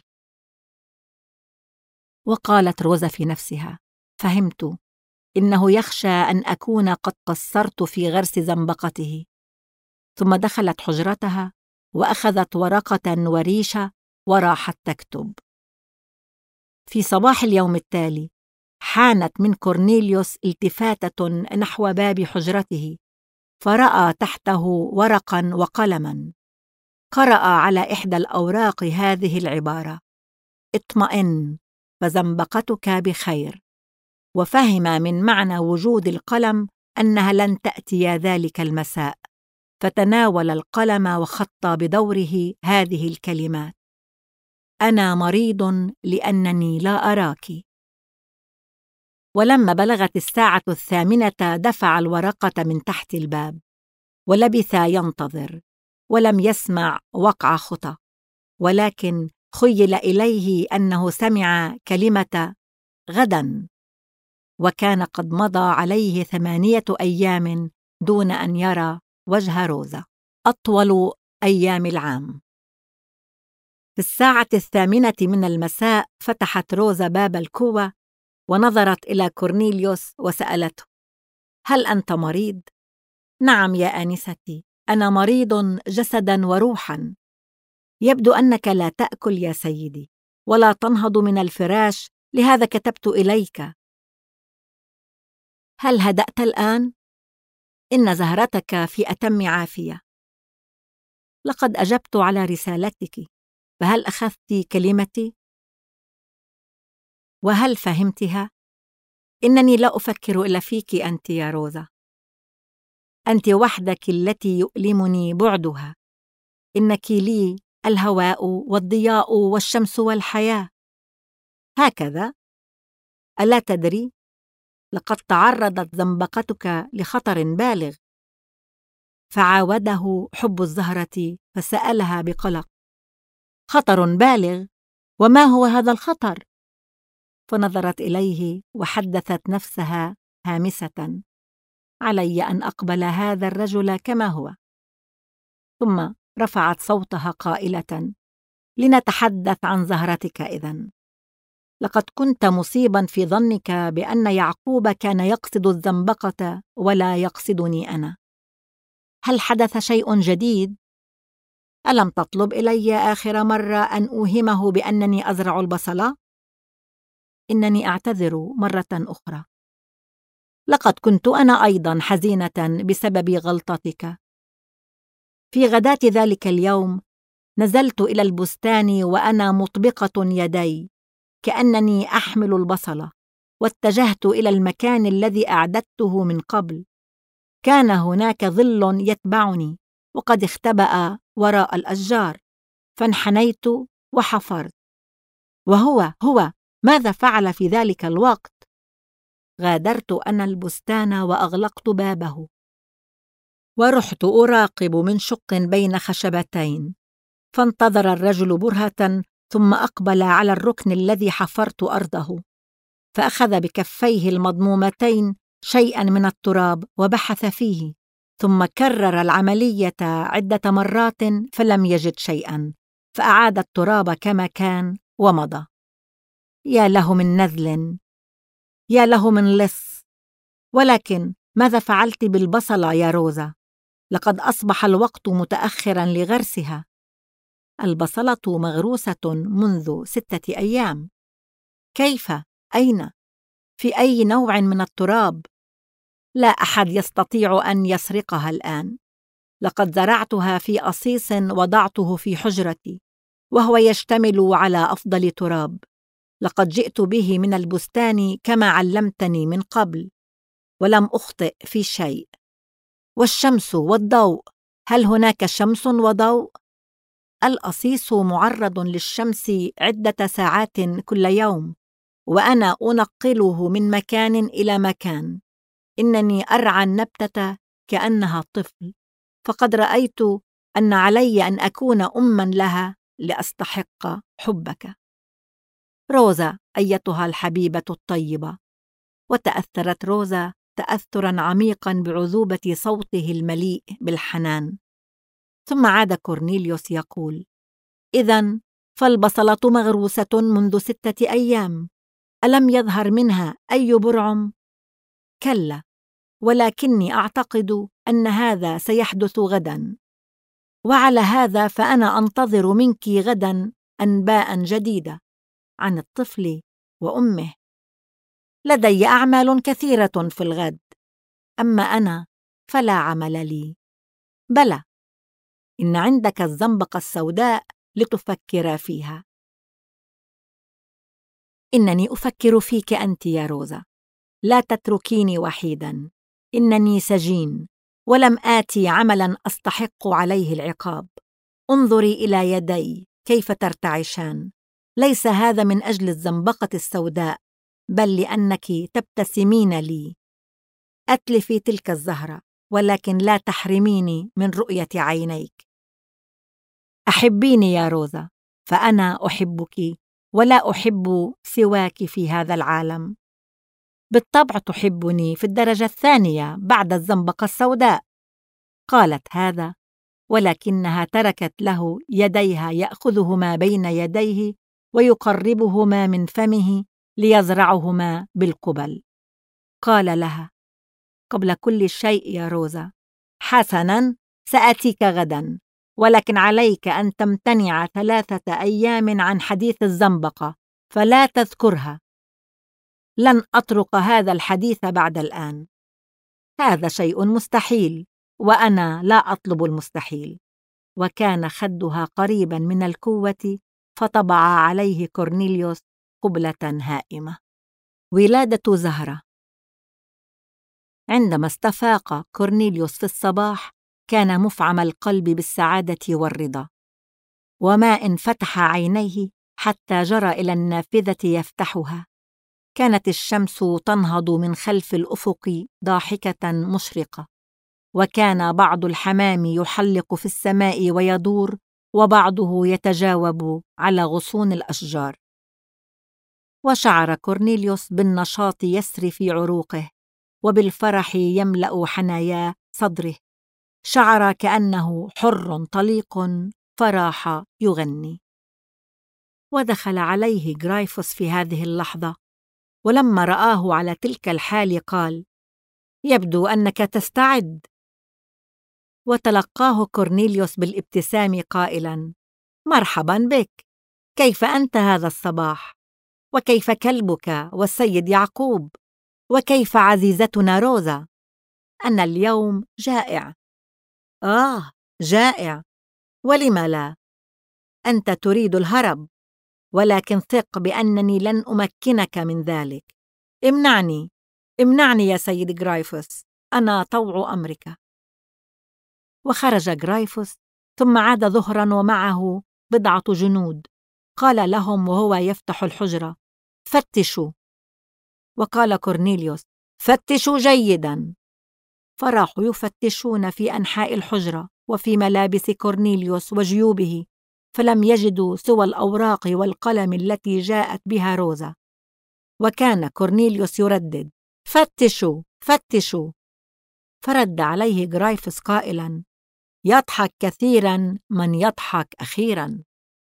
S1: وقالت روزا في نفسها: فهمت، إنه يخشى أن أكون قد قصرت في غرس زنبقته. ثم دخلت حجرتها وأخذت ورقة وريشة وراحت تكتب. في صباح اليوم التالي حانت من كورنيليوس التفاتة نحو باب حجرته، فرأى تحته ورقاً وقلماً. قرأ على إحدى الأوراق هذه العبارة: اطمئن فزنبقتك بخير. وفهم من معنى وجود القلم أنها لن تأتي ذلك المساء، فتناول القلم وخط بدوره هذه الكلمات: أنا مريض لأنني لا أراك. ولما بلغت 8:00 دفع الورقة من تحت الباب، ولبث ينتظر، ولم يسمع وقع خطى، ولكن خيل إليه أنه سمع كلمة غداً، وكان قد مضى عليه 8 أيام دون أن يرى وجه روزا، أطول أيام العام. في 8:00 من المساء فتحت روزا باب الكوة ونظرت إلى كورنيليوس وسألته: هل أنت مريض؟ نعم يا آنستي، أنا مريض جسداً وروحاً. يبدو أنك لا تأكل يا سيدي ولا تنهض من الفراش، لهذا كتبت إليك. هل هدأت الآن؟ إن زهرتك في أتم عافية. لقد أجبت على رسالتك، فهل أخذت كلمتي؟ وهل فهمتها؟ إنني لا أفكر إلا فيك أنت يا روزا، أنت وحدك التي يؤلمني بعدها. إنك لي الهواء والضياء والشمس والحياة. هكذا، ألا تدري؟ لقد تعرضت زنبقتك لخطر بالغ. فعاوده حب الزهرة فسألها بقلق: خطر بالغ؟ وما هو هذا الخطر؟ فنظرت إليه وحدثت نفسها هامسة: علي أن أقبل هذا الرجل كما هو. ثم رفعت صوتها قائلة: لنتحدث عن زهرتك إذن. لقد كنت مصيبا في ظنك بأن يعقوب كان يقصد الزنبقة ولا يقصدني أنا. هل حدث شيء جديد؟ ألم تطلب إلي آخر مرة أن أوهمه بأنني أزرع البصلة؟ إنني أعتذر مرة أخرى. لقد كنت أنا أيضا حزينة بسبب غلطتك. في غداة ذلك اليوم نزلت إلى البستان وأنا مطبقة يدي كأنني أحمل البصلة، واتجهت إلى المكان الذي أعددته من قبل. كان هناك ظل يتبعني، وقد اختبأ وراء الأشجار، فانحنيت وحفرت. وهو ماذا فعل في ذلك الوقت؟ غادرت أنا البستان وأغلقت بابه، ورحت أراقب من شق بين خشبتين. فانتظر الرجل برهة، ثم أقبل على الركن الذي حفرت أرضه، فأخذ بكفيه المضمومتين شيئا من التراب وبحث فيه، ثم كرر العملية عدة مرات فلم يجد شيئا، فأعاد التراب كما كان ومضى. يا له من نذل، يا له من لص. ولكن ماذا فعلت بالبصلة يا روزا؟ لقد أصبح الوقت متأخرا لغرسها. البصلة مغروسة منذ 6 أيام. كيف؟ أين؟ في أي نوع من التراب؟ لا أحد يستطيع أن يسرقها الآن. لقد زرعتها في أصيص وضعته في حجرتي، وهو يشتمل على أفضل تراب. لقد جئت به من البستان كما علمتني من قبل، ولم أخطئ في شيء. والشمس والضوء، هل هناك شمس وضوء؟ الأصيص معرض للشمس عدة ساعات كل يوم، وأنا أنقله من مكان إلى مكان. إنني أرعى النبتة كأنها طفل، فقد رأيت أن علي أن أكون أماً لها لأستحق حبك. روزا أيتها الحبيبة الطيبة. وتأثرت روزا تأثراً عميقاً بعذوبة صوته المليء بالحنان. ثم عاد كورنيليوس يقول: إذن فالبصلة مغروسة منذ 6 أيام، ألم يظهر منها أي برعم؟ كلا، ولكني أعتقد أن هذا سيحدث غداً، وعلى هذا فأنا أنتظر منك غداً أنباء جديدة عن الطفل وأمه. لدي أعمال كثيرة في الغد، أما أنا فلا عمل لي. بلى، إن عندك الزنبقة السوداء لتفكر فيها. إنني أفكر فيك أنت يا روزا، لا تتركيني وحيداً. إنني سجين، ولم آتي عملاً أستحق عليه العقاب. انظري إلى يدي كيف ترتعشان. ليس هذا من أجل الزنبقة السوداء، بل لأنك تبتسمين لي. أتلفي تلك الزهرة، ولكن لا تحرميني من رؤية عينيك. أحبيني يا روزا، فأنا أحبك، ولا أحب سواك في هذا العالم. بالطبع تحبني في الدرجة الثانية بعد الزنبقة السوداء. قالت هذا، ولكنها تركت له يديها يأخذهما بين يديه ويقربهما من فمه ليزرعهما بالقبل. قال لها: قبل كل شيء يا روزا، حسناً، سأتيك غداً، ولكن عليك أن تمتنع 3 أيام عن حديث الزنبقة، فلا تذكرها. لن أطرق هذا الحديث بعد الآن. هذا شيء مستحيل، وأنا لا أطلب المستحيل. وكان خدها قريبا من الكوة، فطبع عليه كورنيليوس قبلة هائمة. ولادة زهرة. عندما استفاق كورنيليوس في الصباح، كان مفعم القلب بالسعادة والرضا، وما إن فتح عينيه حتى جرى إلى النافذة يفتحها. كانت الشمس تنهض من خلف الأفق ضاحكة مشرقة، وكان بعض الحمام يحلق في السماء ويدور، وبعضه يتجاوب على غصون الأشجار. وشعر كورنيليوس بالنشاط يسري في عروقه، وبالفرح يملأ حنايا صدره. شعر كأنه حر طليق، فراح يغني. ودخل عليه غرايفوس في هذه اللحظة، ولما رآه على تلك الحال قال: يبدو أنك تستعد. وتلقاه كورنيليوس بالابتسام قائلاً: مرحباً بك، كيف أنت هذا الصباح؟ وكيف كلبك والسيد يعقوب؟ وكيف عزيزتنا روزا؟ أنا اليوم جائع. جائع، ولم لا؟ أنت تريد الهرب، ولكن ثق بأنني لن أمكنك من ذلك. امنعني يا سيد غرايفوس، أنا طوع أمرك. وخرج غرايفوس، ثم عاد ظهرا ومعه 10 جنود. قال لهم وهو يفتح الحجرة: فتشوا. وقال كورنيليوس: فتشوا جيدا. فراحوا يفتشون في أنحاء الحجرة وفي ملابس كورنيليوس وجيوبه، فلم يجدوا سوى الأوراق والقلم التي جاءت بها روزا. وكان كورنيليوس يردد: فتشوا فتشوا. فرد عليه غرايفوس قائلا: يضحك كثيرا من يضحك أخيرا.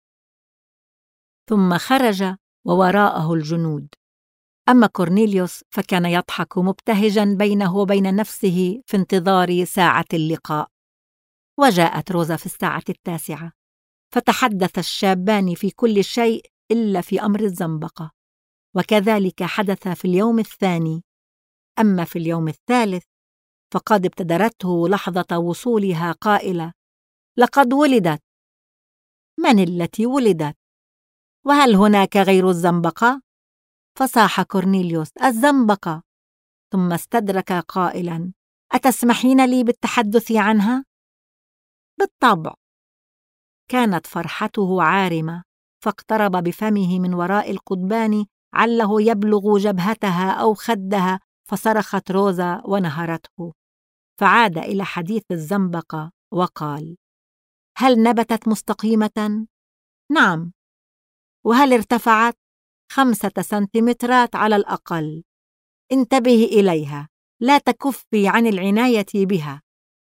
S1: ثم خرج ووراءه الجنود. أما كورنيليوس فكان يضحك مبتهجا بينه وبين نفسه في انتظار ساعة اللقاء. وجاءت روزا في 9:00، فتحدث الشابان في كل شيء إلا في أمر الزنبقة، وكذلك حدث في اليوم الثاني. أما في اليوم الثالث فقد ابتدرته لحظة وصولها قائلة: لقد ولدت. من التي ولدت؟ وهل هناك غير الزنبقة؟ فصاح كورنيليوس: الزنبقة. ثم استدرك قائلا: أتسمحين لي بالتحدث عنها؟ بالطبع. كانت فرحته عارمة، فاقترب بفمه من وراء القضبان عله يبلغ جبهتها أو خدها، فصرخت روزا ونهرته. فعاد إلى حديث الزنبقة وقال: هل نبتت مستقيمة؟ نعم. وهل ارتفعت؟ 5 سنتيمترات على الأقل. انتبهي إليها، لا تكفي عن العناية بها.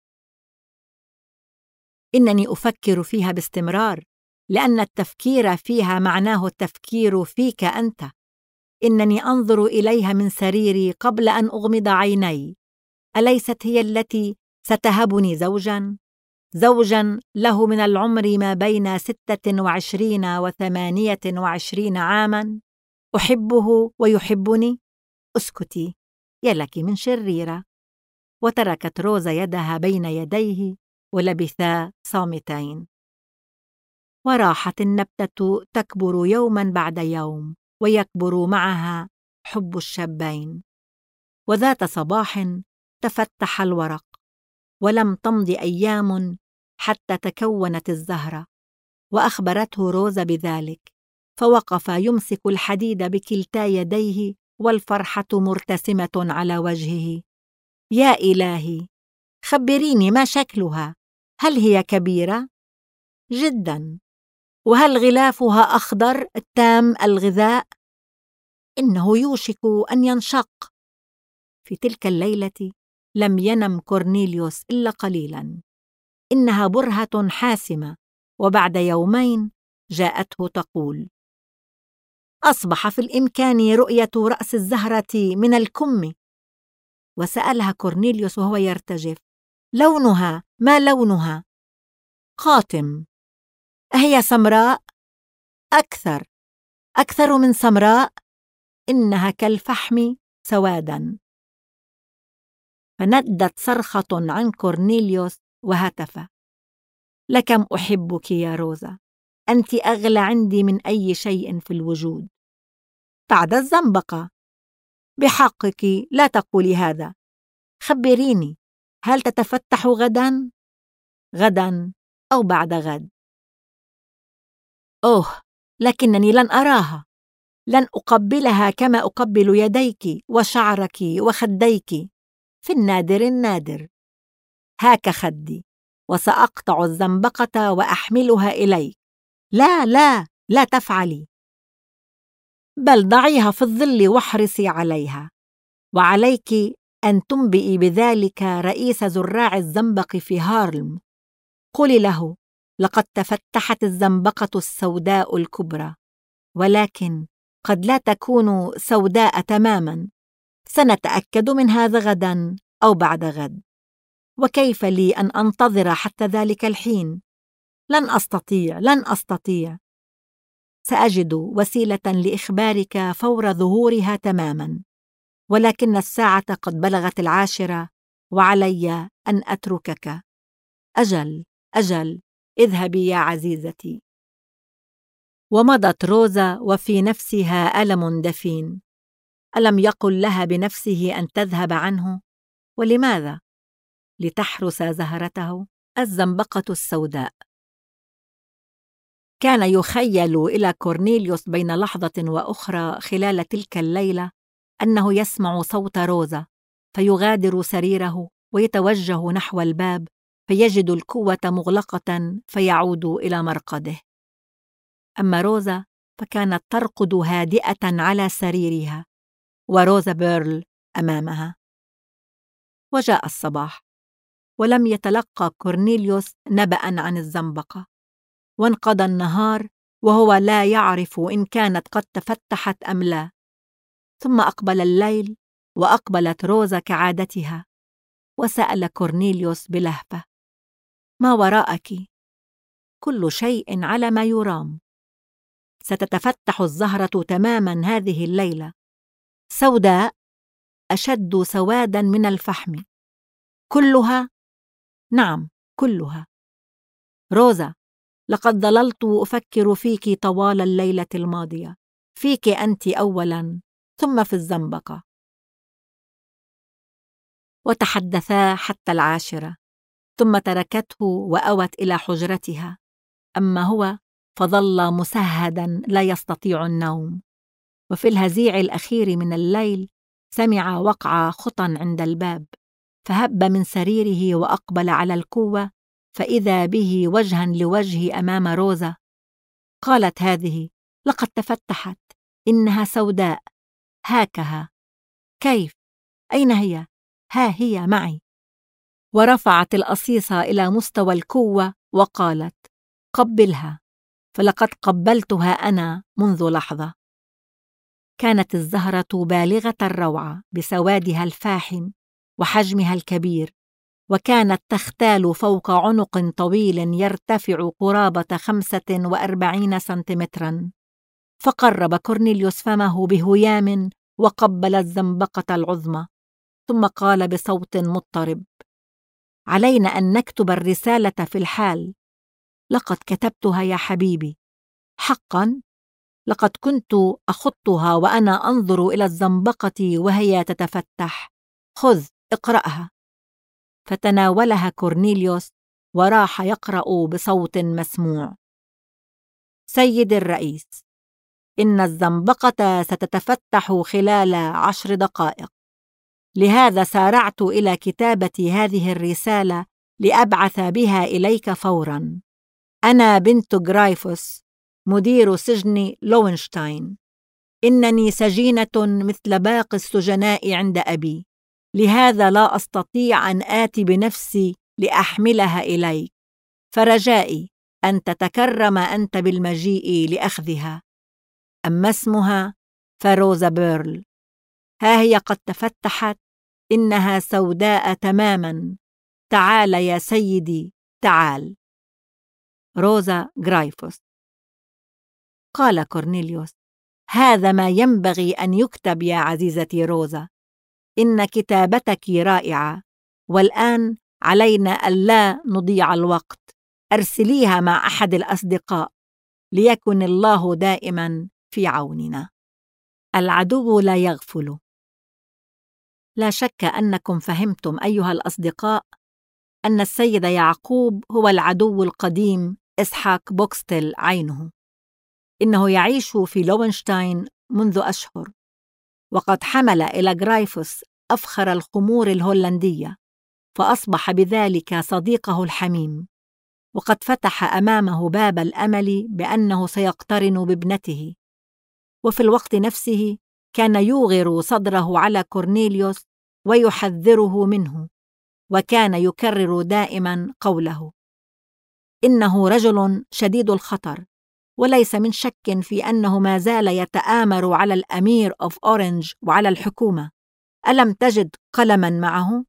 S1: إنني أفكر فيها باستمرار، لأن التفكير فيها معناه التفكير فيك أنت. إنني أنظر إليها من سريري قبل أن أغمض عيني. أليست هي التي ستهبني زوجاً له من العمر ما بين 26 و28 عاماً؟ أحبه ويحبني؟ اسكتي، يا لك من شريرة. وتركت روزا يدها بين يديه ولبثا صامتين. وراحت النبتة تكبر يوماً بعد يوم، ويكبر معها حب الشابين. وذات صباح تفتح الورق، ولم تمض أيام حتى تكونت الزهرة، وأخبرته روزا بذلك، فوقف يمسك الحديد بكلتا يديه والفرحة مرتسمة على وجهه. يا إلهي، خبريني ما شكلها؟ هل هي كبيرة؟ جداً. وهل غلافها أخضر تام الغذاء؟ إنه يوشك أن ينشق. في تلك الليلة لم ينم كورنيليوس إلا قليلاً. إنها برهة حاسمة، وبعد يومين جاءته تقول: أصبح في الإمكان رؤية رأس الزهرة من الكم. وسألها كورنيليوس وهو يرتجف: لونها ما لونها؟ قاتم. أهي سمراء؟ أكثر من سمراء. إنها كالفحم سواداً. فندت صرخة عن كورنيليوس وهتف: لكم أحبك يا روزا، أنت أغلى عندي من أي شيء في الوجود. بعد الزنبقة. بحقك لا تقولي هذا. خبريني، هل تتفتح غداً؟ غداً أو بعد غد. أوه، لكنني لن أراها، لن أقبلها كما أقبل يديك وشعرك وخديك، في النادر. هاك خدي، وسأقطع الزنبقة وأحملها إليك. لا لا لا تفعلي، بل ضعيها في الظل واحرصي عليها. وعليك أن تنبئي بذلك رئيس زراع الزنبق في هارلم. قولي له: لقد تفتحت الزنبقة السوداء الكبرى، ولكن قد لا تكون سوداء تماماً. سنتأكد من هذا غداً أو بعد غد. وكيف لي أن أنتظر حتى ذلك الحين؟ لن أستطيع. سأجد وسيلة لإخبارك فور ظهورها تماماً، ولكن الساعة قد بلغت 10، وعلي أن أتركك. أجل، اذهبي يا عزيزتي. ومضت روزا وفي نفسها ألم دفين. ألم يقل لها بنفسه أن تذهب عنه؟ ولماذا؟ لتحرس زهرته؟ الزنبقة السوداء. كان يخيل إلى كورنيليوس بين لحظة وأخرى خلال تلك الليلة أنه يسمع صوت روزا، فيغادر سريره ويتوجه نحو الباب، فيجد الكوة مغلقة فيعود إلى مرقده. أما روزا فكانت ترقد هادئة على سريرها، وروزا بيرل أمامها. وجاء الصباح، ولم يتلقى كورنيليوس نبأ عن الزنبقة، وانقضى النهار وهو لا يعرف إن كانت قد تفتحت أم لا. ثم أقبل الليل، وأقبلت روزا كعادتها، وسأل كورنيليوس بلهفة: ما وراءك؟ كل شيء على ما يرام. ستتفتح الزهرة تماما هذه الليلة، سوداء أشد سوادا من الفحم. كلها؟ نعم، كلها. روزا، لقد ظللت أفكر فيك طوال الليلة الماضية، فيك أنت أولاً، ثم في الزنبقة. وتحدثا حتى 10، ثم تركته وأوت إلى حجرتها. أما هو فظل مسهداً لا يستطيع النوم. وفي الهزيع الأخير من الليل سمع وقع خطى عند الباب، فهب من سريره وأقبل على الكوة، فإذا به وجها لوجه أمام روزا. قالت هذه: لقد تفتحت، إنها سوداء. هاكها. كيف؟ أين هي؟ ها هي معي. ورفعت القصيصة إلى مستوى الكوة وقالت: قبلها، فلقد قبلتها أنا منذ لحظة. كانت الزهرة بالغة الروعة بسوادها الفاحم وحجمها الكبير، وكانت تختال فوق عنق طويل يرتفع قرابة 45 سنتيمتراً. فقرب كورنيليوس فمه بهيام وقبل الزنبقة العظمى، ثم قال بصوت مضطرب: علينا أن نكتب الرسالة في الحال. لقد كتبتها يا حبيبي، حقاً. لقد كنت أخطها وأنا أنظر إلى الزنبقة وهي تتفتح. خذ، اقرأها. فتناولها كورنيليوس وراح يقرأ بصوت مسموع: سيد الرئيس، إن الزنبقة ستتفتح خلال 10 دقائق، لهذا سارعت إلى كتابة هذه الرسالة لأبعث بها إليك فوراً. أنا بنت غرايفوس، مدير سجن لوينشتاين. إنني سجينة مثل باقي السجناء عند أبي، لهذا لا أستطيع أن آتي بنفسي لأحملها إليك، فرجائي أن تتكرم أنت بالمجيء لأخذها. أما اسمها فروزا بيرل، ها هي قد تفتحت، إنها سوداء تماماً. تعال يا سيدي، تعال. روزا غرايفوس. قال كورنيليوس: هذا ما ينبغي أن يكتب يا عزيزتي روزا. إن كتابتك رائعة، والآن علينا ألا نضيع الوقت. أرسليها مع أحد الأصدقاء، ليكن الله دائما في عوننا. العدو لا يغفل. لا شك أنكم فهمتم أيها الأصدقاء أن السيد يعقوب هو العدو القديم إسحاق بوكستيل عينه. إنه يعيش في لوينشتاين منذ أشهر، وقد حمل إلى غرايفوس أفخر الخمور الهولندية، فأصبح بذلك صديقه الحميم، وقد فتح أمامه باب الأمل بأنه سيقترن بابنته. وفي الوقت نفسه كان يوغر صدره على كورنيليوس ويحذره منه، وكان يكرر دائما قوله: إنه رجل شديد الخطر، وليس من شك في أنه ما زال يتآمر على الأمير أوف أورنج وعلى الحكومة. ألم تجد قلما معه؟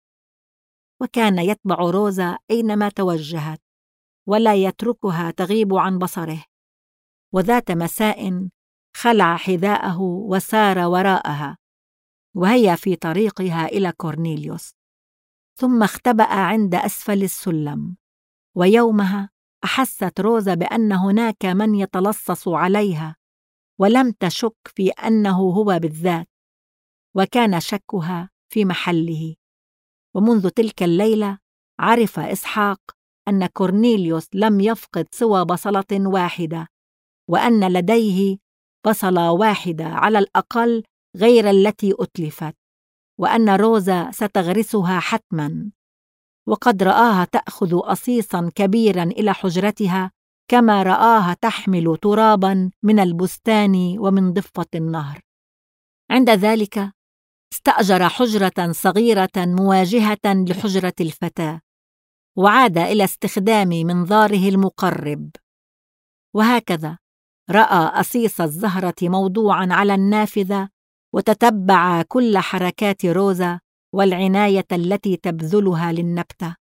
S1: وكان يتبع روزا أينما توجهت، ولا يتركها تغيب عن بصره. وذات مساء خلع حذاءه وسار وراءها، وهي في طريقها إلى كورنيليوس، ثم اختبأ عند أسفل السلم. ويومها أحست روزا بأن هناك من يتلصص عليها، ولم تشك في أنه هو بالذات، وكان شكها في محله. ومنذ تلك الليلة عرف إسحاق أن كورنيليوس لم يفقد سوى بصلة واحدة، وأن لديه بصلة واحدة على الأقل غير التي أتلفت، وأن روزا ستغرسها حتماً. وقد رآها تأخذ قصيصاً كبيراً إلى حجرتها، كما رآها تحمل تراباً من البستان ومن ضفة النهر. عند ذلك استأجر حجرة صغيرة مواجهة لحجرة الفتاة، وعاد إلى استخدام منظاره المقرب. وهكذا رأى قصيص الزهرة موضوعاً على النافذة، وتتبع كل حركات روزا والعناية التي تبذلها للنبتة.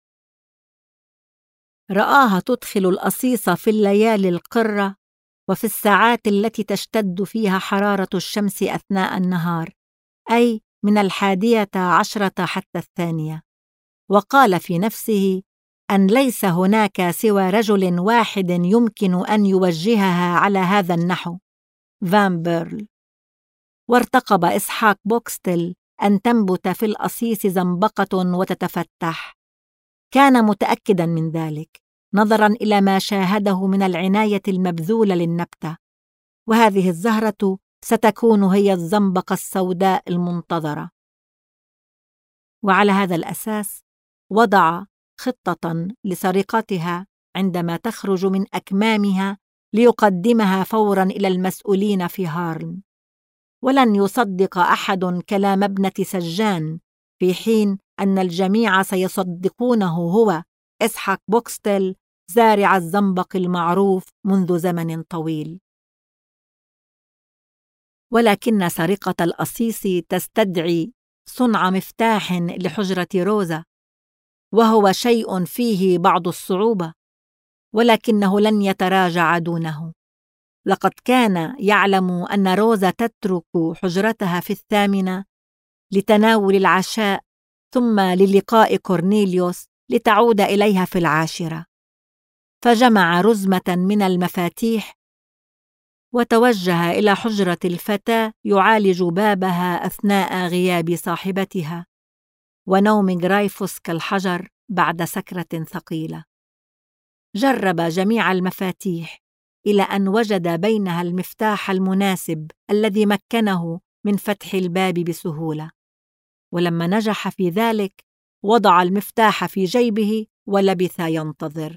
S1: رآها تدخل القصيص في الليالي القرة، وفي الساعات التي تشتد فيها حرارة الشمس أثناء النهار، أي من 11 حتى 2، وقال في نفسه أن ليس هناك سوى رجل واحد يمكن أن يوجهها على هذا النحو، فان بيرل. وارتقب إسحاق بوكستل أن تنبت في القصيص زنبقة وتتفتح. كان متأكداً من ذلك نظراً إلى ما شاهده من العناية المبذولة للنبتة، وهذه الزهرة ستكون هي الزنبقة السوداء المنتظرة. وعلى هذا الأساس وضع خطة لسرقتها عندما تخرج من أكمامها ليقدمها فوراً إلى المسؤولين في هارلم. ولن يصدق أحد كلام ابنة سجان، في حين أن الجميع سيصدقونه هو إسحاق بوكستل، زارع الزنبق المعروف منذ زمن طويل. ولكن سرقة القصيص تستدعي صنع مفتاح لحجرة روزا، وهو شيء فيه بعض الصعوبة، ولكنه لن يتراجع دونه. لقد كان يعلم أن روزا تترك حجرتها في 8 لتناول العشاء، ثم للقاء كورنيليوس لتعود إليها في 10. فجمع رزمة من المفاتيح وتوجه إلى حجرة الفتاة يعالج بابها أثناء غياب صاحبتها ونوم غرايفوس كالحجر بعد سكرة ثقيلة. جرب جميع المفاتيح إلى أن وجد بينها المفتاح المناسب الذي مكنه من فتح الباب بسهولة، ولما نجح في ذلك وضع المفتاح في جيبه ولبث ينتظر.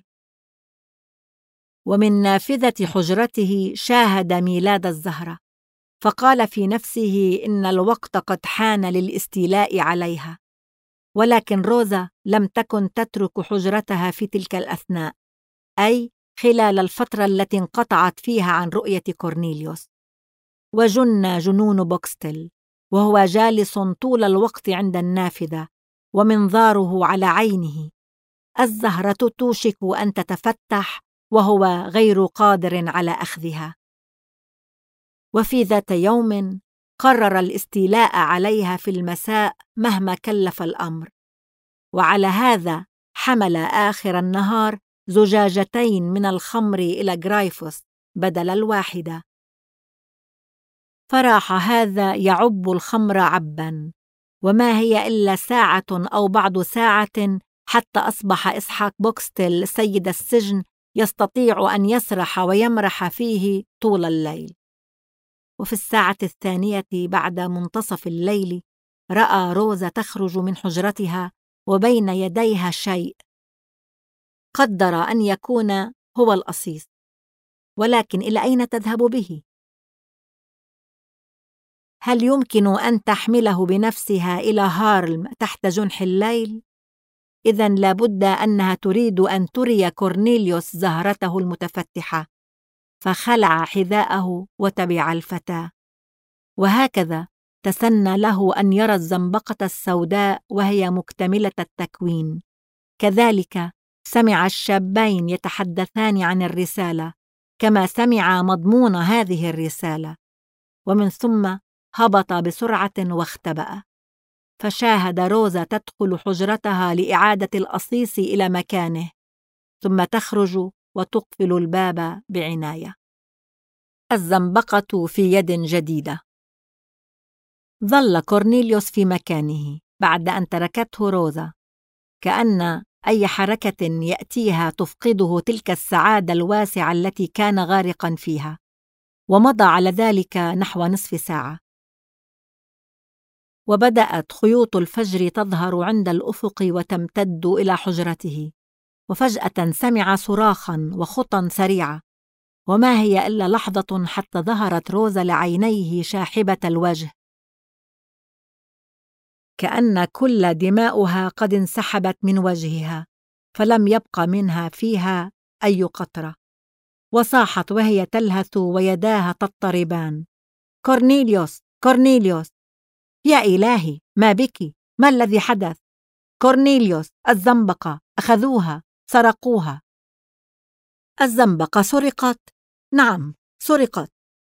S1: ومن نافذة حجرته شاهد ميلاد الزهرة، فقال في نفسه إن الوقت قد حان للاستيلاء عليها. ولكن روزا لم تكن تترك حجرتها في تلك الأثناء، أي خلال الفترة التي انقطعت فيها عن رؤية كورنيليوس. وجن جنون بوكستل وهو جالس طول الوقت عند النافذة ومنظاره على عينه. الزهرة توشك أن تتفتح وهو غير قادر على أخذها. وفي ذات يوم قرر الاستيلاء عليها في المساء مهما كلف الأمر، وعلى هذا حمل آخر النهار زجاجتين من الخمر إلى غرايفوس بدل 1. فراح هذا يعب الخمر عباً، وما هي إلا ساعة أو بعض ساعة حتى أصبح إسحاق بوكستل سيد السجن يستطيع أن يسرح ويمرح فيه طول الليل. وفي 2 بعد منتصف الليل رأى روزا تخرج من حجرتها وبين يديها شيء قدر أن يكون هو القصيص، ولكن إلى أين تذهب به؟ هل يمكن أن تحمله بنفسها إلى هارلم تحت جنح الليل؟ إذن لابد أنها تريد أن تري كورنيليوس زهرته المتفتحة، فخلع حذاءه وتبع الفتاة. وهكذا تسنى له أن يرى الزنبقة السوداء وهي مكتملة التكوين. كذلك سمع الشابين يتحدثان عن الرسالة، كما سمع مضمون هذه الرسالة، ومن ثم هبط بسرعة واختبأ. فشاهد روزا تدخل حجرتها لإعادة القصيص إلى مكانه، ثم تخرج وتقفل الباب بعناية. الزنبقة في يد جديدة. ظل كورنيليوس في مكانه بعد أن تركته روزا، كأن أي حركة يأتيها تفقده تلك السعادة الواسعة التي كان غارقاً فيها. ومضى على ذلك نحو نصف ساعة، وبدأت خيوط الفجر تظهر عند الأفق وتمتد إلى حجرته، وفجأة سمع صراخاً وخطى سريعة، وما هي إلا لحظة حتى ظهرت روزا لعينيه شاحبة الوجه، كأن كل دماؤها قد انسحبت من وجهها، فلم يبق منها فيها أي قطرة. وصاحت وهي تلهث ويداها تضطربان: كورنيليوس، كورنيليوس! يا إلهي، ما بك؟ ما الذي حدث؟ كورنيليوس، الزنبقة أخذوها، سرقوها. الزنبقة سرقت؟ نعم، سرقت.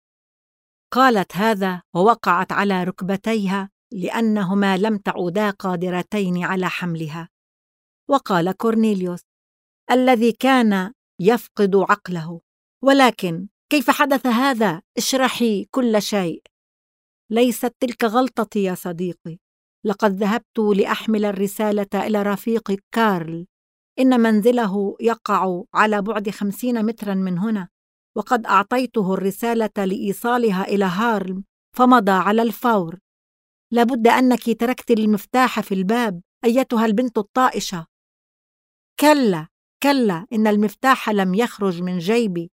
S1: قالت هذا ووقعت على ركبتيها لأنهما لم تعودا قادرتين على حملها. وقال كورنيليوس الذي كان يفقد عقله: ولكن كيف حدث هذا؟ اشرحي كل شيء. ليست تلك غلطتي يا صديقي، لقد ذهبت لأحمل الرسالة إلى رفيقي كارل، إن منزله يقع على بعد 50 متراً من هنا، وقد أعطيته الرسالة لإيصالها إلى هارلم فمضى على الفور. لابد أنك تركت المفتاح في الباب أيتها البنت الطائشة. كلا كلا، إن المفتاح لم يخرج من جيبي،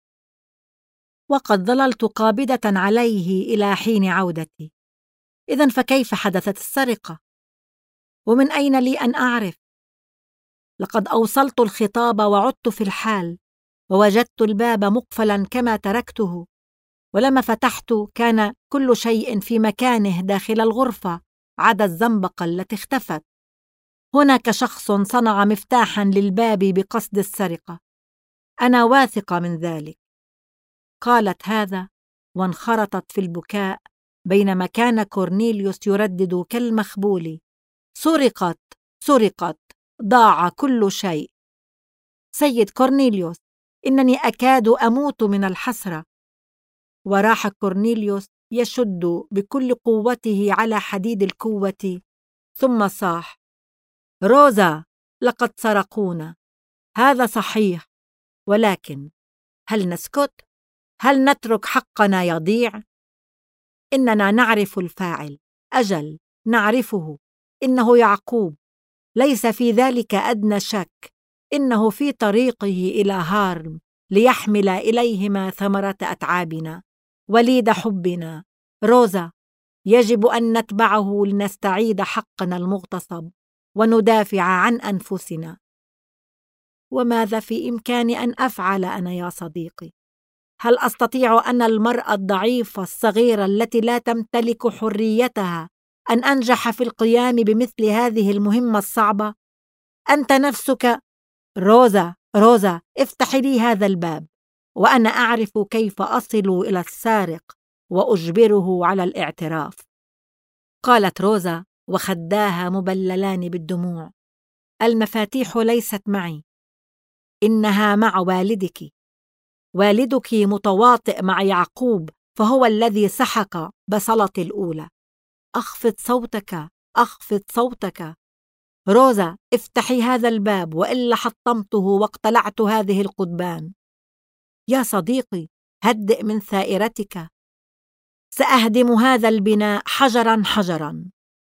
S1: وقد ظللت قابضة عليه إلى حين عودتي. إذن فكيف حدثت السرقة؟ ومن أين لي أن أعرف؟ لقد أوصلت الخطاب وعدت في الحال، ووجدت الباب مقفلاً كما تركته، ولما فتحت كان كل شيء في مكانه داخل الغرفة عدا الزنبقة التي اختفت. هناك شخص صنع مفتاحاً للباب بقصد السرقة، أنا واثقة من ذلك. قالت هذا وانخرطت في البكاء، بينما كان كورنيليوس يردد كالمخبول: سرقت، سرقت، ضاع كل شيء. سيد كورنيليوس، إنني أكاد أموت من الحسرة. وراح كورنيليوس يشد بكل قوته على حديد الكوة، ثم صاح: روزا، لقد سرقونا، هذا صحيح، ولكن هل نسكت؟ هل نترك حقنا يضيع؟ إننا نعرف الفاعل، أجل نعرفه، إنه يعقوب، ليس في ذلك أدنى شك. إنه في طريقه إلى هارلم ليحمل إليهما ثمرة أتعابنا، وليد حبنا. روزا، يجب أن نتبعه لنستعيد حقنا المغتصب وندافع عن أنفسنا. وماذا في إمكاني أن أفعل أنا يا صديقي؟ هل أستطيع أنا المرأة الضعيفة الصغيرة التي لا تمتلك حريتها أن أنجح في القيام بمثل هذه المهمة الصعبة؟ أنت نفسك. روزا، روزا، افتحي لي هذا الباب، وأنا أعرف كيف أصل إلى السارق وأجبره على الاعتراف. قالت روزا وخداها مبللان بالدموع: المفاتيح ليست معي، إنها مع والدك. والدك متواطئ مع يعقوب، فهو الذي سحق بصلتي الأولى. أخفض صوتك، أخفض صوتك. روزا، افتحي هذا الباب، وإلا حطمته واقتلعت هذه القضبان. يا صديقي، هدئ من ثائرتك، سأهدم هذا البناء حجراً حجراً.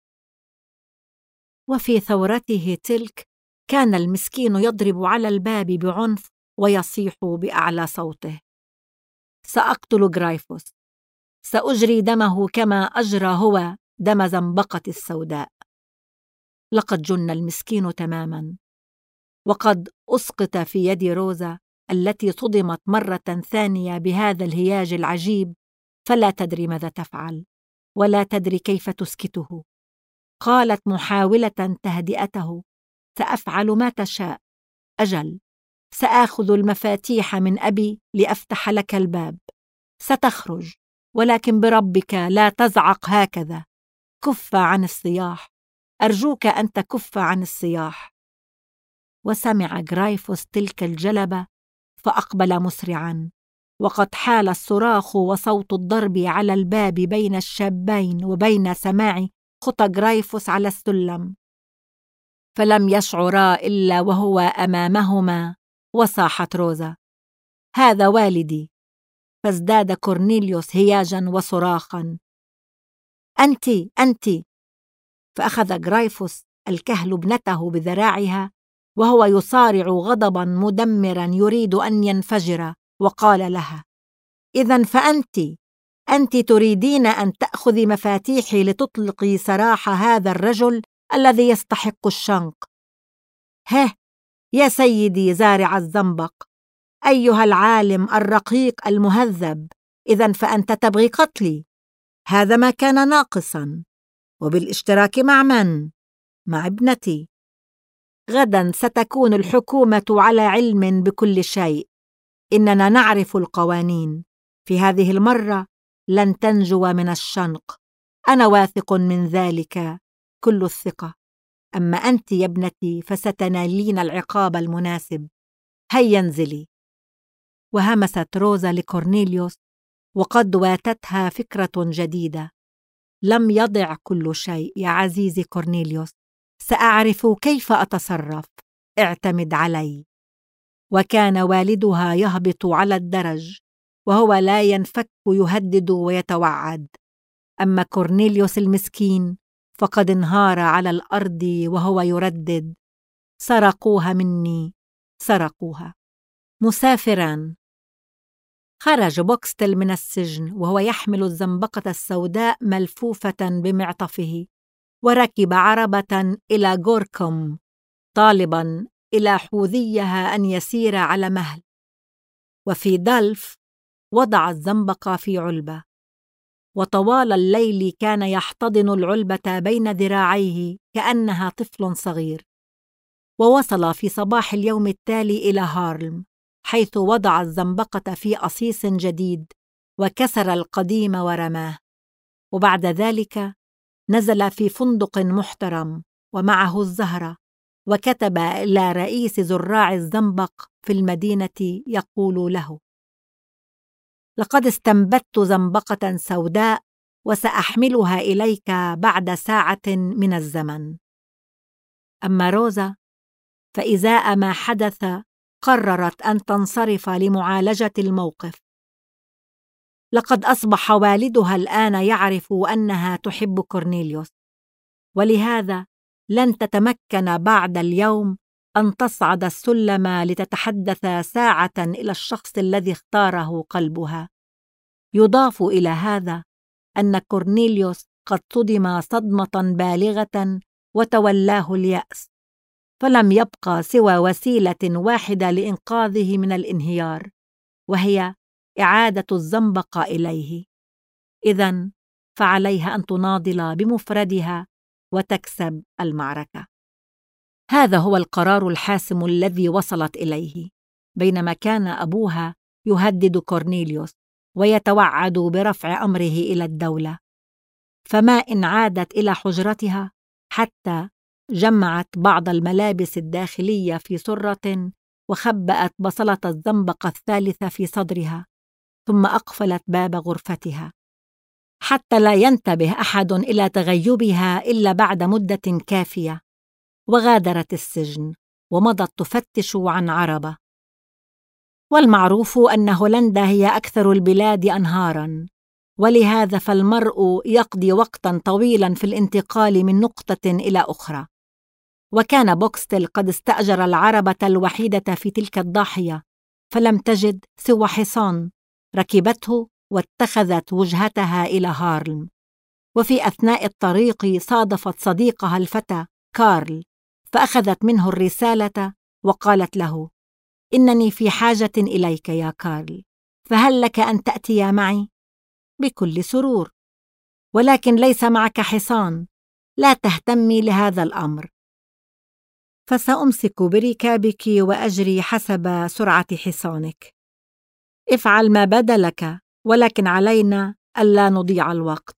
S1: وفي ثورته تلك كان المسكين يضرب على الباب بعنف ويصيح بأعلى صوته: سأقتل غرايفوس، سأجري دمه كما أجرى هو دم زنبقة السوداء. لقد جن المسكين تماماً، وقد أسقط في يد روزا التي صدمت مرة ثانية بهذا الهياج العجيب، فلا تدري ماذا تفعل ولا تدري كيف تسكته. قالت محاولة تهدئته: سأفعل ما تشاء، أجل سآخذ المفاتيح من أبي لأفتح لك الباب، ستخرج، ولكن بربك لا تزعق هكذا، كف عن الصياح، أرجوك أن تكف عن الصياح. وسمع غرايفوس تلك الجلبة فأقبل مسرعاً، وقد حال الصراخ وصوت الضرب على الباب بين الشابين وبين سماع خطى غرايفوس على السلم. فلم يشعرا إلا وهو أمامهما، وصاحت روزا: هذا والدي. فازداد كورنيليوس هياجاً وصراخاً: أنتِ أنتِ! فأخذ غرايفوس الكهل ابنته بذراعها وهو يصارع غضباً مدمراً يريد أن ينفجر، وقال لها: إذن أنت تريدين أن تأخذي مفاتيحي لتطلقي سراح هذا الرجل الذي يستحق الشنق. يا سيدي زارع الزنبق، أيها العالم الرقيق المهذب، إذن فأنت تبغي قتلي. هذا ما كان ناقصاً، وبالاشتراك مع من؟ مع ابنتي. غداً ستكون الحكومة على علم بكل شيء. إننا نعرف القوانين. في هذه المرة لن تنجو من الشنق، أنا واثق من ذلك كل الثقة. أما أنت يا ابنتي فستنالين العقاب المناسب. هيا انزلي. وهمست روزا لكورنيليوس وقد واتتها فكرة جديدة: لم يضع كل شيء يا عزيزي كورنيليوس، سأعرف كيف أتصرف، اعتمد علي. وكان والدها يهبط على الدرج وهو لا ينفك يهدد ويتوعد. أما كورنيليوس المسكين فقد انهار على الأرض وهو يردد: سرقوها مني، سرقوها. مسافراً. خرج بوكستل من السجن وهو يحمل الزنبقة السوداء ملفوفة بمعطفه، وركب عربة إلى غوركوم طالباً إلى حوذيها أن يسير على مهل. وفي دلف وضع الزنبقة في علبة، وطوال الليل كان يحتضن العلبة بين ذراعيه كأنها طفل صغير. ووصل في صباح اليوم التالي إلى هارلم، حيث وضع الزنبقة في قصيص جديد وكسر القديم ورماه. وبعد ذلك نزل في فندق محترم ومعه الزهرة، وكتب إلى رئيس زراع الزنبق في المدينة يقول له: لقد استنبت زنبقة سوداء وسأحملها إليك بعد ساعة من الزمن. أما روزا فإزاء ما حدث قررت أن تنصرف لمعالجة الموقف. لقد أصبح والدها الآن يعرف أنها تحب كورنيليوس، ولهذا لن تتمكن بعد اليوم أن تصعد السلم لتتحدث ساعة إلى الشخص الذي اختاره قلبها. يضاف إلى هذا أن كورنيليوس قد صدم صدمة بالغة وتولاه اليأس، فلم يبقى سوى وسيلة واحدة لإنقاذه من الانهيار، وهي إعادة الزنبقة إليه. إذن فعليها أن تناضل بمفردها وتكسب المعركة. هذا هو القرار الحاسم الذي وصلت إليه، بينما كان أبوها يهدد كورنيليوس ويتوعد برفع أمره إلى الدولة. فما إن عادت إلى حجرتها حتى جمعت بعض الملابس الداخلية في سرة وخبأت بصلة الزنبقة الثالثة في صدرها، ثم أقفلت باب غرفتها حتى لا ينتبه أحد إلى تغيبها إلا بعد مدة كافية، وغادرت السجن ومضت تفتش عن عربة. والمعروف أن هولندا هي أكثر البلاد أنهاراً، ولهذا فالمرء يقضي وقتاً طويلاً في الانتقال من نقطة إلى أخرى. وكان بوكستل قد استأجر العربة الوحيدة في تلك الضاحية، فلم تجد سوى حصان، ركبته واتخذت وجهتها إلى هارلم. وفي أثناء الطريق صادفت صديقها الفتى كارل، فأخذت منه الرسالة وقالت له: إنني في حاجة إليك يا كارل، فهل لك أن تأتي معي؟ بكل سرور، ولكن ليس معك حصان. لا تهتمي لهذا الأمر، فسأمسك بركابك وأجري حسب سرعة حصانك. افعل ما بدا لك، ولكن علينا ألا نضيع الوقت.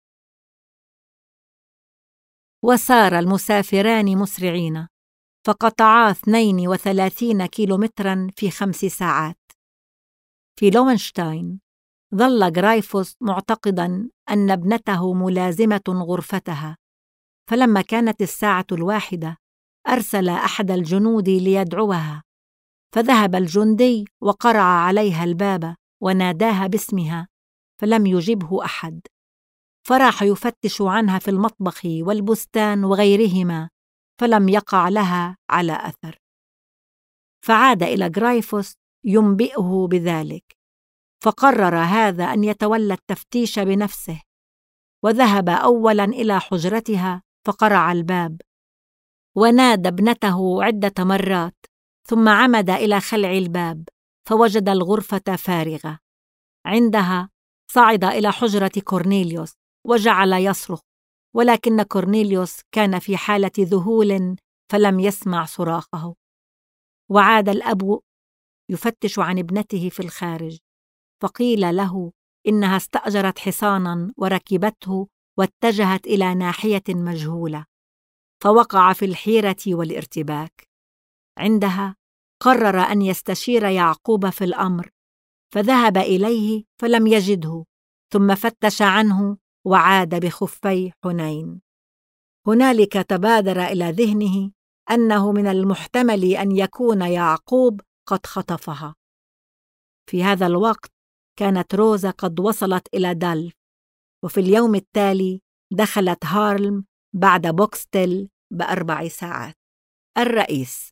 S1: وسار المسافران مسرعين، فقطعا 32 كيلومتراً في 5 ساعات. في لوينشتاين ظل غرايفوس معتقداً أن ابنته ملازمة غرفتها، فلما كانت الساعة 1 أرسل أحد الجنود ليدعوها، فذهب الجندي وقرع عليها الباب وناداها باسمها، فلم يجبه أحد، فراح يفتش عنها في المطبخ والبستان وغيرهما، فلم يقع لها على أثر. فعاد إلى غرايفوس ينبئه بذلك، فقرر هذا أن يتولى التفتيش بنفسه، وذهب أولاً إلى حجرتها فقرع الباب ونادى ابنته عدة مرات، ثم عمد إلى خلع الباب فوجد الغرفة فارغة. عندها صعد إلى حجرة كورنيليوس وجعل يصرخ، ولكن كورنيليوس كان في حالة ذهول فلم يسمع صراخه. وعاد الأب يفتش عن ابنته في الخارج، فقيل له إنها استأجرت حصاناً وركبته واتجهت إلى ناحية مجهولة، فوقع في الحيرة والارتباك. عندها قرر أن يستشير يعقوب في الأمر، فذهب إليه فلم يجده، ثم فتش عنه وعاد بخفي حنين. هنالك تبادر إلى ذهنه أنه من المحتمل أن يكون يعقوب قد خطفها. في هذا الوقت كانت روزا قد وصلت إلى دالف، وفي اليوم التالي دخلت هارلم بعد بوكستيل ب4 ساعات. الرئيس: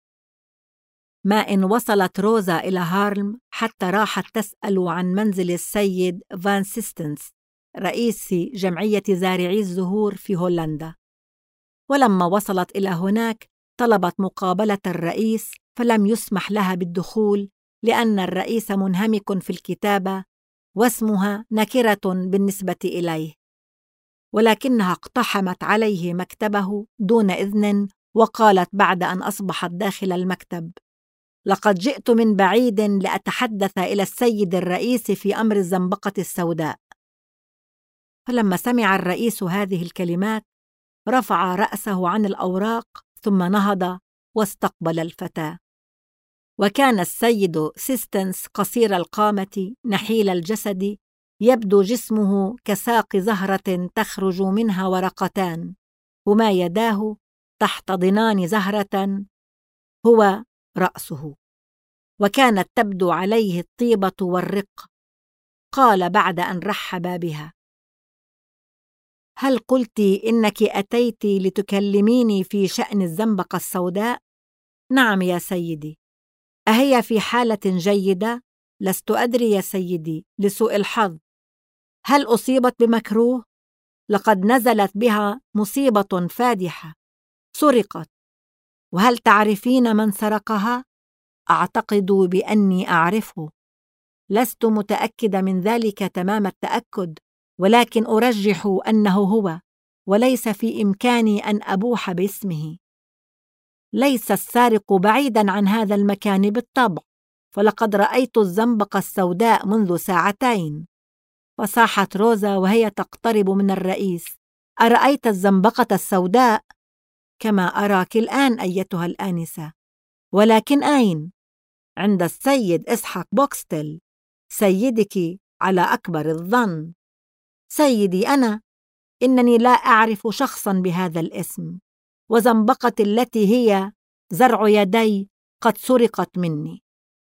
S1: ما إن وصلت روزا إلى هارلم حتى راحت تسأل عن منزل السيد فان سيستنس رئيس جمعية زارعي الزهور في هولندا. ولما وصلت إلى هناك طلبت مقابلة الرئيس، فلم يسمح لها بالدخول لأن الرئيس منهمك في الكتابة واسمها نكرة بالنسبة إليه، ولكنها اقتحمت عليه مكتبه دون إذن، وقالت بعد أن أصبحت داخل المكتب: لقد جئت من بعيد لأتحدث إلى السيد الرئيس في أمر الزنبقة السوداء. فلما سمع الرئيس هذه الكلمات رفع رأسه عن الأوراق ثم نهض واستقبل الفتاة. وكان السيد سيستنس قصير القامة نحيل الجسد، يبدو جسمه كساق زهرة تخرج منها ورقتان، هما يداه تحتضنان زهرة، هو رأسه، وكانت تبدو عليه الطيبة والرق. قال بعد أن رحب بها: هل قلت إنك أتيت لتكلميني في شأن الزنبقة السوداء؟ نعم يا سيدي. أهي في حالة جيدة؟ لست أدري يا سيدي، لسوء الحظ. هل أصيبت بمكروه؟ لقد نزلت بها مصيبة فادحة، سرقت. وهل تعرفين من سرقها؟ أعتقد بأني أعرفه. لست متأكدة من ذلك تمام التأكد، ولكن أرجح أنه هو، وليس في إمكاني أن أبوح باسمه. ليس السارق بعيداً عن هذا المكان بالطبع، فلقد رأيت الزنبقة السوداء منذ 2 ساعات. فصاحت روزا وهي تقترب من الرئيس: أرأيت الزنبقة السوداء؟ كما أراك الآن أيتها الآنسة. ولكن أين؟ عند السيد إسحاق بوكستيل، سيدك على أكبر الظن. سيدي إنني لا أعرف شخصاً بهذا الاسم، وزنبقتي التي هي زرع يدي قد سرقت مني.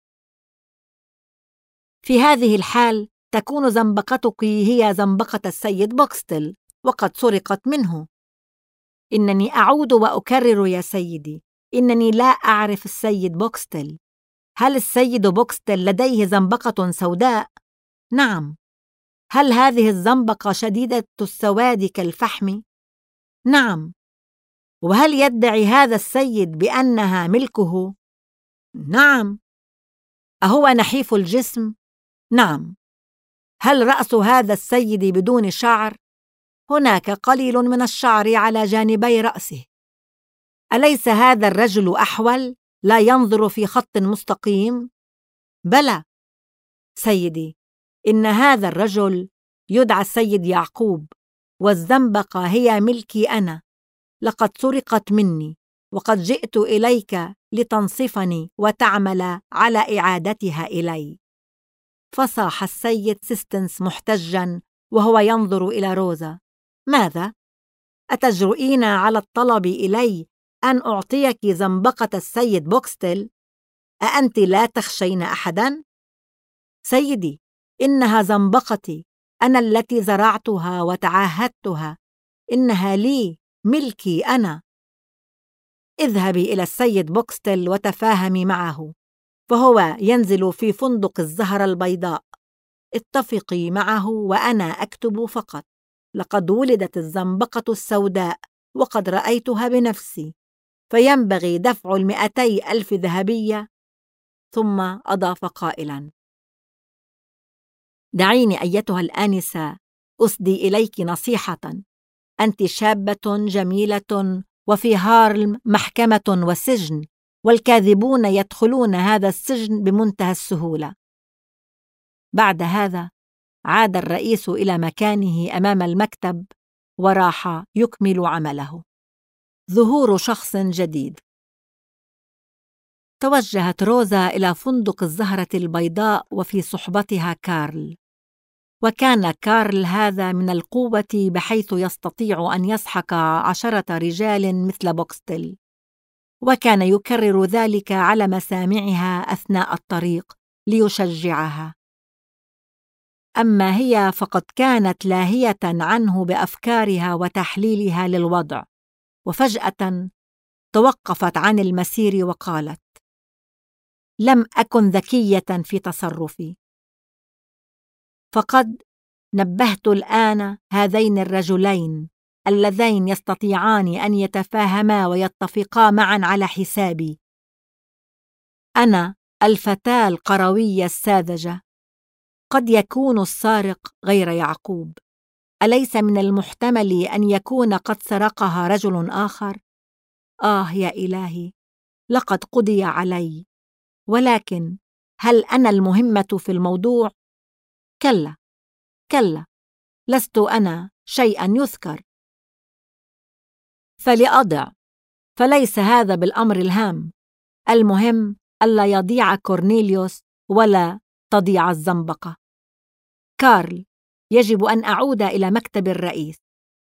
S1: في هذه الحال تكون زنبقتك هي زنبقة السيد بوكستيل وقد سرقت منه. إنني أعود وأكرر يا سيدي، إنني لا أعرف السيد بوكستيل. هل السيد بوكستيل لديه زنبقة سوداء؟ نعم. هل هذه الزنبقة شديدة السواد كالفحم؟ نعم. وهل يدعي هذا السيد بأنها ملكه؟ نعم. أهو نحيف الجسم؟ نعم. هل رأس هذا السيد بدون شعر؟ هناك قليل من الشعر على جانبي رأسه. أليس هذا الرجل أحول، لا ينظر في خط مستقيم؟ بلى سيدي، إن هذا الرجل يدعى السيد يعقوب، والزنبقة هي ملكي أنا. لقد سرقت مني، وقد جئت إليك لتنصفني وتعمل على إعادتها إلي. فصاح السيد سيستنس محتجاً وهو ينظر إلى روزا: ماذا؟ أتجرؤين على الطلب إلي أن أعطيك زنبقة السيد بوكستيل؟ أأنت لا تخشين أحداً؟ سيدي، إنها زنبقتي، أنا التي زرعتها وتعاهدتها، إنها لي، ملكي أنا. اذهبي إلى السيد بوكستيل وتفاهمي معه، فهو ينزل في فندق الزهرة البيضاء. اتفقي معه وأنا أكتب فقط. لقد ولدت الزنبقة السوداء وقد رأيتها بنفسي، فينبغي دفع 200,000 ذهبية. ثم أضاف قائلاً: دعيني أيتها الآنسة أسدي إليك نصيحة. أنت شابة جميلة، وفي هارلم محكمة وسجن، والكاذبون يدخلون هذا السجن بمنتهى السهولة. بعد هذا عاد الرئيس إلى مكانه أمام المكتب وراح يكمل عمله. ظهور شخص جديد. توجهت روزا إلى فندق الزهرة البيضاء وفي صحبتها كارل. وكان كارل هذا من القوة بحيث يستطيع أن يسحق 10 رجال مثل بوكستيل، وكان يكرر ذلك على مسامعها أثناء الطريق ليشجعها. أما هي فقد كانت لاهية عنه بأفكارها وتحليلها للوضع، وفجأة توقفت عن المسير وقالت: لم أكن ذكية في تصرفي، فقد نبهت الآن هذين الرجلين اللذين يستطيعان أن يتفاهما ويتفقا معا على حسابي. أنا الفتاة القروية الساذجة. قد يكون السارق غير يعقوب. أليس من المحتمل أن يكون قد سرقها رجل آخر؟ يا إلهي، لقد قضي علي. ولكن هل أنا المهمة في الموضوع؟ كلا كلا، لست أنا شيئا يذكر. فلأضع، فليس هذا بالأمر الهام. المهم ألا يضيع كورنيليوس ولا تضيع الزنبقة. كارل، يجب أن أعود إلى مكتب الرئيس.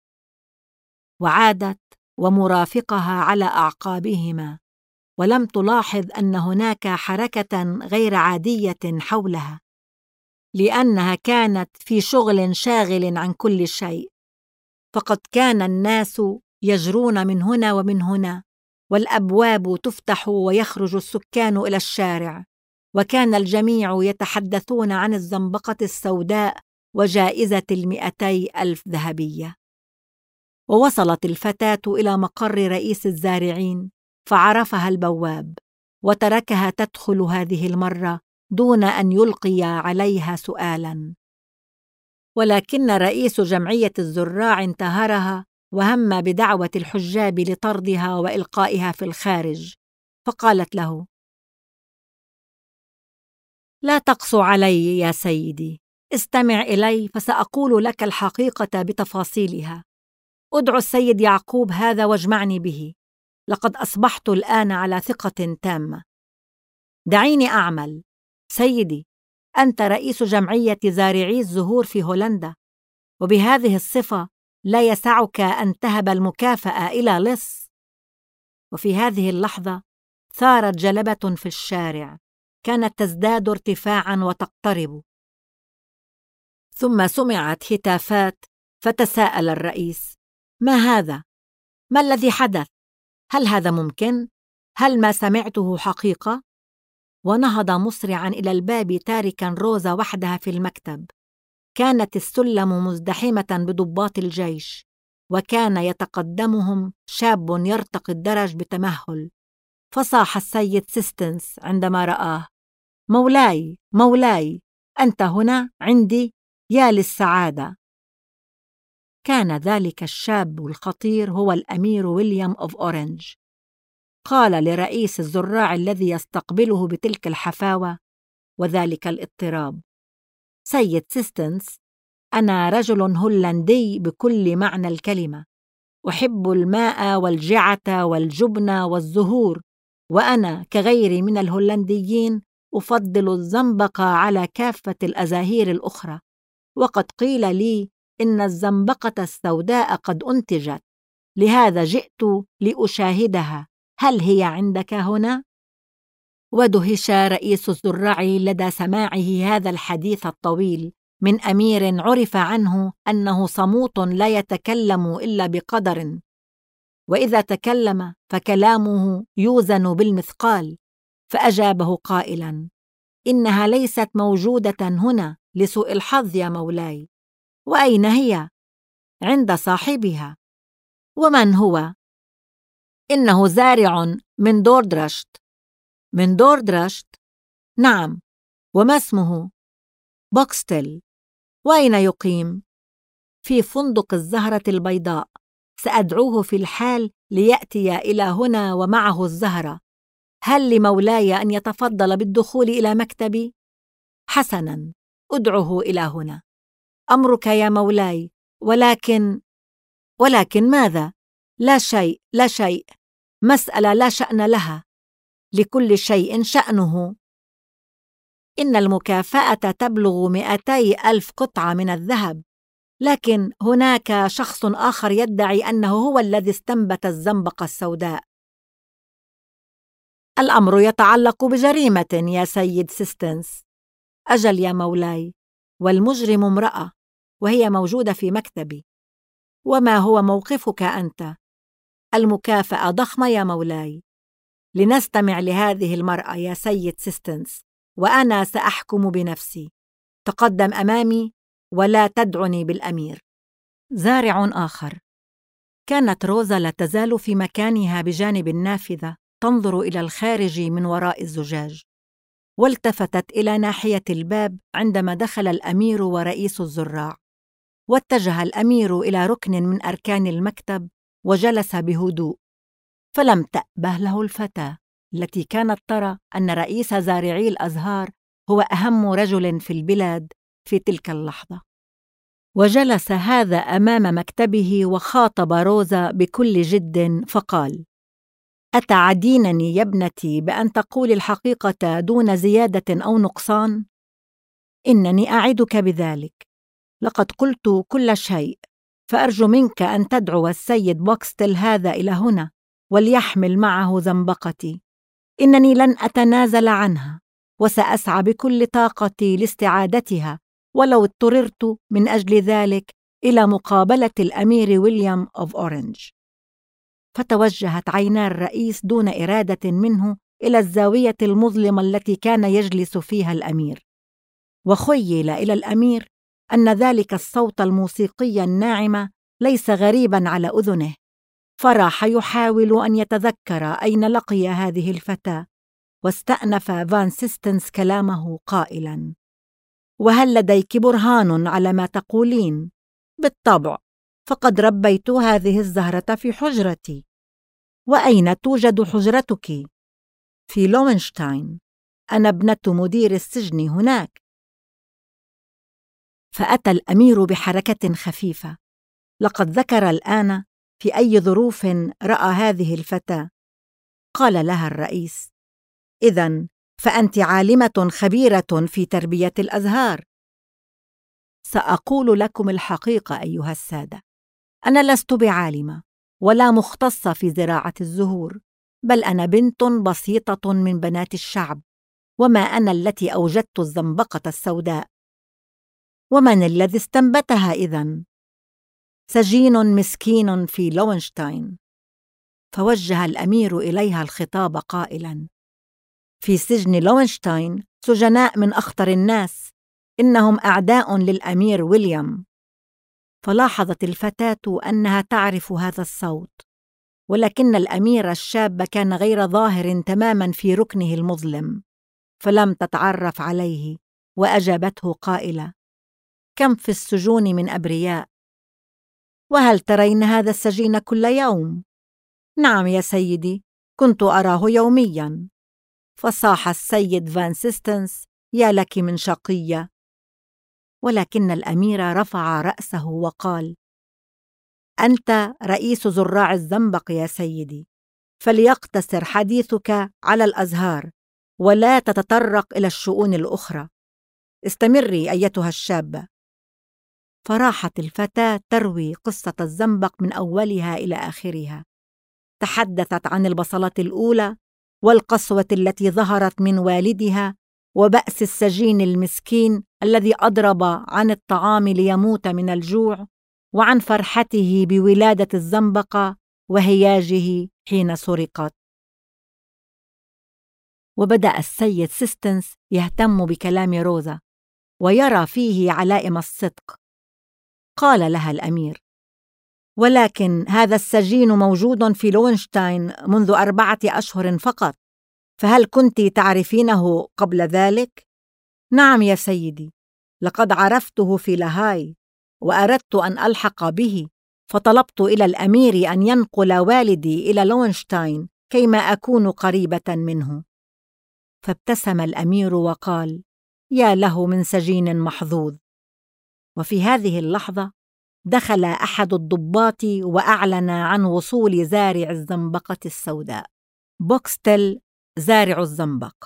S1: وعادت ومرافقها على أعقابهما، ولم تلاحظ أن هناك حركة غير عادية حولها، لأنها كانت في شغل شاغل عن كل شيء. فقد كان الناس يجرون من هنا ومن هنا، والأبواب تفتح ويخرج السكان إلى الشارع، وكان الجميع يتحدثون عن الزنبقة السوداء وجائزة 200,000 ذهبية. ووصلت الفتاة إلى مقر رئيس الزارعين، فعرفها البواب وتركها تدخل هذه المرة دون أن يلقي عليها سؤالاً. ولكن رئيس جمعية الزراع انتهرها وهم بدعوة الحجاب لطردها وإلقائها في الخارج، فقالت له: لا تقسو علي يا سيدي، استمع إلي فسأقول لك الحقيقة بتفاصيلها. أدعو السيد يعقوب هذا واجمعني به، لقد أصبحت الآن على ثقة تامة. دعيني أعمل. سيدي، أنت رئيس جمعية زارعي الزهور في هولندا، وبهذه الصفة لا يسعك أن تهب المكافأة إلى لص. وفي هذه اللحظة ثارت جلبة في الشارع، كانت تزداد ارتفاعاً وتقترب. ثم سمعت هتافات، فتساءل الرئيس: ما هذا؟ ما الذي حدث؟ هل هذا ممكن؟ هل ما سمعته حقيقة؟ ونهض مسرعاً إلى الباب تاركاً روزا وحدها في المكتب. كانت السلم مزدحمة بضباط الجيش، وكان يتقدمهم شاب يرتقي الدرج بتمهل. فصاح السيد سيستنس عندما رآه: مولاي مولاي، أنت هنا عندي، يا للسعادة. كان ذلك الشاب الخطير هو الأمير ويليام أوف أورنج. قال لرئيس الزراع الذي يستقبله بتلك الحفاوة وذلك الاضطراب: سيد سيستنس، أنا رجل هولندي بكل معنى الكلمة، أحب الماء والجعة والجبن والزهور، وأنا كغيري من الهولنديين أفضل الزنبقة على كافة الأزاهير الأخرى. وقد قيل لي إن الزنبقة السوداء قد أنتجت، لهذا جئت لأشاهدها، هل هي عندك هنا؟ ودهش رئيس الزراع لدى سماعه هذا الحديث الطويل من أمير عرف عنه أنه صموت لا يتكلم إلا بقدر، وإذا تكلم فكلامه يوزن بالمثقال، فأجابه قائلاً: إنها ليست موجودة هنا لسوء الحظ يا مولاي. وأين هي؟ عند صاحبها. ومن هو؟ إنه زارع من دوردرشت. من دوردرشت؟ نعم. وما اسمه؟ بوكستل. وأين يقيم؟ في فندق الزهرة البيضاء. سأدعوه في الحال ليأتي إلى هنا ومعه الزهرة. هل لمولاي أن يتفضل بالدخول إلى مكتبي؟ حسناً، أدعه إلى هنا. أمرك يا مولاي. ولكن ماذا؟ لا شيء، لا شيء. مسألة لا شأن لها. لكل شيء شأنه. إن المكافأة تبلغ 200,000 قطعة من الذهب، لكن هناك شخص آخر يدعي أنه هو الذي استنبت الزنبقة السوداء. الأمر يتعلق بجريمة يا سيد سيستنس. أجل يا مولاي، والمجرم امرأة، وهي موجودة في مكتبي. وما هو موقفك أنت؟ المكافأة ضخمة يا مولاي. لنستمع لهذه المرأة يا سيد سيستنس، وأنا سأحكم بنفسي. تقدم أمامي ولا تدعني بالأمير. زارع آخر. كانت روزا لا تزال في مكانها بجانب النافذة تنظر إلى الخارج من وراء الزجاج، والتفتت إلى ناحية الباب عندما دخل الأمير ورئيس الزراع. واتجه الأمير إلى ركن من أركان المكتب وجلس بهدوء، فلم تأبه له الفتاة التي كانت ترى أن رئيس زارعي الأزهار هو أهم رجل في البلاد في تلك اللحظة. وجلس هذا أمام مكتبه وخاطب روزا بكل جد فقال: أتعدينني يا ابنتي بأن تقولي الحقيقة دون زيادة أو نقصان؟ إنني أعدك بذلك. لقد قلت كل شيء، فأرجو منك أن تدعو السيد بوكستل هذا إلى هنا وليحمل معه زنبقتي. إنني لن أتنازل عنها، وسأسعى بكل طاقتي لاستعادتها، ولو اضطررت من أجل ذلك إلى مقابلة الأمير ويليام أوف أورنج. فتوجهت عينا الرئيس دون إرادة منه إلى الزاوية المظلمة التي كان يجلس فيها الأمير، وخيل إلى الأمير أن ذلك الصوت الموسيقي الناعم ليس غريباً على أذنه، فراح يحاول أن يتذكر أين لقي هذه الفتاة. واستأنف فان سيستنس كلامه قائلاً: وهل لديك برهان على ما تقولين؟ بالطبع، فقد ربيت هذه الزهرة في حجرتي. وأين توجد حجرتك؟ في لوينشتاين. أنا ابنة مدير السجن هناك. فأتى الأمير بحركة خفيفة. لقد ذكر الآن في أي ظروف رأى هذه الفتاة. قال لها الرئيس: إذن فأنت عالمة خبيرة في تربية الأزهار. سأقول لكم الحقيقة أيها السادة، أنا لست بعالمة ولا مختصة في زراعة الزهور، بل أنا بنت بسيطة من بنات الشعب، وما أنا التي أوجدت الزنبقة السوداء. ومن الذي استنبتها إذن؟ سجين مسكين في لوينشتاين. فوجه الأمير إليها الخطاب قائلاً: في سجن لوينشتاين سجناء من أخطر الناس، إنهم أعداء للأمير ويليام. فلاحظت الفتاة أنها تعرف هذا الصوت، ولكن الأمير الشاب كان غير ظاهر تماماً في ركنه المظلم، فلم تتعرف عليه، وأجابته قائلة: كم في السجون من أبرياء. وهل ترين هذا السجين كل يوم؟ نعم يا سيدي، كنت أراه يومياً. فصاح السيد فان سيستنس: يا لك من شقية. ولكن الأمير رفع رأسه وقال: أنت رئيس زراع الزنبق يا سيدي، فليقتصر حديثك على الأزهار ولا تتطرق إلى الشؤون الأخرى. استمري أيتها الشابة. فراحت الفتاة تروي قصة الزنبق من أولها إلى آخرها. تحدثت عن البصلة الأولى والقسوة التي ظهرت من والدها وبأس السجين المسكين الذي أضرب عن الطعام ليموت من الجوع، وعن فرحته بولادة الزنبقة وهياجه حين سرقت. وبدأ السيد سيستنس يهتم بكلام روزا ويرى فيه علائم الصدق. قال لها الأمير: ولكن هذا السجين موجود في لوينشتاين منذ 4 أشهر فقط، فهل كنت تعرفينه قبل ذلك؟ نعم يا سيدي، لقد عرفته في لاهاي وأردت أن ألحق به، فطلبت إلى الأمير أن ينقل والدي إلى لوينشتاين كيما أكون قريبة منه. فابتسم الأمير وقال: يا له من سجين محظوظ. وفي هذه اللحظة دخل أحد الضباط وأعلن عن وصول زارع الزنبقة السوداء، بوكستل زارع الزنبق.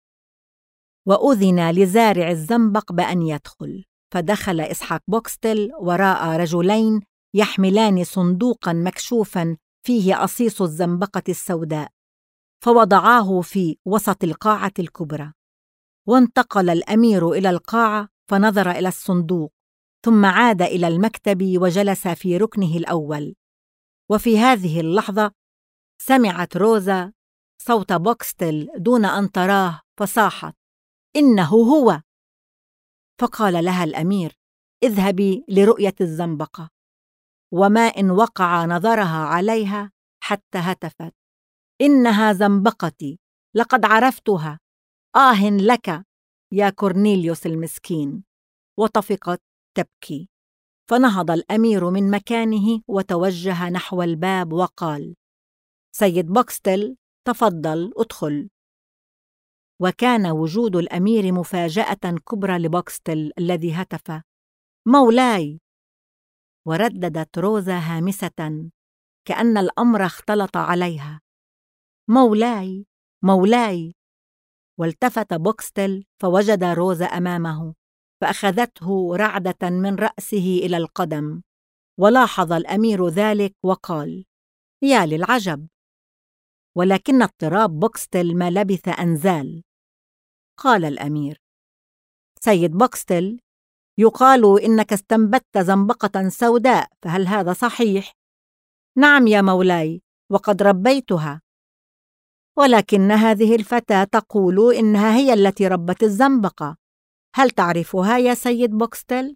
S1: وأذن لزارع الزنبق بأن يدخل، فدخل إسحاق بوكستل وراء رجلين يحملان صندوقاً مكشوفاً فيه أصيص الزنبقة السوداء، فوضعاه في وسط القاعة الكبرى. وانتقل الأمير إلى القاعة فنظر إلى الصندوق، ثم عاد إلى المكتب وجلس في ركنه الأول. وفي هذه اللحظة سمعت روزا صوت بوكستل دون أن تراه، فصاحت: إنه هو! فقال لها الأمير: اذهبي لرؤية الزنبقة. وما إن وقع نظرها عليها حتى هتفت: إنها زنبقتي، لقد عرفتها، آه لك يا كورنيليوس المسكين. وطفقت تبكي. فنهض الأمير من مكانه وتوجه نحو الباب وقال: سيد بوكستل، تفضل ادخل. وكان وجود الأمير مفاجأة كبرى لبوكستل الذي هتف: مولاي! ورددت روزا هامسة كأن الأمر اختلط عليها: مولاي، مولاي! والتفت بوكستل فوجد روزا أمامه، فأخذته رعدة من رأسه إلى القدم. ولاحظ الأمير ذلك وقال: يا للعجب! ولكن اضطراب بوكستل ما لبث أن زال. قال الأمير: سيد بوكستل، يقال إنك استنبت زنبقة سوداء، فهل هذا صحيح؟ نعم يا مولاي، وقد ربيتها. ولكن هذه الفتاة تقول إنها هي التي ربت الزنبقة، هل تعرفها يا سيد بوكستل؟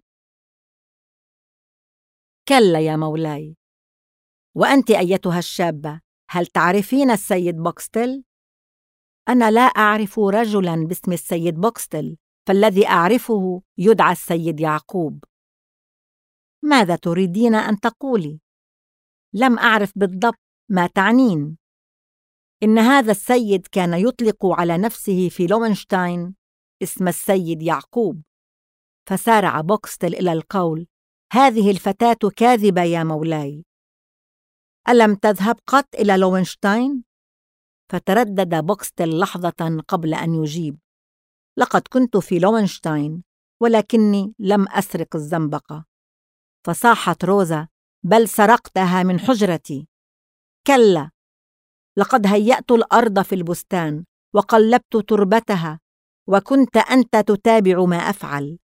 S1: كلا يا مولاي. وأنت أيتها الشابة، هل تعرفين السيد بوكستل؟ أنا لا أعرف رجلاً باسم السيد بوكستل، فالذي أعرفه يدعى السيد يعقوب. ماذا تريدين أن تقولي؟ لم أعرف بالضبط ما تعنين. إن هذا السيد كان يطلق على نفسه في لوينشتاين اسم السيد يعقوب. فسارع بوكستل إلى القول: هذه الفتاة كاذبة يا مولاي. ألم تذهب قط إلى لوينشتاين؟ فتردد بوكستل لحظة قبل أن يجيب: لقد كنت في لوينشتاين، ولكني لم أسرق الزنبقة. فصاحت روزا: بل سرقتها من حجرتي. كلا، لقد هيأت الأرض في البستان وقلبت تربتها، وكنت أنت تتابع ما أفعل.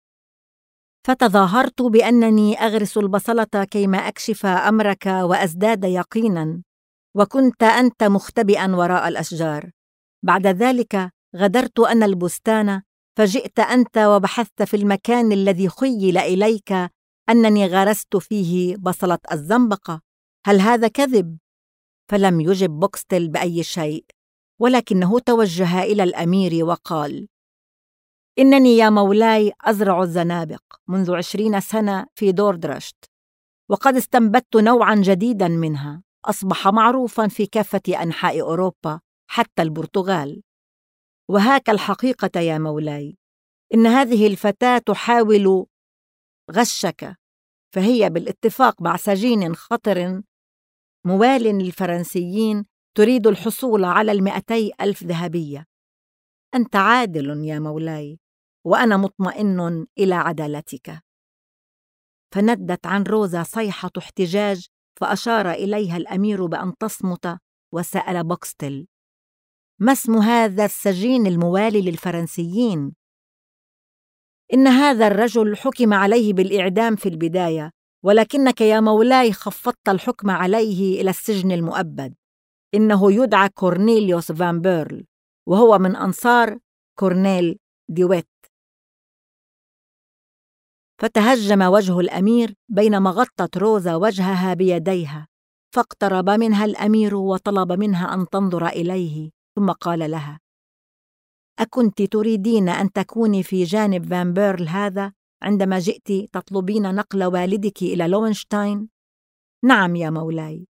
S1: فتظاهرت بأنني أغرس البصلة كيما أكشف أمرك وأزداد يقيناً، وكنت أنت مختبئاً وراء الأشجار. بعد ذلك غادرت أنا البستان، فجئت أنت وبحثت في المكان الذي خيل إليك أنني غرست فيه بصلة الزنبقة. هل هذا كذب؟ فلم يجب بوكستل بأي شيء، ولكنه توجه إلى الأمير وقال: إنني يا مولاي أزرع الزنابق منذ 20 سنة في دوردرشت، وقد استنبت نوعاً جديداً منها أصبح معروفاً في كافة أنحاء أوروبا حتى البرتغال. وهاك الحقيقة يا مولاي، إن هذه الفتاة تحاول غشك، فهي بالاتفاق مع سجين خطر موال للفرنسيين تريد الحصول على 200,000 ذهبية. أنت عادل يا مولاي، وأنا مطمئن إلى عدالتك. فندت عن روزا صيحة احتجاج، فأشار إليها الأمير بأن تصمت، وسأل بوكستل: ما اسم هذا السجين الموالي للفرنسيين؟ إن هذا الرجل حكم عليه بالإعدام في البداية، ولكنك يا مولاي خفضت الحكم عليه إلى السجن المؤبد. إنه يدعى كورنيليوس فان بيرل، وهو من أنصار كورنيل ديويت. فتهجم وجه الأمير بينما غطت روزا وجهها بيديها، فاقترب منها الأمير وطلب منها أن تنظر إليه، ثم قال لها: أكنت تريدين أن تكوني في جانب فان بيرل هذا عندما جئت تطلبين نقل والدك إلى لوينشتاين؟ نعم يا مولاي.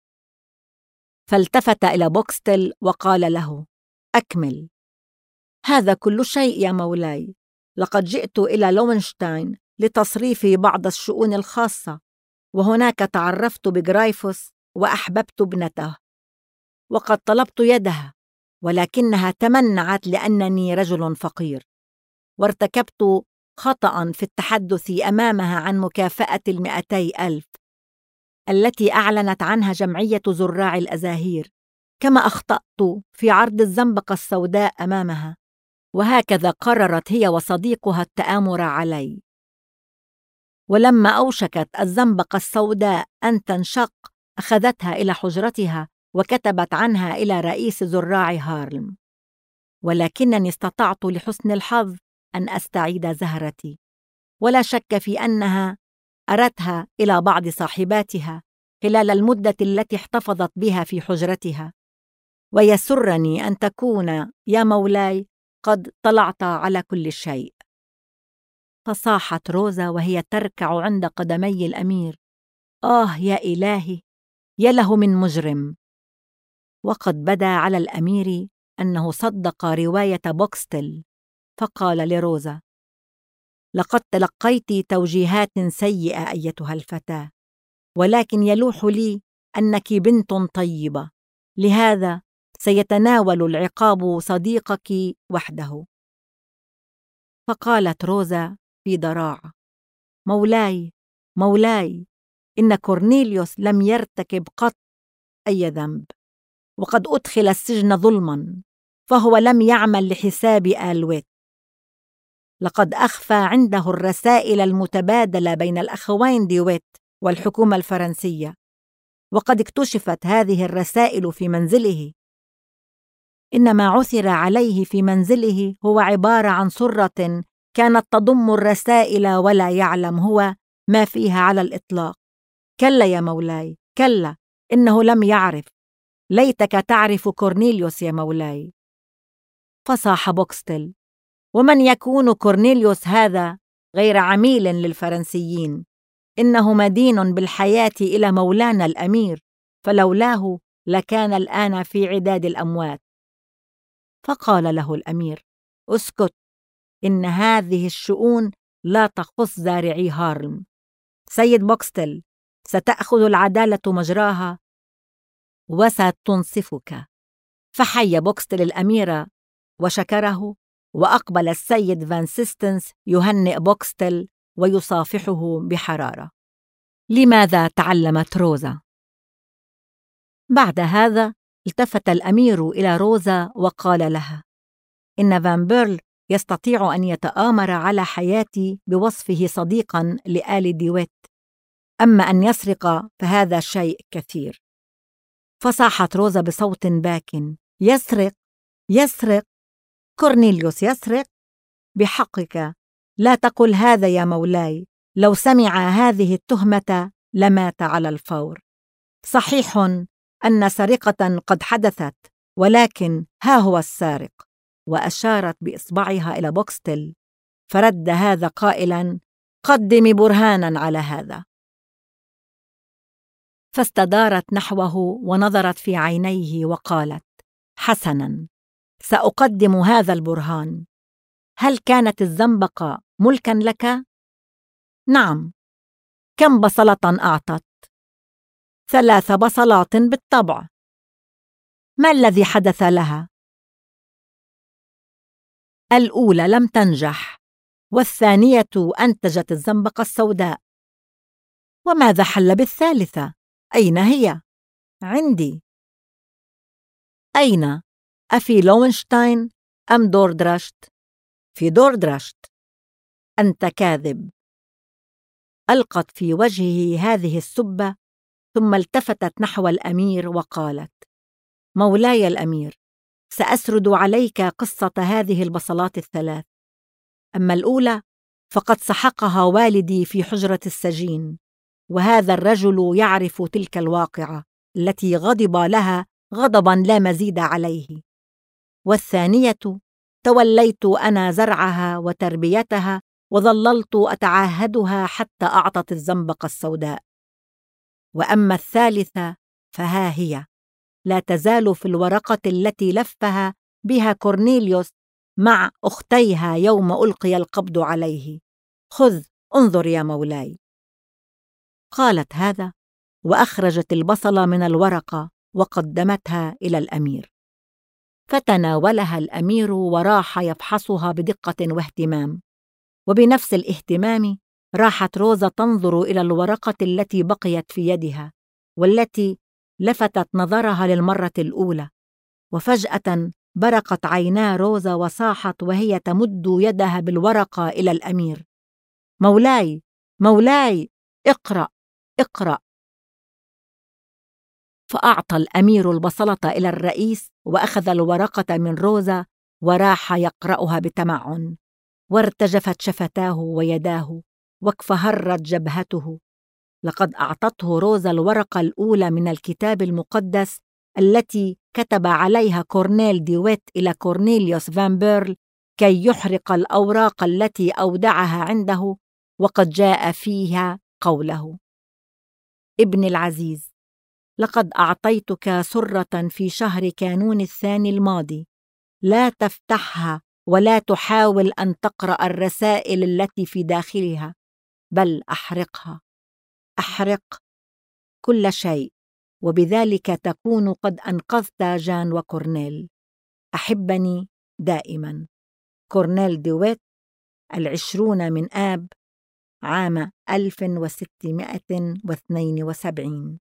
S1: فالتفت إلى بوكستل وقال له: أكمل. هذا كل شيء يا مولاي. لقد جئت إلى لوينشتاين لتصريف بعض الشؤون الخاصة، وهناك تعرفت بغرايفوس وأحببت ابنته، وقد طلبت يدها، ولكنها تمنعت لأنني رجل فقير، وارتكبت خطأ في التحدث أمامها عن مكافأة 200,000 التي أعلنت عنها جمعية زراع الأزاهير، كما أخطأت في عرض الزنبقة السوداء أمامها، وهكذا قررت هي وصديقها التآمر علي. ولما أوشكت الزنبقة السوداء أن تنشق، أخذتها إلى حجرتها وكتبت عنها إلى رئيس زراع هارلم، ولكنني استطعت لحسن الحظ أن أستعيد زهرتي، ولا شك في أنها أرتها إلى بعض صاحباتها خلال المدة التي احتفظت بها في حجرتها. ويسرني أن تكون يا مولاي قد طلعت على كل شيء. فصاحت روزا وهي تركع عند قدمي الأمير: آه يا إلهي، يا له من مجرم! وقد بدا على الأمير أنه صدق رواية بوكستل، فقال لروزا: لقد تلقيت توجيهات سيئة أيتها الفتاة، ولكن يلوح لي أنك بنت طيبة، لهذا سيتناول العقاب صديقك وحده. فقالت روزا في ضراعة: مولاي، مولاي، إن كورنيليوس لم يرتكب قط أي ذنب، وقد أدخل السجن ظلماً، فهو لم يعمل لحساب آلويت. لقد أخفى عنده الرسائل المتبادلة بين الأخوين ديويت والحكومة الفرنسية، وقد اكتشفت هذه الرسائل في منزله. إن ما عثر عليه في منزله هو عبارة عن سرة كانت تضم الرسائل، ولا يعلم هو ما فيها على الإطلاق. كلا يا مولاي، كلا، إنه لم يعرف. ليتك تعرف كورنيليوس يا مولاي. فصاح بوكستل: ومن يكون كورنيليوس هذا غير عميل للفرنسيين؟ إنه مدين بالحياة إلى مولانا الأمير، فلولاه لكان الآن في عداد الأموات. فقال له الأمير: اسكت، إن هذه الشؤون لا تخص زارعي هارلم. سيد بوكستل، ستأخذ العدالة مجراها وستنصفك. فحيا بوكستل الأمير وشكره، وأقبل السيد فان سيستنس يهنئ بوكستل ويصافحه بحرارة. لماذا تعلمت روزا؟ بعد هذا التفت الأمير إلى روزا وقال لها: إن فان بيرل يستطيع أن يتآمر على حياتي بوصفه صديقاً لآل ديويت، أما أن يسرق فهذا شيء كثير. فصاحت روزا بصوت باكٍ: يسرق؟ يسرق؟ كورنيليوس يسرق؟ بحقك لا تقل هذا يا مولاي، لو سمع هذه التهمة لمات على الفور. صحيح أن سرقة قد حدثت، ولكن ها هو السارق. وأشارت بإصبعها إلى بوكستل، فرد هذا قائلاً: قدمي برهاناً على هذا. فاستدارت نحوه ونظرت في عينيه وقالت: حسناً، سأقدم هذا البرهان. هل كانت الزنبقة ملكاً لك؟ نعم. كم بصلة أعطت؟ 3 بصلات بالطبع. ما الذي حدث لها؟ الأولى لم تنجح، والثانية أنتجت الزنبقة السوداء. وماذا حل بالثالثة؟ أين هي؟ عندي. أين؟ أفي لوينشتاين أم دوردرشت؟ في دوردرشت. أنت كاذب. ألقت في وجهه هذه السبة، ثم التفتت نحو الأمير وقالت: مولاي الأمير، سأسرد عليك قصة هذه البصلات الثلاث. أما الأولى فقد سحقها والدي في حجرة السجين، وهذا الرجل يعرف تلك الواقعة التي غضب لها غضباً لا مزيد عليه. والثانية توليت أنا زرعها وتربيتها، وظللت أتعاهدها حتى أعطت الزنبقة السوداء. وأما الثالثة فها هي، لا تزال في الورقة التي لفها بها كورنيليوس مع أختيها يوم ألقي القبض عليه. خذ انظر يا مولاي. قالت هذا وأخرجت البصلة من الورقة وقدمتها إلى الأمير، فتناولها الأمير وراح يفحصها بدقة واهتمام. وبنفس الاهتمام راحت روزا تنظر إلى الورقة التي بقيت في يدها، والتي لفتت نظرها للمرة الأولى. وفجأة برقت عينا روزا وصاحت وهي تمد يدها بالورقة إلى الأمير: مولاي، مولاي، اقرأ، اقرأ. فأعطى الأمير البصلة إلى الرئيس وأخذ الورقة من روزا وراح يقرأها بتمعن، وارتجفت شفتاه ويداه واكفهرت جبهته. لقد أعطته روزا الورقة الأولى من الكتاب المقدس التي كتب عليها كورنيل ديويت إلى كورنيليوس فان بيرل كي يحرق الأوراق التي أودعها عنده، وقد جاء فيها قوله: ابن العزيز، لقد أعطيتك سرة في شهر كانون الثاني الماضي، لا تفتحها ولا تحاول أن تقرأ الرسائل التي في داخلها، بل أحرقها. أحرق كل شيء، وبذلك تكون قد أنقذت جان وكورنيل. أحبني دائما. كورنيل ديويت، 20 من آب عام 1672.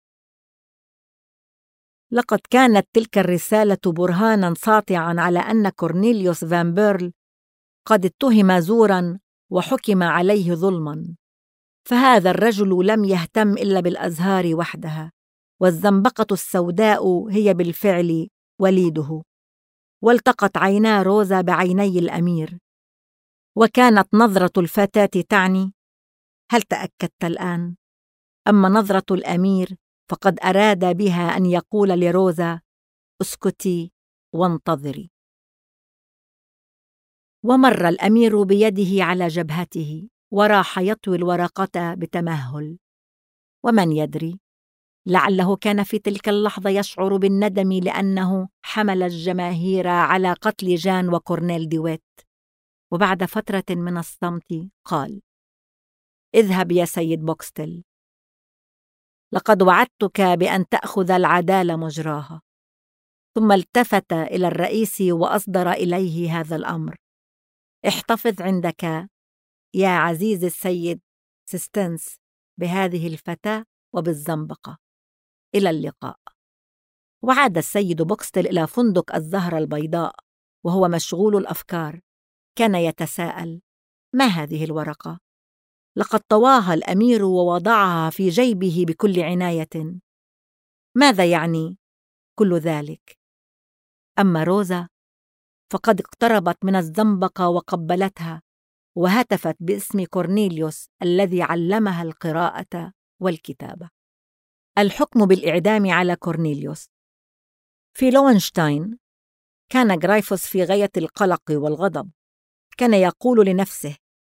S1: لقد كانت تلك الرسالة برهاناً ساطعاً على أن كورنيليوس فان بيرل قد اتهم زوراً وحكم عليه ظلماً. فهذا الرجل لم يهتم إلا بالأزهار وحدها، والزنبقة السوداء هي بالفعل وليده. والتقت عينا روزا بعيني الأمير، وكانت نظرة الفتاة تعني: هل تأكدت الآن؟ أما نظرة الأمير فقد أراد بها أن يقول لروزا: اسكتي وانتظري. ومر الأمير بيده على جبهته وراح يطوي الورقة بتمهل. ومن يدري، لعله كان في تلك اللحظة يشعر بالندم لأنه حمل الجماهير على قتل جان وكورنيل ديويت. وبعد فترة من الصمت قال: اذهب يا سيد بوكستل، لقد وعدتك بأن تأخذ العدالة مجراها. ثم التفت إلى الرئيس وأصدر إليه هذا الأمر: احتفظ عندك يا عزيز السيد سيستنس بهذه الفتاة وبالزنبقة. إلى اللقاء. وعاد السيد بوكستل إلى فندق الزهرة البيضاء وهو مشغول الأفكار. كان يتساءل: ما هذه الورقة؟ لقد طواها الأمير ووضعها في جيبه بكل عناية. ماذا يعني كل ذلك؟ أما روزا فقد اقتربت من الزنبقة وقبلتها وهتفت باسم كورنيليوس الذي علمها القراءة والكتابة. الحكم بالإعدام على كورنيليوس. في لوينشتاين كان غرايفوس في غاية القلق والغضب. كان يقول لنفسه: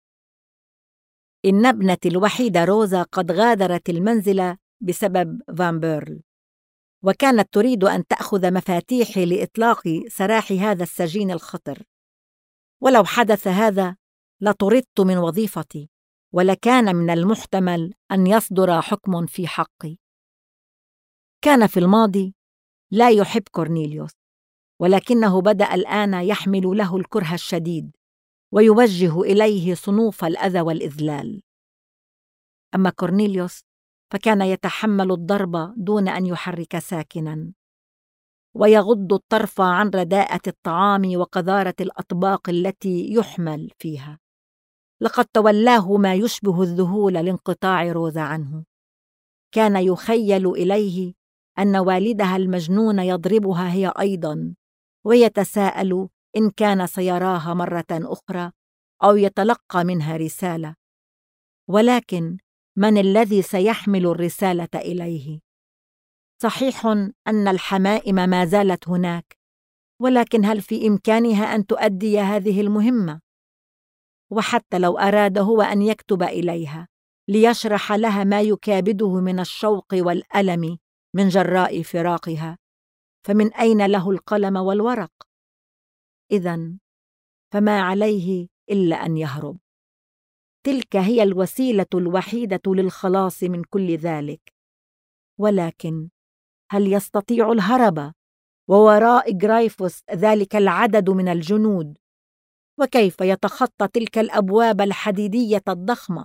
S1: إن ابنتي الوحيدة روزا قد غادرت المنزل بسبب فان بيرل، وكانت تريد أن تأخذ مفاتيحي لإطلاق سراح هذا السجين الخطر. ولو حدث هذا لطردت من وظيفتي، ولكان من المحتمل أن يصدر حكم في حقي. كان في الماضي لا يحب كورنيليوس، ولكنه بدأ الآن يحمل له الكره الشديد ويوجه إليه صنوف الأذى والإذلال. أما كورنيليوس فكان يتحمل الضرب دون أن يحرك ساكناً، ويغض الطرف عن رداءة الطعام وقذارة الأطباق التي يحمل فيها. لقد تولاه ما يشبه الذهول لانقطاع روزا عنه. كان يخيل إليه أن والدها المجنون يضربها هي أيضاً، ويتساءل إن كان سيراها مرة أخرى أو يتلقى منها رسالة. ولكن من الذي سيحمل الرسالة إليه؟ صحيح أن الحمائم ما زالت هناك، ولكن هل في إمكانها أن تؤدي هذه المهمة؟ وحتى لو أراد هو أن يكتب إليها ليشرح لها ما يكابده من الشوق والألم من جراء فراقها، فمن أين له القلم والورق؟ إذن فما عليه إلا أن يهرب. تلك هي الوسيلة الوحيدة للخلاص من كل ذلك. ولكن هل يستطيع الهرب ووراء غرايفوس ذلك العدد من الجنود؟ وكيف يتخطى تلك الأبواب الحديدية الضخمة؟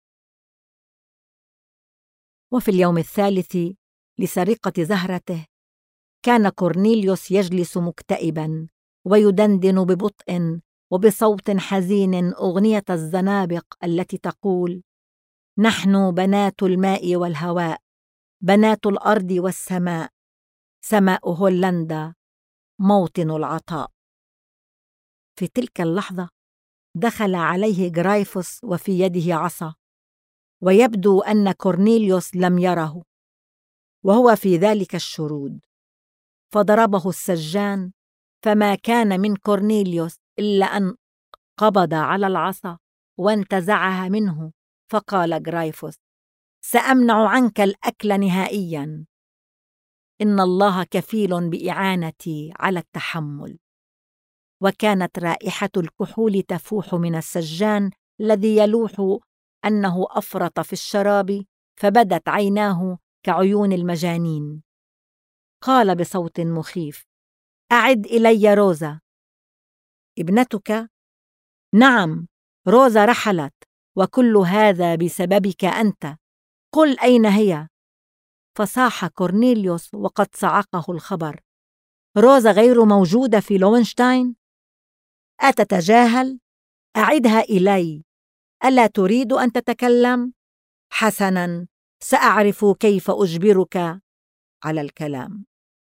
S1: وفي اليوم الثالث لسرقة زهرته كان كورنيليوس يجلس مكتئباً ويدندن ببطء وبصوت حزين أغنية الزنابق التي تقول: نحن بنات الماء والهواء، بنات الأرض والسماء، سماء هولندا، موطن العطاء. في تلك اللحظة دخل عليه غرايفوس وفي يده عصا، ويبدو أن كورنيليوس لم يره وهو في ذلك الشرود، فضربه السجان، فما كان من كورنيليوس إلا أن قبض على العصا وانتزعها منه، فقال غرايفوس: سأمنع عنك الأكل نهائياً، إن الله كفيل بإعانتي على التحمل. وكانت رائحة الكحول تفوح من السجان الذي يلوح أنه أفرط في الشراب، فبدت عيناه كعيون المجانين. قال بصوت مخيف: أعد إلي روزا. ابنتك؟ نعم، روزا رحلت، وكل هذا بسببك أنت. قل أين هي؟ فصاح كورنيليوس وقد صعقه الخبر: روزا غير موجودة في لوينشتاين؟ أتتجاهل؟ أعدها إلي. ألا تريد أن تتكلم؟ حسناً، سأعرف كيف أجبرك على الكلام.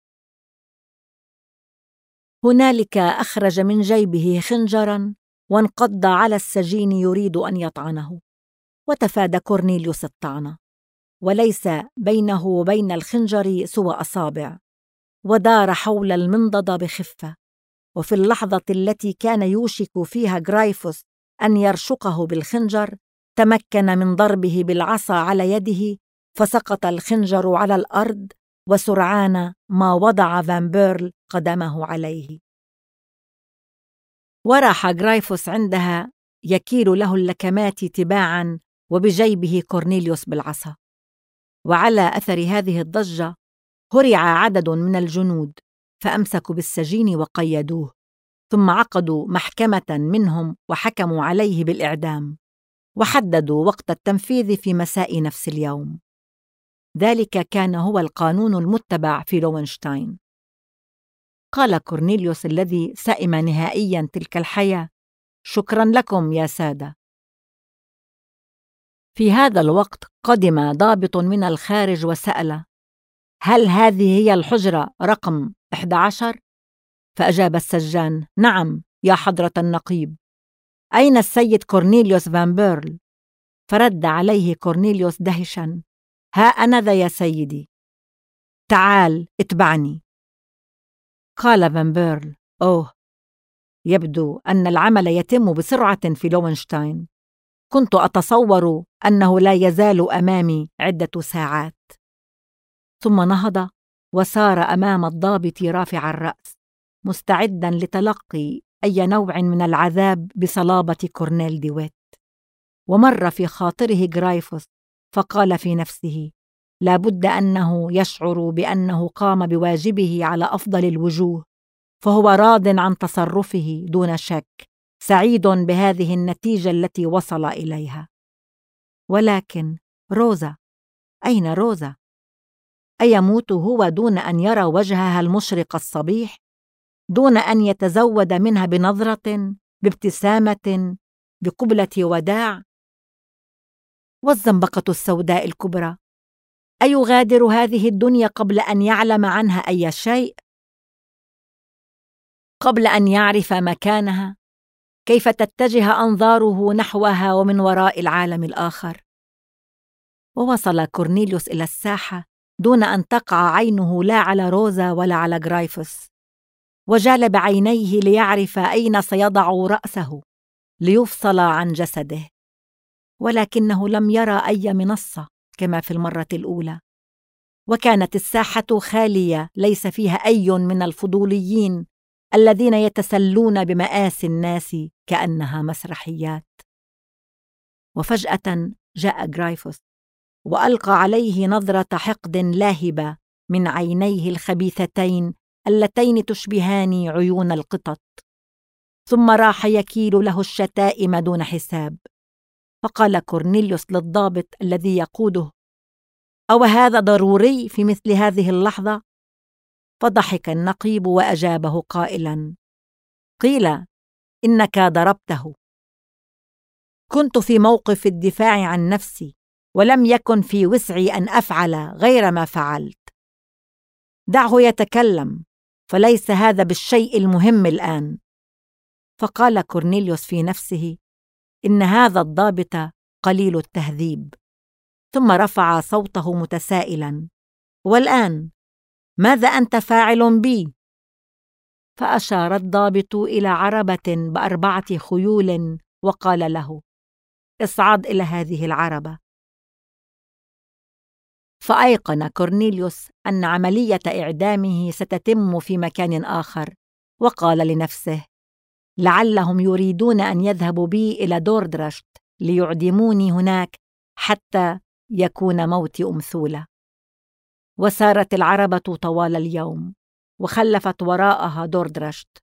S1: هنالك أخرج من جيبه خنجراً وانقض على السجين يريد أن يطعنه، وتفادى كورنيليوس الطعنة، وليس بينه وبين الخنجر سوى أصابع، ودار حول المنضد بخفة. وفي اللحظة التي كان يوشك فيها غرايفوس أن يرشقه بالخنجر، تمكن من ضربه بالعصا على يده، فسقط الخنجر على الأرض، وسرعان ما وضع فان بيرل قدمه عليه. وراح غرايفوس عندها يكيل له اللكمات تباعاً، وبجيبه كورنيليوس بالعصا. وعلى أثر هذه الضجة هرع عدد من الجنود، فأمسكوا بالسجين وقيدوه، ثم عقدوا محكمة منهم وحكموا عليه بالإعدام، وحددوا وقت التنفيذ في مساء نفس اليوم. ذلك كان هو القانون المتبع في لوينشتاين. قال كورنيليوس الذي سئم نهائياً تلك الحياة: شكراً لكم يا سادة. في هذا الوقت قدم ضابط من الخارج وسأل: هل هذه هي الحجرة رقم 11؟ فأجاب السجان: نعم يا حضرة النقيب. أين السيد كورنيليوس فان بيرل؟ فرد عليه كورنيليوس دهشاً: ها أنا ذا يا سيدي، تعال اتبعني. قال فان بيرل: أوه، يبدو أن العمل يتم بسرعة في لوينشتاين، كنت أتصور أنه لا يزال أمامي عدة ساعات. ثم نهض وسار أمام الضابط رافع الرأس، مستعداً لتلقي أي نوع من العذاب بصلابة كورنيل ديويت. ومر في خاطره غرايفوس، فقال في نفسه: لا بد أنه يشعر بأنه قام بواجبه على أفضل الوجوه، فهو راض عن تصرفه دون شك، سعيد بهذه النتيجة التي وصل إليها. ولكن روزا أين روزا؟ أيموت هو دون أن يرى وجهها المشرق الصبيح؟ دون أن يتزود منها بنظرة، بابتسامة، بقبلة وداع؟ والزنبقة السوداء الكبرى، أيغادر هذه الدنيا قبل أن يعلم عنها أي شيء؟ قبل أن يعرف مكانها؟ كيف تتجه أنظاره نحوها ومن وراء العالم الآخر؟ ووصل كورنيليوس إلى الساحة دون أن تقع عينه لا على روزا ولا على غرايفوس، وجال بعينيه ليعرف أين سيضع رأسه ليفصل عن جسده، ولكنه لم يرى أي منصة كما في المرة الأولى، وكانت الساحة خالية ليس فيها أي من الفضوليين الذين يتسلون بمآسي الناس كأنها مسرحيات. وفجأة جاء غرايفوس وألقى عليه نظرة حقد لاهبة من عينيه الخبيثتين اللتين تشبهان عيون القطط، ثم راح يكيل له الشتائم دون حساب. فقال كورنيليوس للضابط الذي يقوده: أو هذا ضروري في مثل هذه اللحظة؟ فضحك النقيب وأجابه قائلا: قيل إنك ضربته. كنت في موقف الدفاع عن نفسي، ولم يكن في وسعي أن أفعل غير ما فعلت. دعه يتكلم، فليس هذا بالشيء المهم الآن. فقال كورنيليوس في نفسه: إن هذا الضابط قليل التهذيب، ثم رفع صوته متسائلا: والآن ماذا أنت فاعل بي؟ فأشار الضابط إلى عربة ب4 خيول وقال له: اصعد إلى هذه العربة. فأيقن كورنيليوس أن عملية إعدامه ستتم في مكان آخر، وقال لنفسه: لعلهم يريدون أن يذهبوا بي إلى دوردرشت ليعدموني هناك حتى يكون موتي أمثولة. وسارت العربة طوال اليوم، وخلفت وراءها دوردرشت،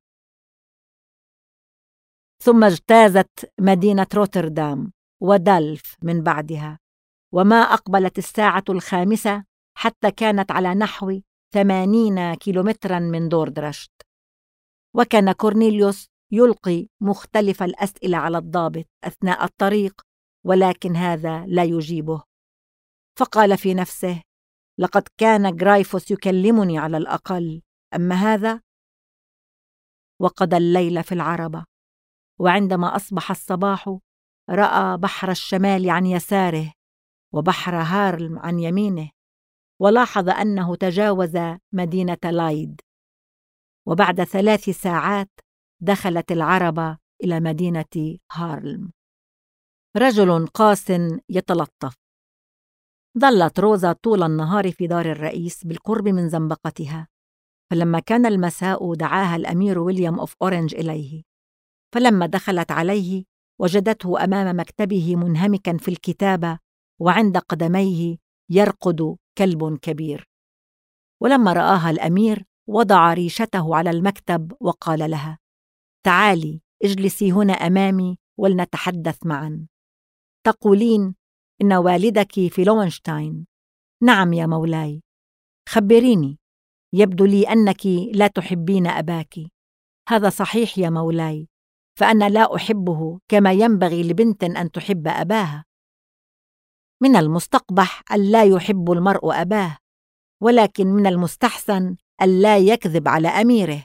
S1: ثم اجتازت مدينة روتردام ودلف من بعدها، وما أقبلت الساعة 5 حتى كانت على نحو 80 كيلومترا من دوردرشت. وكان كورنيليوس يلقي مختلف الأسئلة على الضابط أثناء الطريق، ولكن هذا لا يجيبه. فقال في نفسه: لقد كان غرايفوس يكلمني على الأقل، أما هذا؟ وقضى الليل في العربة، وعندما أصبح الصباح رأى بحر الشمال عن يساره وبحر هارلم عن يمينه، ولاحظ أنه تجاوز مدينة لايد. وبعد 3 ساعات دخلت العربة إلى مدينة هارلم. رجل قاس يتلطف. ظلت روزا طول النهار في دار الرئيس بالقرب من زنبقتها، فلما كان المساء دعاها الأمير ويليام أوف أورنج إليه، فلما دخلت عليه وجدته أمام مكتبه منهمكا في الكتابة، وعند قدميه يرقد كلب كبير. ولما رآها الأمير وضع ريشته على المكتب وقال لها: تعالي اجلسي هنا أمامي ولنتحدث معا. تقولين إن والدك في لوينشتاين؟ نعم يا مولاي. خبريني، يبدو لي أنك لا تحبين أباك. هذا صحيح يا مولاي، فأنا لا أحبه كما ينبغي لبنت أن تحب أباها. من المستقبح ألا يحب المرء أباه، ولكن من المستحسن ألا يكذب على أميره.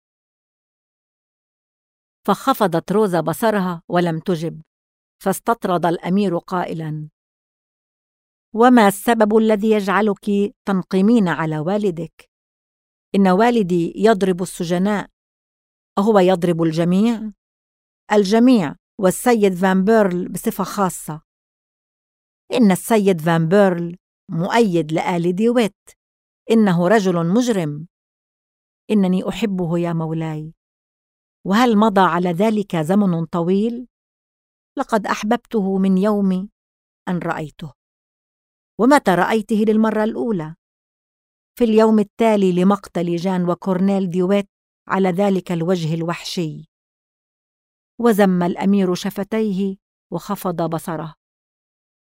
S1: فخفضت روزا بصرها ولم تجب، فاستطرد الأمير قائلا: وما السبب الذي يجعلك تنقمين على والدك؟ إن والدي يضرب السجناء. أهو يضرب الجميع؟ الجميع، والسيد فان بيرل بصفة خاصة. إن السيد فان بيرل مؤيد لآل ديويت، إنه رجل مجرم. إنني أحبه يا مولاي. وهل مضى على ذلك زمن طويل؟ لقد أحببته من يوم أن رأيته. ومتى رأيته للمرة الأولى؟ في اليوم التالي لمقتل جان وكورنيل ديويت على ذلك الوجه الوحشي. وزم الأمير شفتيه وخفض بصره.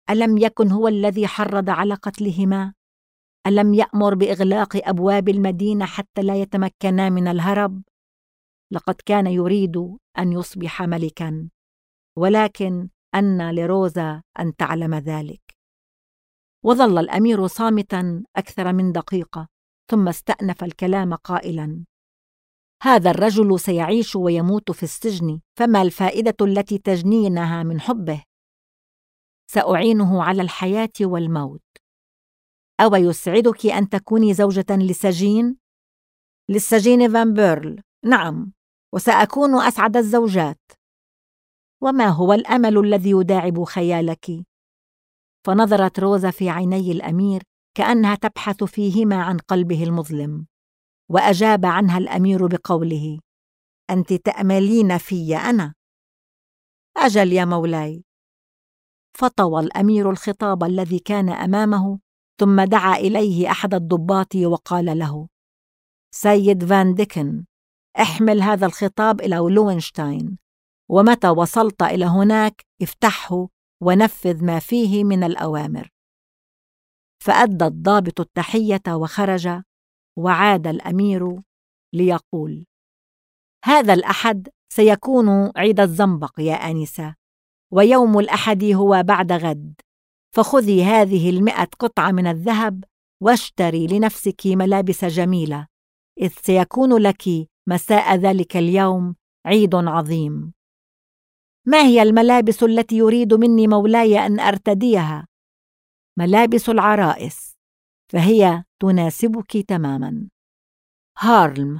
S1: ألم يكن هو الذي حرض على قتلهما؟ ألم يأمر بإغلاق أبواب المدينة حتى لا يتمكنا من الهرب؟ لقد كان يريد أن يصبح ملكاً، ولكن أنى لروزا أن تعلم ذلك. وظل الأمير صامتاً أكثر من دقيقة، ثم استأنف الكلام قائلاً: هذا الرجل سيعيش ويموت في السجن، فما الفائدة التي تجنينها من حبه؟ سأعينه على الحياة والموت. أو يسعدك أن تكوني زوجة لسجين؟ للسجين فان بيرل، نعم، وسأكون أسعد الزوجات. وما هو الأمل الذي يداعب خيالك؟ فنظرت روزا في عيني الأمير كأنها تبحث فيهما عن قلبه المظلم، وأجاب عنها الأمير بقوله: أنت تأملين في أنا؟ أجل يا مولاي. فطوى الأمير الخطاب الذي كان أمامه، ثم دعا إليه أحد الضباط وقال له: سيد فان ديكن، احمل هذا الخطاب إلى لوينشتاين، ومتى وصلت إلى هناك افتحه ونفذ ما فيه من الأوامر. فأدى الضابط التحية وخرج، وعاد الأمير ليقول: هذا الأحد سيكون عيد الزنبق يا آنسة، ويوم الأحد هو بعد غد، فخذي هذه 100 قطعة من الذهب واشتري لنفسك ملابس جميلة، إذ سيكون لك مساء ذلك اليوم عيد عظيم. ما هي الملابس التي يريد مني مولاي أن أرتديها؟ ملابس العرائس، فهي تناسبك تماما. هارلم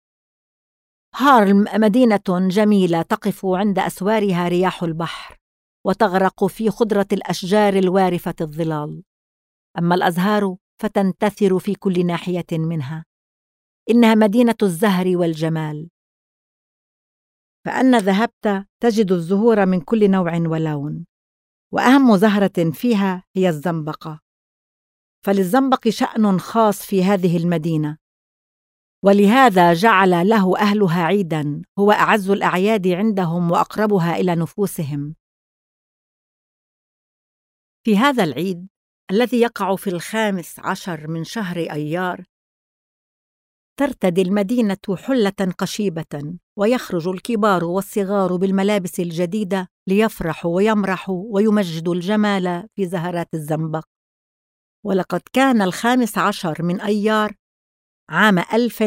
S1: مدينة جميلة تقف عند أسوارها رياح البحر، وتغرق في خضرة الأشجار الوارفة الظلال، أما الأزهار فتنتثر في كل ناحية منها. إنها مدينة الزهر والجمال، فأن ذهبت تجد الزهور من كل نوع ولون، وأهم زهرة فيها هي الزنبقة، فللزنبق شأن خاص في هذه المدينة، ولهذا جعل له أهلها عيداً هو أعز الأعياد عندهم وأقربها إلى نفوسهم. في هذا العيد الذي يقع في 15 من شهر أيار، ترتدي المدينة حلة قشيبة، ويخرج الكبار والصغار بالملابس الجديدة ليفرحوا ويمرحوا ويمجدوا الجمال في زهرات الزنبق. ولقد كان 15 من أيار عام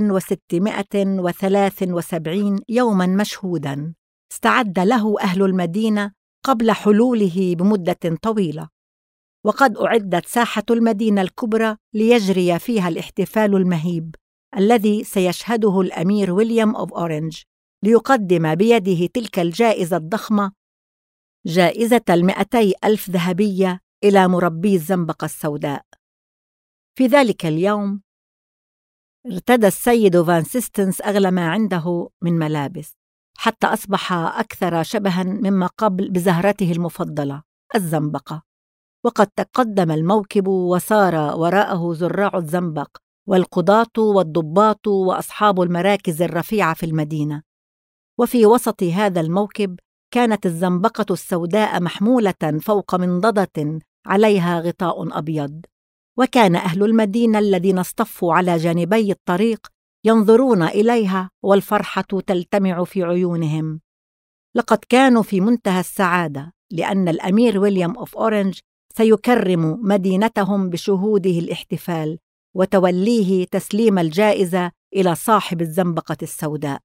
S1: 1673 يوماً مشهوداً استعد له أهل المدينة قبل حلوله بمدة طويلة، وقد أعدت ساحة المدينة الكبرى ليجري فيها الاحتفال المهيب الذي سيشهده الأمير ويليام أوف أورنج، ليقدم بيده تلك الجائزة الضخمة، جائزة 200,000 ذهبية إلى مربي الزنبقة السوداء. في ذلك اليوم ارتدى السيد فان سيستنس أغلى ما عنده من ملابس، حتى أصبح أكثر شبهاً مما قبل بزهرته المفضلة الزنبقة. وقد تقدم الموكب وصار وراءه زراع الزنبق والقضاة والضباط وأصحاب المراكز الرفيعة في المدينة. وفي وسط هذا الموكب كانت الزنبقة السوداء محمولة فوق منضدة عليها غطاء أبيض، وكان أهل المدينة الذين اصطفوا على جانبي الطريق ينظرون إليها والفرحة تلتمع في عيونهم. لقد كانوا في منتهى السعادة، لأن الأمير ويليام أوف أورنج سيكرم مدينتهم بشهوده الاحتفال وتوليه تسليم الجائزة إلى صاحب الزنبقة السوداء.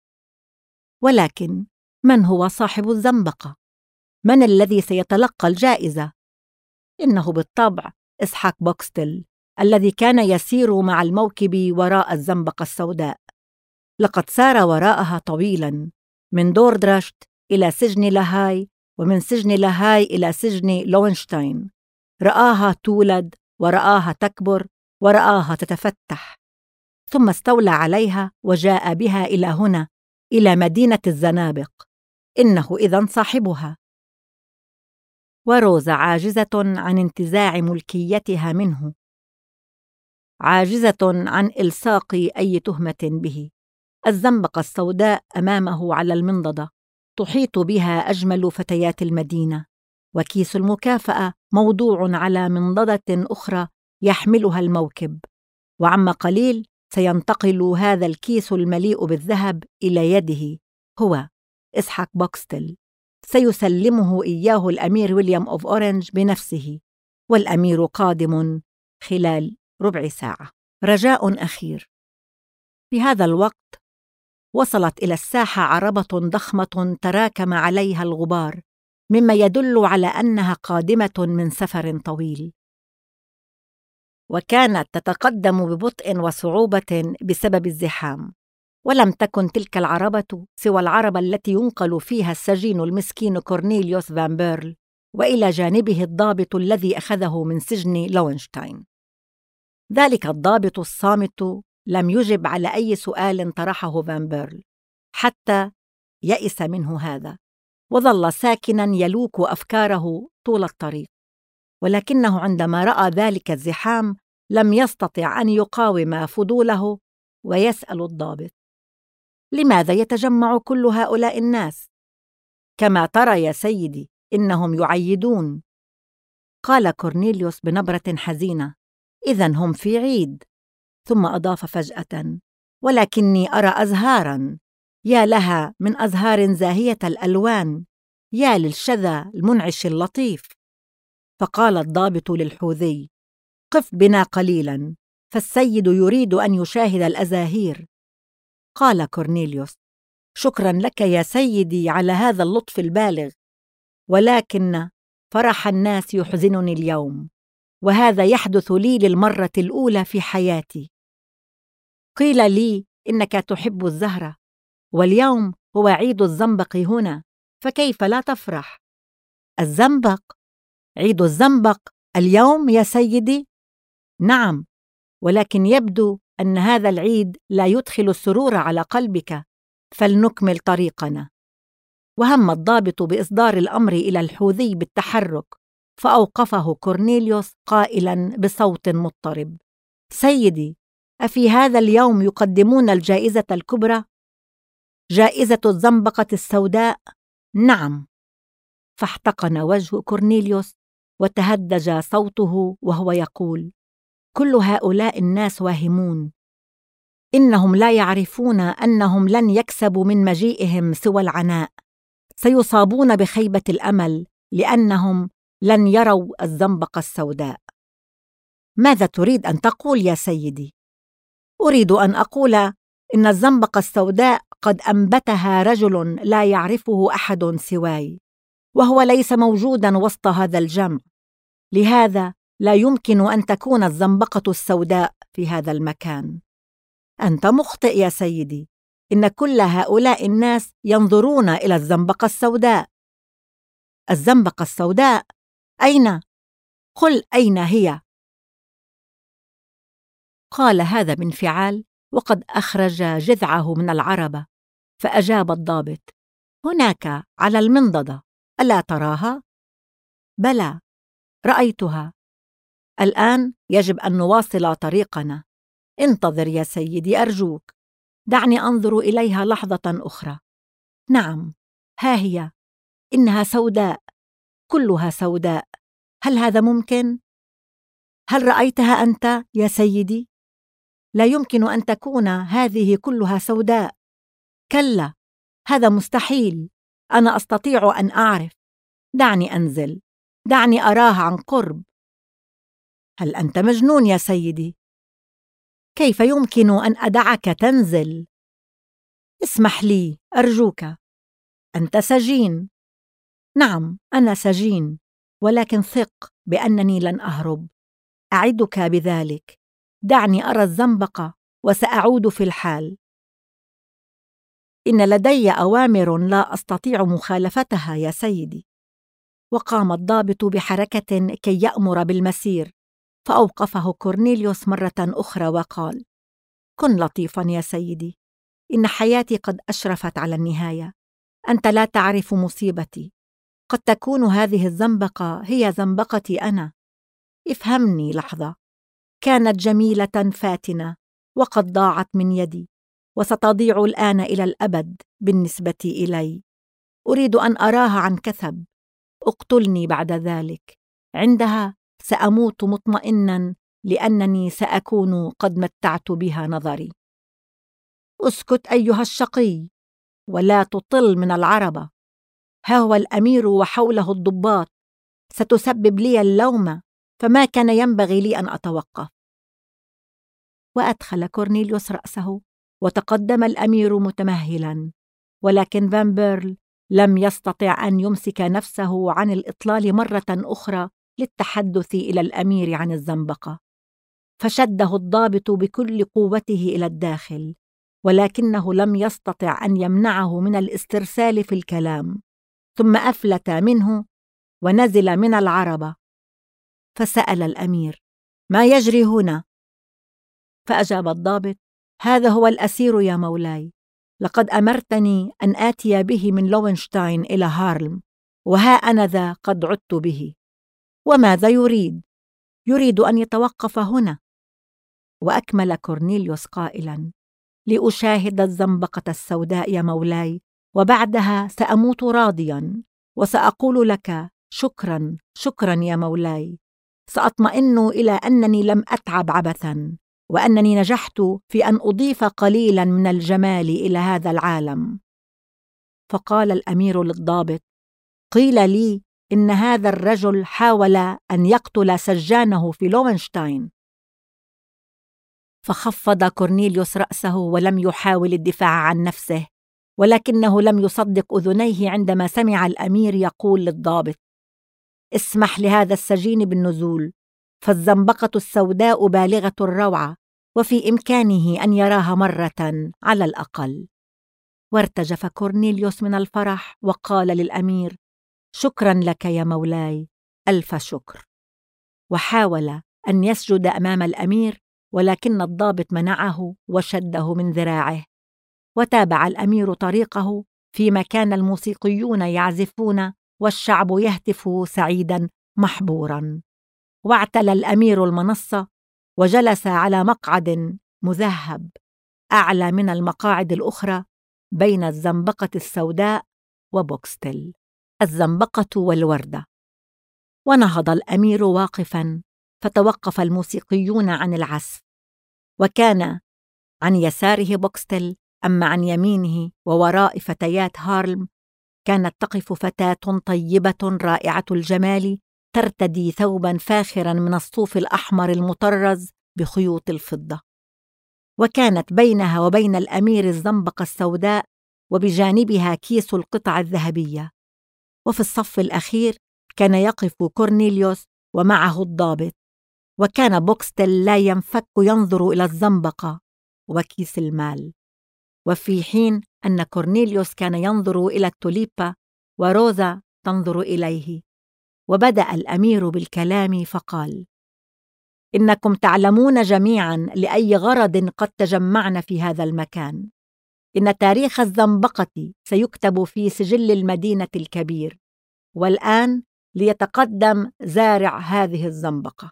S1: ولكن من هو صاحب الزنبقة؟ من الذي سيتلقى الجائزة؟ إنه بالطبع إسحاق بوكستل، الذي كان يسير مع الموكب وراء الزنبقة السوداء. لقد سار وراءها طويلاً، من دوردرشت إلى سجن لاهاي، ومن سجن لاهاي إلى سجن لوينشتاين. رآها تولد، ورآها تكبر، ورآها تتفتح، ثم استولى عليها وجاء بها إلى هنا، إلى مدينة الزنابق. إنه إذن صاحبها. وروزا عاجزة عن انتزاع ملكيتها منه، عاجزة عن إلصاق أي تهمة به. الزنبقة السوداء أمامه على المنضدة، تحيط بها أجمل فتيات المدينة، وكيس المكافأة موضوع على منضدة أخرى يحملها الموكب، وعما قليل سينتقل هذا الكيس المليء بالذهب إلى يده هو إسحاق بوكستل. سيسلمه إياه الأمير ويليام أوف أورنج بنفسه، والأمير قادم خلال ربع ساعة. رجاء أخير. في هذا الوقت وصلت إلى الساحة عربة ضخمة تراكم عليها الغبار، مما يدل على أنها قادمة من سفر طويل، وكانت تتقدم ببطء وصعوبة بسبب الزحام. ولم تكن تلك العربة سوى العربة التي ينقل فيها السجين المسكين كورنيليوس فان بيرل، وإلى جانبه الضابط الذي أخذه من سجن لوينشتاين. ذلك الضابط الصامت لم يجب على أي سؤال طرحه فان بيرل، حتى يئس منه هذا، وظل ساكناً يلوك أفكاره طول الطريق. ولكنه عندما رأى ذلك الزحام لم يستطع أن يقاوم فضوله، ويسأل الضابط: لماذا يتجمع كل هؤلاء الناس؟ كما ترى يا سيدي إنهم يعيدون. قال كورنيليوس بنبرة حزينة: إذن هم في عيد. ثم أضاف فجأة: ولكني أرى أزهاراً، يا لها من أزهار زاهية الألوان، يا للشذا المنعش اللطيف. فقال الضابط للحوذي: قف بنا قليلاً، فالسيد يريد أن يشاهد الأزاهير. قال كورنيليوس: شكراً لك يا سيدي على هذا اللطف البالغ، ولكن فرح الناس يحزنني اليوم، وهذا يحدث لي للمرة الأولى في حياتي. قيل لي إنك تحب الزهرة، واليوم هو عيد الزنبق هنا، فكيف لا تفرح؟ الزنبق؟ عيد الزنبق اليوم يا سيدي؟ نعم، ولكن يبدو أن هذا العيد لا يدخل السرور على قلبك، فلنكمل طريقنا. وهم الضابط بإصدار الأمر إلى الحوذي بالتحرك، فأوقفه كورنيليوس قائلاً بصوت مضطرب: سيدي، أفي هذا اليوم يقدمون الجائزة الكبرى؟ جائزة الزنبقة السوداء؟ نعم. فاحتقن وجه كورنيليوس وتهدج صوته وهو يقول: كل هؤلاء الناس واهمون، إنهم لا يعرفون أنهم لن يكسبوا من مجيئهم سوى العناء، سيصابون بخيبة الأمل لأنهم لن يروا الزنبقة السوداء. ماذا تريد أن تقول يا سيدي؟ أريد أن أقول إن الزنبقة السوداء قد أنبتها رجل لا يعرفه أحد سواي، وهو ليس موجوداً وسط هذا الجمع، لهذا لا يمكن أن تكون الزنبقة السوداء في هذا المكان. أنت مخطئ يا سيدي، إن كل هؤلاء الناس ينظرون إلى الزنبقة السوداء. الزنبقة السوداء؟ أين؟ قل أين هي؟ قال هذا بانفعال وقد أخرج جذعه من العربة، فأجاب الضابط: هناك على المنضدة، ألا تراها؟ بلى، رأيتها. الآن يجب أن نواصل طريقنا. انتظر يا سيدي أرجوك، دعني أنظر إليها لحظة أخرى. نعم، ها هي، إنها سوداء، كلها سوداء. هل هذا ممكن؟ هل رأيتها أنت يا سيدي؟ لا يمكن أن تكون هذه كلها سوداء. كلا، هذا مستحيل. أنا أستطيع أن أعرف. دعني أنزل، دعني أراها عن قرب. هل أنت مجنون يا سيدي؟ كيف يمكن أن أدعك تنزل؟ اسمح لي أرجوك، أنت سجين. نعم، أنا سجين، ولكن ثق بأنني لن أهرب، أعدك بذلك. دعني أرى الزنبقة وسأعود في الحال. إن لدي أوامر لا أستطيع مخالفتها يا سيدي. وقام الضابط بحركة كي يأمر بالمسير، فأوقفه كورنيليوس مرة أخرى وقال: كن لطيفاً يا سيدي، إن حياتي قد أشرفت على النهاية. أنت لا تعرف مصيبتي، قد تكون هذه الزنبقة هي زنبقتي أنا. افهمني لحظة، كانت جميلة فاتنة وقد ضاعت من يدي، وستضيع الآن إلى الأبد بالنسبة إلي. أريد أن أراها عن كثب، اقتلني بعد ذلك، عندها سأموت مطمئنا لأنني سأكون قد متعت بها نظري. اسكت أيها الشقي ولا تطل من العربة، ها هو الأمير وحوله الضباط، ستسبب لي اللوم، فما كان ينبغي لي أن أتوقف. وأدخل كورنيليوس رأسه وتقدم الأمير متمهلا، ولكن فان بيرل لم يستطع أن يمسك نفسه عن الإطلال مرة أخرى للتحدث إلى الأمير عن الزنبقة، فشده الضابط بكل قوته إلى الداخل، ولكنه لم يستطع أن يمنعه من الاسترسال في الكلام، ثم أفلت منه ونزل من العربة. فسأل الأمير: ما يجري هنا؟ فأجاب الضابط: هذا هو الأسير يا مولاي، لقد أمرتني أن آتي به من لوينشتاين إلى هارلم، وها أنا ذا قد عدت به. وماذا يريد؟ يريد أن يتوقف هنا. وأكمل كورنيليوس قائلا: لأشاهد الزنبقة السوداء يا مولاي، وبعدها سأموت راضيا، وسأقول لك شكرا شكرا يا مولاي. سأطمئن إلى أنني لم أتعب عبثا، وأنني نجحت في أن أضيف قليلا من الجمال إلى هذا العالم. فقال الأمير للضابط: قيل لي إن هذا الرجل حاول أن يقتل سجانه في لوينشتاين. فخفض كورنيليوس رأسه ولم يحاول الدفاع عن نفسه، ولكنه لم يصدق أذنيه عندما سمع الأمير يقول للضابط: اسمح لهذا السجين بالنزول، فالزنبقة السوداء بالغة الروعة، وفي إمكانه أن يراها مرة على الأقل. وارتجف كورنيليوس من الفرح وقال للأمير: شكرا لك يا مولاي، ألف شكر. وحاول أن يسجد أمام الأمير، ولكن الضابط منعه وشده من ذراعه. وتابع الأمير طريقه فيما كان الموسيقيون يعزفون والشعب يهتف سعيدا محبورا. واعتلى الأمير المنصة وجلس على مقعد مذهب أعلى من المقاعد الأخرى بين الزنبقة السوداء وبوكستل، الزنبقة والوردة. ونهض الأمير واقفا، فتوقف الموسيقيون عن العزف، وكان عن يساره بوكستل، أما عن يمينه ووراء فتيات هارلم كانت تقف فتاة طيبة رائعة الجمال ترتدي ثوبا فاخرا من الصوف الأحمر المطرز بخيوط الفضة، وكانت بينها وبين الأمير الزنبقة السوداء، وبجانبها كيس القطع الذهبية. وفي الصف الأخير كان يقف كورنيليوس ومعه الضابط، وكان بوكستل لا ينفك ينظر إلى الزنبقة وكيس المال، وفي حين أن كورنيليوس كان ينظر إلى التوليبا وروزا تنظر إليه. وبدأ الأمير بالكلام فقال: إنكم تعلمون جميعا لأي غرض قد تجمعنا في هذا المكان. إن تاريخ الزنبقة سيكتب في سجل المدينة الكبير، والآن ليتقدم زارع هذه الزنبقة.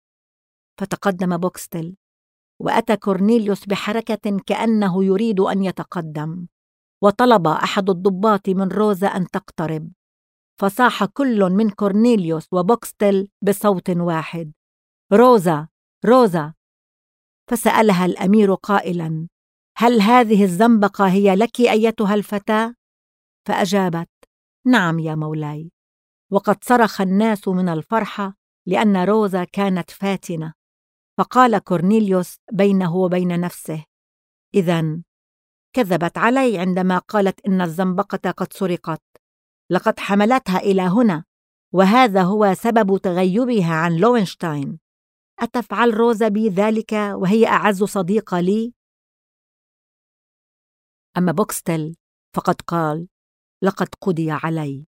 S1: فتقدم بوكستل، وأتى كورنيليوس بحركة كأنه يريد أن يتقدم، وطلب أحد الضباط من روزا أن تقترب، فصاح كل من كورنيليوس وبوكستل بصوت واحد: روزا روزا. فسألها الأمير قائلا: هل هذه الزنبقة هي لك أيتها الفتاة؟ فأجابت: نعم يا مولاي. وقد صرخ الناس من الفرحة لأن روزا كانت فاتنة. فقال كورنيليوس بينه وبين نفسه: إذن كذبت علي عندما قالت إن الزنبقة قد سرقت، لقد حملتها إلى هنا، وهذا هو سبب تغيبها عن لوينشتاين. أتفعل روزا بي ذلك وهي أعز صديقة لي؟ أما بوكستل فقد قال: لقد قضي علي.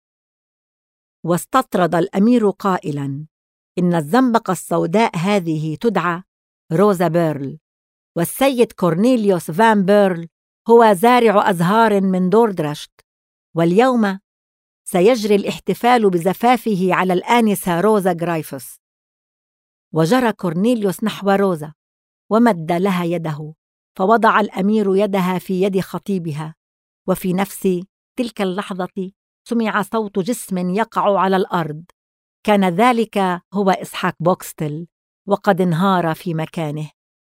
S1: واستطرد الأمير قائلا: إن الزنبقة السوداء هذه تدعى روزا بيرل، والسيد كورنيليوس فان بيرل هو زارع أزهار من دوردرشت، واليوم سيجري الاحتفال بزفافه على الآنسة روزا غرايفوس. وجرى كورنيليوس نحو روزا ومد لها يده، فوضع الأمير يدها في يد خطيبها، وفي نفس تلك اللحظة سمع صوت جسم يقع على الأرض، كان ذلك هو إسحاق بوكستل، وقد انهار في مكانه.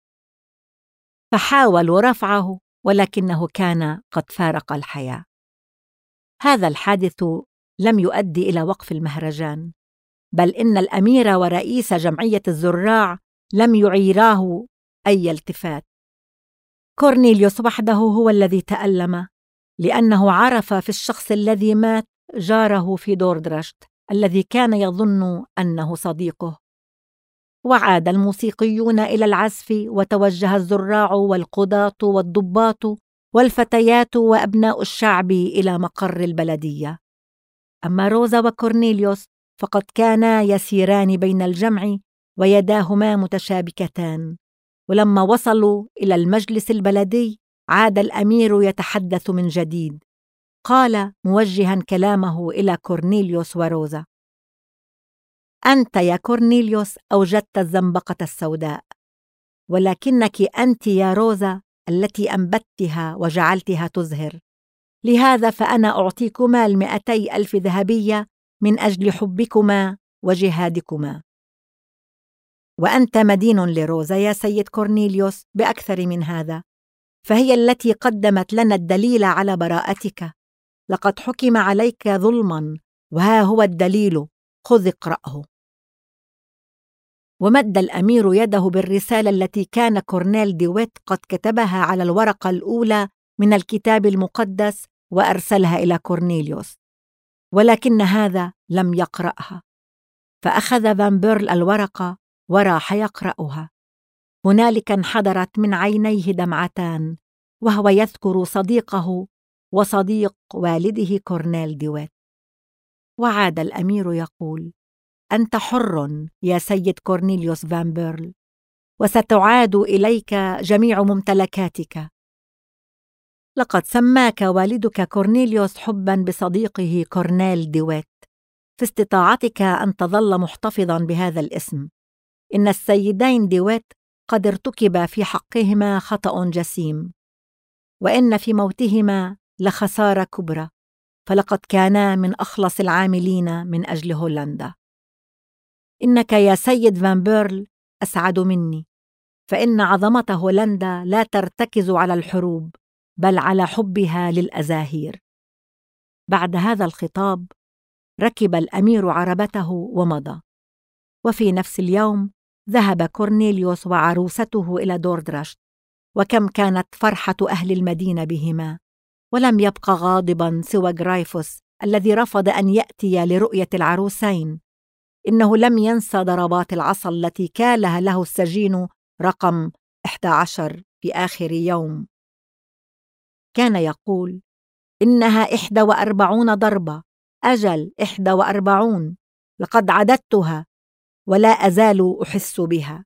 S1: فحاولوا رفعه، ولكنه كان قد فارق الحياة. هذا الحادث لم يؤدي إلى وقف المهرجان، بل إن الأمير ورئيس جمعية الزراع لم يعيراه أي التفات. كورنيليوس وحده هو الذي تألم، لأنه عرف في الشخص الذي مات جاره في دوردرشت الذي كان يظن أنه صديقه. وعاد الموسيقيون إلى العزف، وتوجه الزراع والقضاة والضباط والفتيات وأبناء الشعب إلى مقر البلدية. أما روزا وكورنيليوس فقد كانا يسيران بين الجمع ويداهما متشابكتان. ولما وصلوا إلى المجلس البلدي عاد الأمير يتحدث من جديد. قال موجها كلامه إلى كورنيليوس وروزا: أنت يا كورنيليوس أوجدت الزنبقة السوداء، ولكنك أنت يا روزا التي أنبتها وجعلتها تزهر. لهذا فأنا أعطيكما 200,000 ذهبية من أجل حبكما وجهادكما. وأنت مدين لروزا يا سيد كورنيليوس بأكثر من هذا، فهي التي قدمت لنا الدليل على براءتك. لقد حكم عليك ظلما، وها هو الدليل، خذ اقرأه. ومد الأمير يده بالرسالة التي كان كورنيل ديويت قد كتبها على الورقة الأولى من الكتاب المقدس وأرسلها إلى كورنيليوس، ولكن هذا لم يقرأها. فأخذ فان بيرل الورقة وراح يقرأها. هنالك انحدرت من عينيه دمعتان، وهو يذكر صديقه وصديق والده كورنيل ديويت. وعاد الأمير يقول: أنت حر يا سيد كورنيليوس فان بيرل، وستعاد إليك جميع ممتلكاتك. لقد سماك والدك كورنيليوس حباً بصديقه كورنيل ديويت، في استطاعتك أن تظل محتفظاً بهذا الاسم. إن السيدين ديويت قد ارتكب في حقهما خطأ جسيم، وإن في موتهما لخسارة كبرى، فلقد كانا من أخلص العاملين من أجل هولندا. إنك يا سيد فان بيرل أسعد مني، فإن عظمة هولندا لا ترتكز على الحروب، بل على حبها للأزاهير. بعد هذا الخطاب ركب الأمير عربته ومضى. وفي نفس اليوم ذهب كورنيليوس وعروسته إلى دوردرشت، وكم كانت فرحة أهل المدينة بهما. ولم يبق غاضبا سوى غرايفوس الذي رفض أن يأتي لرؤية العروسين. إنه لم ينسى ضربات العصا التي كالها له السجين رقم 11 في آخر يوم. كان يقول: إنها 41 ضربة، أجل 41، لقد عددتها ولا أزال أحس بها.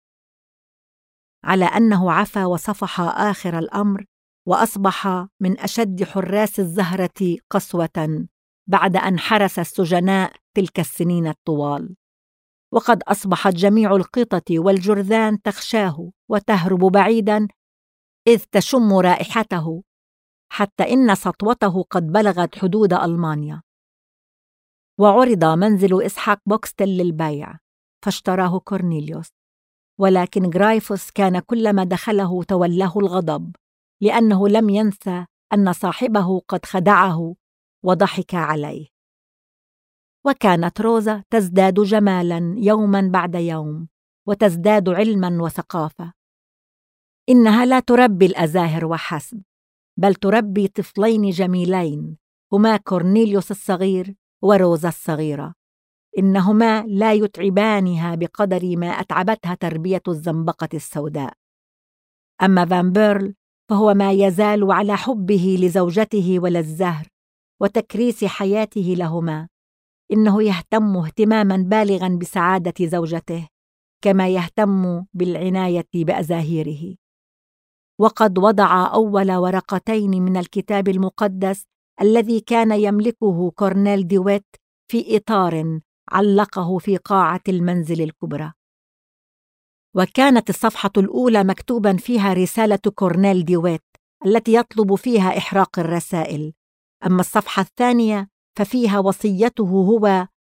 S1: على أنه عفا وصفح آخر الأمر، وأصبح من أشد حراس الزهرة قسوة بعد أن حرس السجناء تلك السنين الطوال. وقد أصبحت جميع القطط والجرذان تخشاه وتهرب بعيدا إذ تشم رائحته، حتى إن سطوته قد بلغت حدود ألمانيا. وعرض منزل إسحاق بوكستل للبيع، فاشتراه كورنيليوس، ولكن غرايفوس كان كلما دخله تولاه الغضب، لأنه لم ينسى أن صاحبه قد خدعه وضحك عليه. وكانت روزا تزداد جمالاً يوماً بعد يوم، وتزداد علماً وثقافة. إنها لا تربي الأزاهر وحسب، بل تربي طفلين جميلين، هما كورنيليوس الصغير وروزا الصغيرة. إنهما لا يتعبانها بقدر ما أتعبتها تربية الزنبقة السوداء. أما فان بيرل فهو ما يزال على حبه لزوجته وللزهر وتكريس حياته لهما. إنه يهتم اهتماماً بالغاً بسعادة زوجته، كما يهتم بالعناية بأزاهيره. وقد وضع أول ورقتين من الكتاب المقدس الذي كان يملكه كورنيل ديويت في إطار علقه في قاعة المنزل الكبرى. وكانت الصفحة الأولى مكتوباً فيها رسالة كورنيل ديويت التي يطلب فيها إحراق الرسائل، أما الصفحة الثانية ففيها وصيته هو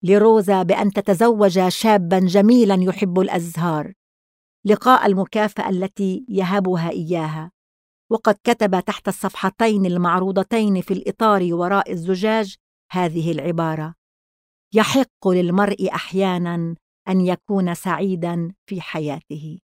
S1: لروزا بأن تتزوج شاباً جميلاً يحب الأزهار لقاء المكافأة التي يهبها إياها. وقد كتب تحت الصفحتين المعروضتين في الإطار وراء الزجاج هذه العبارة: يحق للمرء أحياناً أن يكون سعيداً في حياته.